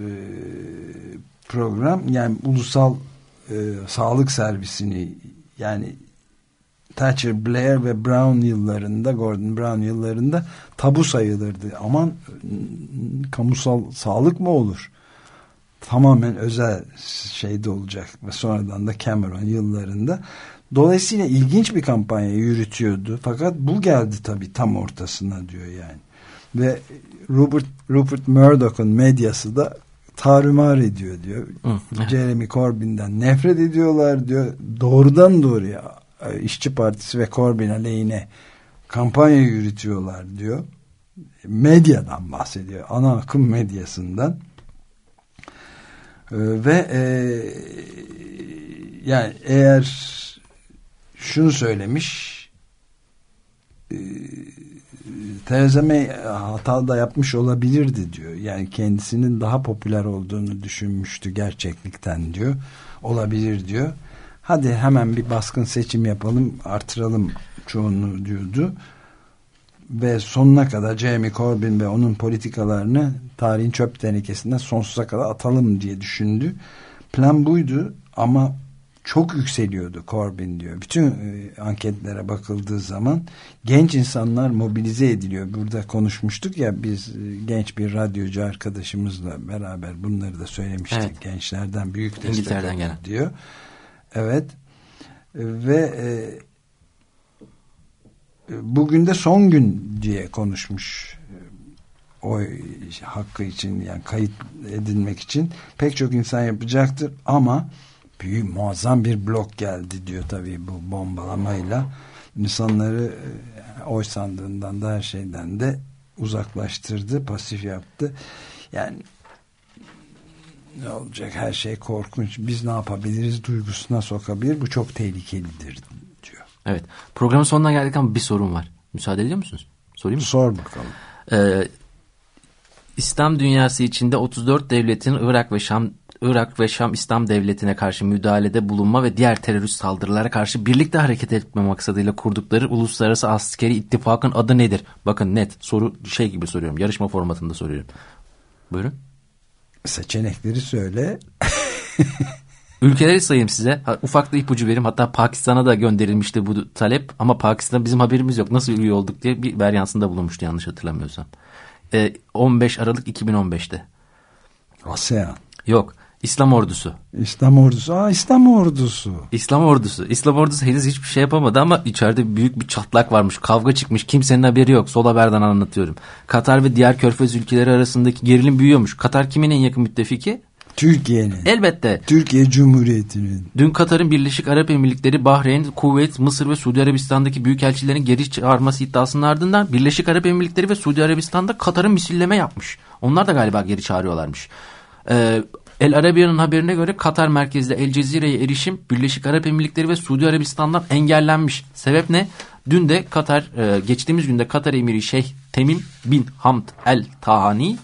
program, yani ulusal sağlık servisini, yani Thatcher, Blair ve Brown yıllarında, Gordon Brown yıllarında tabu sayılırdı. Aman kamusal sağlık mı olur? Tamamen özel şeyde olacak ve sonradan da Cameron yıllarında. Dolayısıyla ilginç bir kampanya yürütüyordu. Fakat bu geldi tabii tam ortasına diyor yani. Ve Rupert Murdoch'un medyası da tarumar ediyor diyor. Jeremy Corbyn'den nefret ediyorlar diyor. Doğrudan doğruya İşçi Partisi ve Corbyn aleyhine kampanya yürütüyorlar diyor. Medyadan bahsediyor. Ana akım medyasından. Ve yani eğer şunu söylemiş, Theresa May hata da yapmış olabilirdi diyor. Yani kendisinin daha popüler olduğunu düşünmüştü gerçeklikten diyor. Olabilir diyor. Hadi hemen bir baskın seçim yapalım, artıralım çoğunluğu diyordu. Ve sonuna kadar Jeremy Corbyn ve onun politikalarını tarihin çöp tenekesinden sonsuza kadar atalım diye düşündü. Plan buydu ama çok yükseliyordu Corbyn diyor. Bütün anketlere bakıldığı zaman genç insanlar mobilize ediliyor. Burada konuşmuştuk ya, biz genç bir radyocu arkadaşımızla beraber bunları da söylemiştik. Evet. Gençlerden büyük destek İngiltere'den gelen diyor. Evet. Ve bugün de son gün diye konuşmuş. Oy hakkı için, yani kayıt edilmek için pek çok insan yapacaktır ama büyük muazzam bir blok geldi diyor tabii bu bombalamayla. İnsanları oy sandığından da her şeyden de uzaklaştırdı, pasif yaptı. Yani ne olacak, her şey korkunç, biz ne yapabiliriz duygusuna sokabilir, bu çok tehlikelidir diyor. Evet, programın sonuna geldik ama bir sorun var. Müsaade ediyor musunuz? Sorayım mı? Sor bakalım. İslam dünyası içinde 34 devletin Irak ve Şam Irak ve Şam İslam Devleti'ne karşı müdahalede bulunma ve diğer terörist saldırılara karşı birlikte hareket etme maksadıyla kurdukları uluslararası askeri ittifakın adı nedir? Bakın net soru şey gibi soruyorum. Yarışma formatında soruyorum. Buyurun. Seçenekleri söyle. Ülkeleri sayayım size. Ufak da ipucu vereyim. Hatta Pakistan'a da gönderilmişti bu talep. Ama Pakistan bizim haberimiz yok. Nasıl üye olduk diye bir varyansında bulunmuştu yanlış hatırlamıyorsam. 15 Aralık 2015'te. ASEAN. Yok. İslam Ordusu. İslam Ordusu. İslam Ordusu. İslam Ordusu. İslam Ordusu henüz hiçbir şey yapamadı ama içeride büyük bir çatlak varmış. Kavga çıkmış. Kimsenin haberi yok. Sol haberden anlatıyorum. Katar ve diğer körfez ülkeleri arasındaki gerilim büyüyormuş. Katar kimin en yakın müttefiki? Türkiye'nin. Elbette. Türkiye Cumhuriyeti'nin. Dün Katar'ın Birleşik Arap Emirlikleri, Bahreyn, Kuveyt, Mısır ve Suudi Arabistan'daki büyükelçilerin geri çağırması iddiasının ardından Birleşik Arap Emirlikleri ve Suudi Arabistan'da Katar'ın misilleme yapmış. Onlar da galiba geri çağırıyorlarmış. El Arabiya'nın haberine göre Katar merkezli El Cezire'ye erişim Birleşik Arap Emirlikleri ve Suudi Arabistan'dan engellenmiş. Sebep ne? Dün de Katar, geçtiğimiz günde Katar Emiri Şeyh Temim bin Hamd El Thani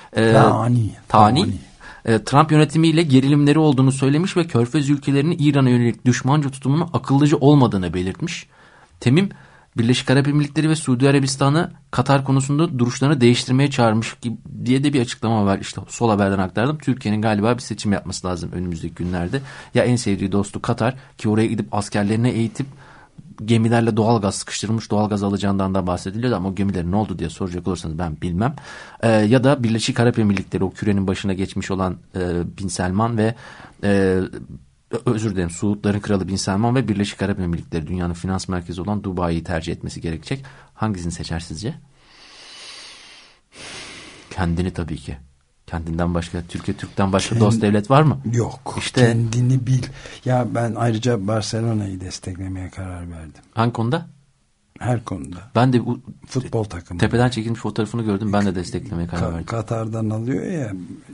Trump yönetimiyle gerilimleri olduğunu söylemiş ve Körfez ülkelerinin İran'a yönelik düşmanca tutumunun akıllıcı olmadığını belirtmiş. Temim, Birleşik Arap Emirlikleri ve Suudi Arabistan'ı Katar konusunda duruşlarını değiştirmeye çağırmış diye de bir açıklama var. İşte Sol Haber'den aktardım. Türkiye'nin galiba bir seçim yapması lazım önümüzdeki günlerde. Ya en sevdiği dostu Katar ki oraya gidip askerlerine eğitip gemilerle doğalgaz sıkıştırılmış doğalgaz alacağından da bahsediliyor ama o gemilerin ne oldu diye soracak olursanız ben bilmem. Ya da Birleşik Arap Emirlikleri o kürenin başına geçmiş olan Bin Selman ve özür dilerim Suudların kralı Bin Selman ve Birleşik Arap Emirlikleri dünyanın finans merkezi olan Dubai'yi tercih etmesi gerekecek. Hangisini seçer sizce? Kendini tabii ki. Kendinden başka, Türk'ten başka dost devlet var mı? Yok. İşte, kendini bil. Ya ben ayrıca Barcelona'yı desteklemeye karar verdim. Hangi konuda? Her konuda. Ben de futbol takımı. Tepeden çekilmiş fotoğrafını gördüm. Ben de desteklemeye karar verdim. Katar'dan alıyor ya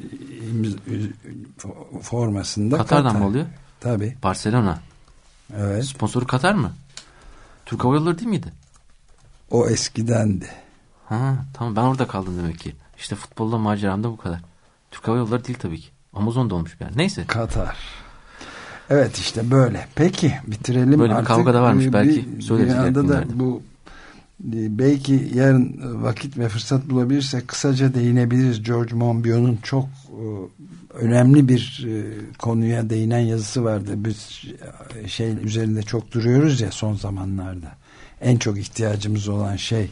formasında. Katar'dan mı alıyor? Tabii. Barcelona. Evet. Sponsoru Katar mı? Türk Hava Yolları değil miydi? O eskidendi. Ha, tamam ben orada kaldım demek ki. İşte futbolda maceramda bu kadar. Türk Hava Yolları değil tabii ki. Amazon'da olmuş bir yer. Neyse. Katar. Evet işte böyle. Peki bitirelim. Böyle artık. Bir kavga da varmış belki. Bir anda da bu belki yarın vakit ve fırsat bulabilirsek kısaca değinebiliriz. George Monbiot'un çok önemli bir konuya değinen yazısı vardı. Biz şey üzerinde çok duruyoruz ya son zamanlarda. En çok ihtiyacımız olan şey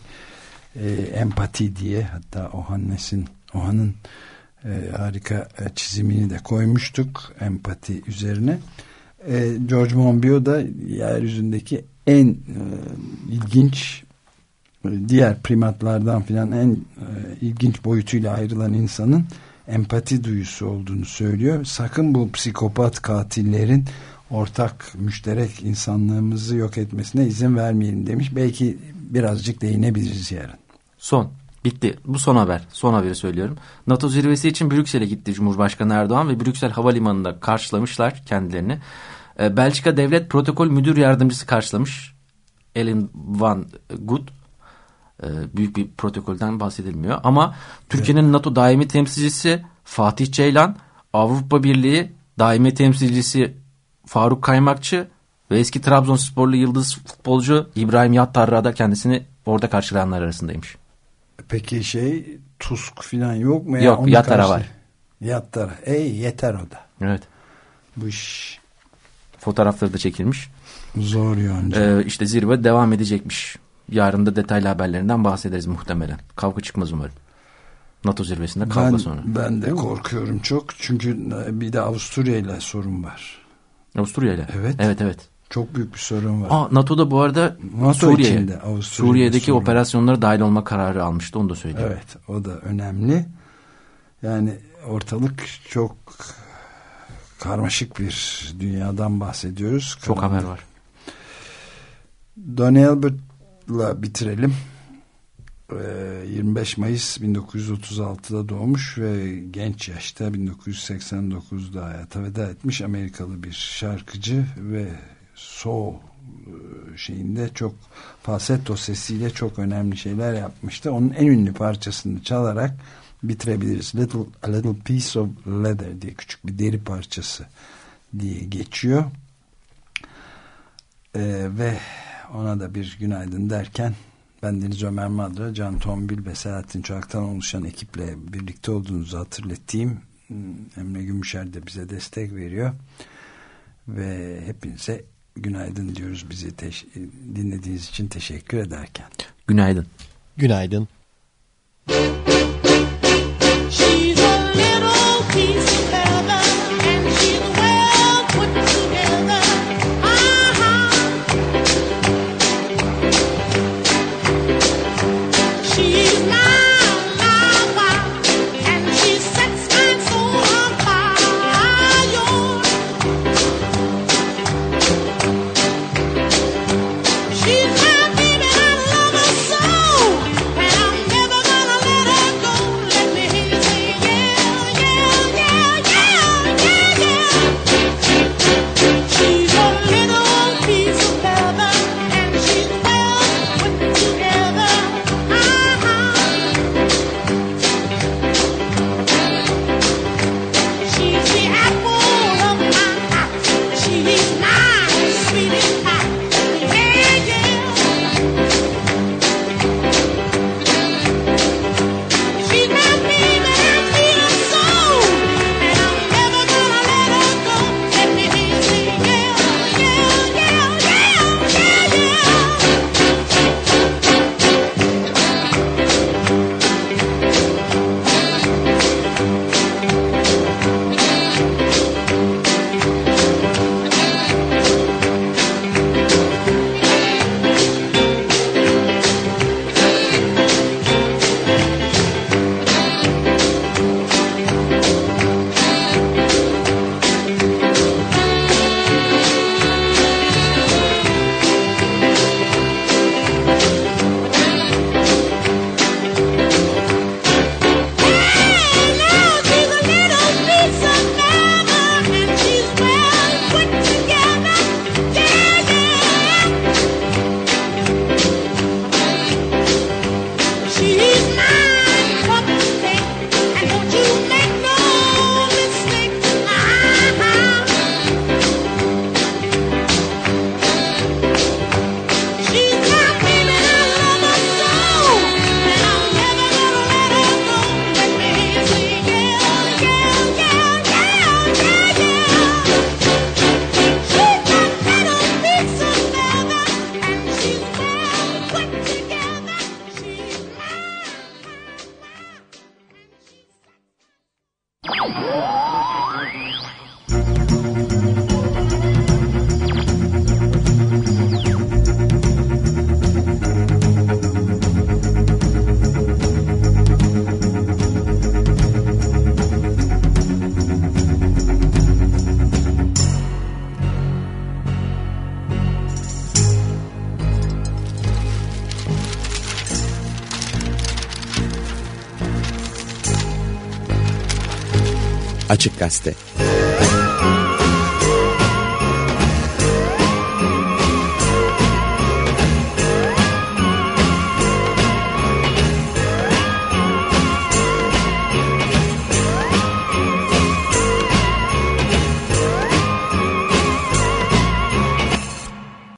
empati diye, hatta Oha'nın harika çizimini de koymuştuk empati üzerine. George Monbiot da yeryüzündeki en ilginç, diğer primatlardan filan en ilginç boyutuyla ayrılan insanın empati duyusu olduğunu söylüyor. Sakın bu psikopat katillerin ortak müşterek insanlığımızı yok etmesine izin vermeyelim demiş. Belki birazcık değinebiliriz yarın. Bitti. Bu son haber. Son haberi söylüyorum. NATO zirvesi için Brüksel'e gitti Cumhurbaşkanı Erdoğan ve Brüksel Havalimanı'nda karşılamışlar kendilerini. Belçika Devlet Protokol Müdür Yardımcısı karşılamış. Ellen van Gut. Büyük bir protokolden bahsedilmiyor. Ama Türkiye'nin NATO daimi temsilcisi Fatih Ceylan, Avrupa Birliği daimi temsilcisi Faruk Kaymakçı ve eski Trabzonsporlu yıldız futbolcu İbrahim Yattarra da kendisini orada karşılayanlar arasındaymış. Peki Tusk falan yok mu? Yok, Yattara var. Yattara. Yeter o da. Evet. Bu iş. Fotoğrafları da çekilmiş. Zor yonca. İşte zirve devam edecekmiş. Yarın da detaylı haberlerinden bahsederiz muhtemelen. Kavga çıkmaz umarım. NATO zirvesinde kavga sonra. Ben de korkuyorum çok. Çünkü bir de Avusturya ile sorun var. Avusturya ile? Evet. Çok büyük bir sorun var. NATO'da bu arada Suriye'deki operasyonlara dahil olma kararı almıştı. Onu da söyleyeyim. Evet. O da önemli. Yani ortalık çok karmaşık bir dünyadan bahsediyoruz. Çok haber var. Don Albert'la bitirelim. 25 Mayıs 1936'da doğmuş ve genç yaşta 1989'da hayata veda etmiş Amerikalı bir şarkıcı ve soul şeyinde çok falsetto sesiyle çok önemli şeyler yapmıştı. Onun en ünlü parçasını çalarak bitirebiliriz. A little piece of leather diye, küçük bir deri parçası diye geçiyor. Ve ona da bir günaydın derken ben Deniz Ömer Madra, Can Tombil ve Selahattin Çolak'tan oluşan ekiple birlikte olduğunuzu hatırlatayım. Emre Gümüşer de bize destek veriyor. Ve hepinize günaydın diyoruz, bizi dinlediğiniz için teşekkür ederken. Günaydın. Günaydın. Açık Gazete.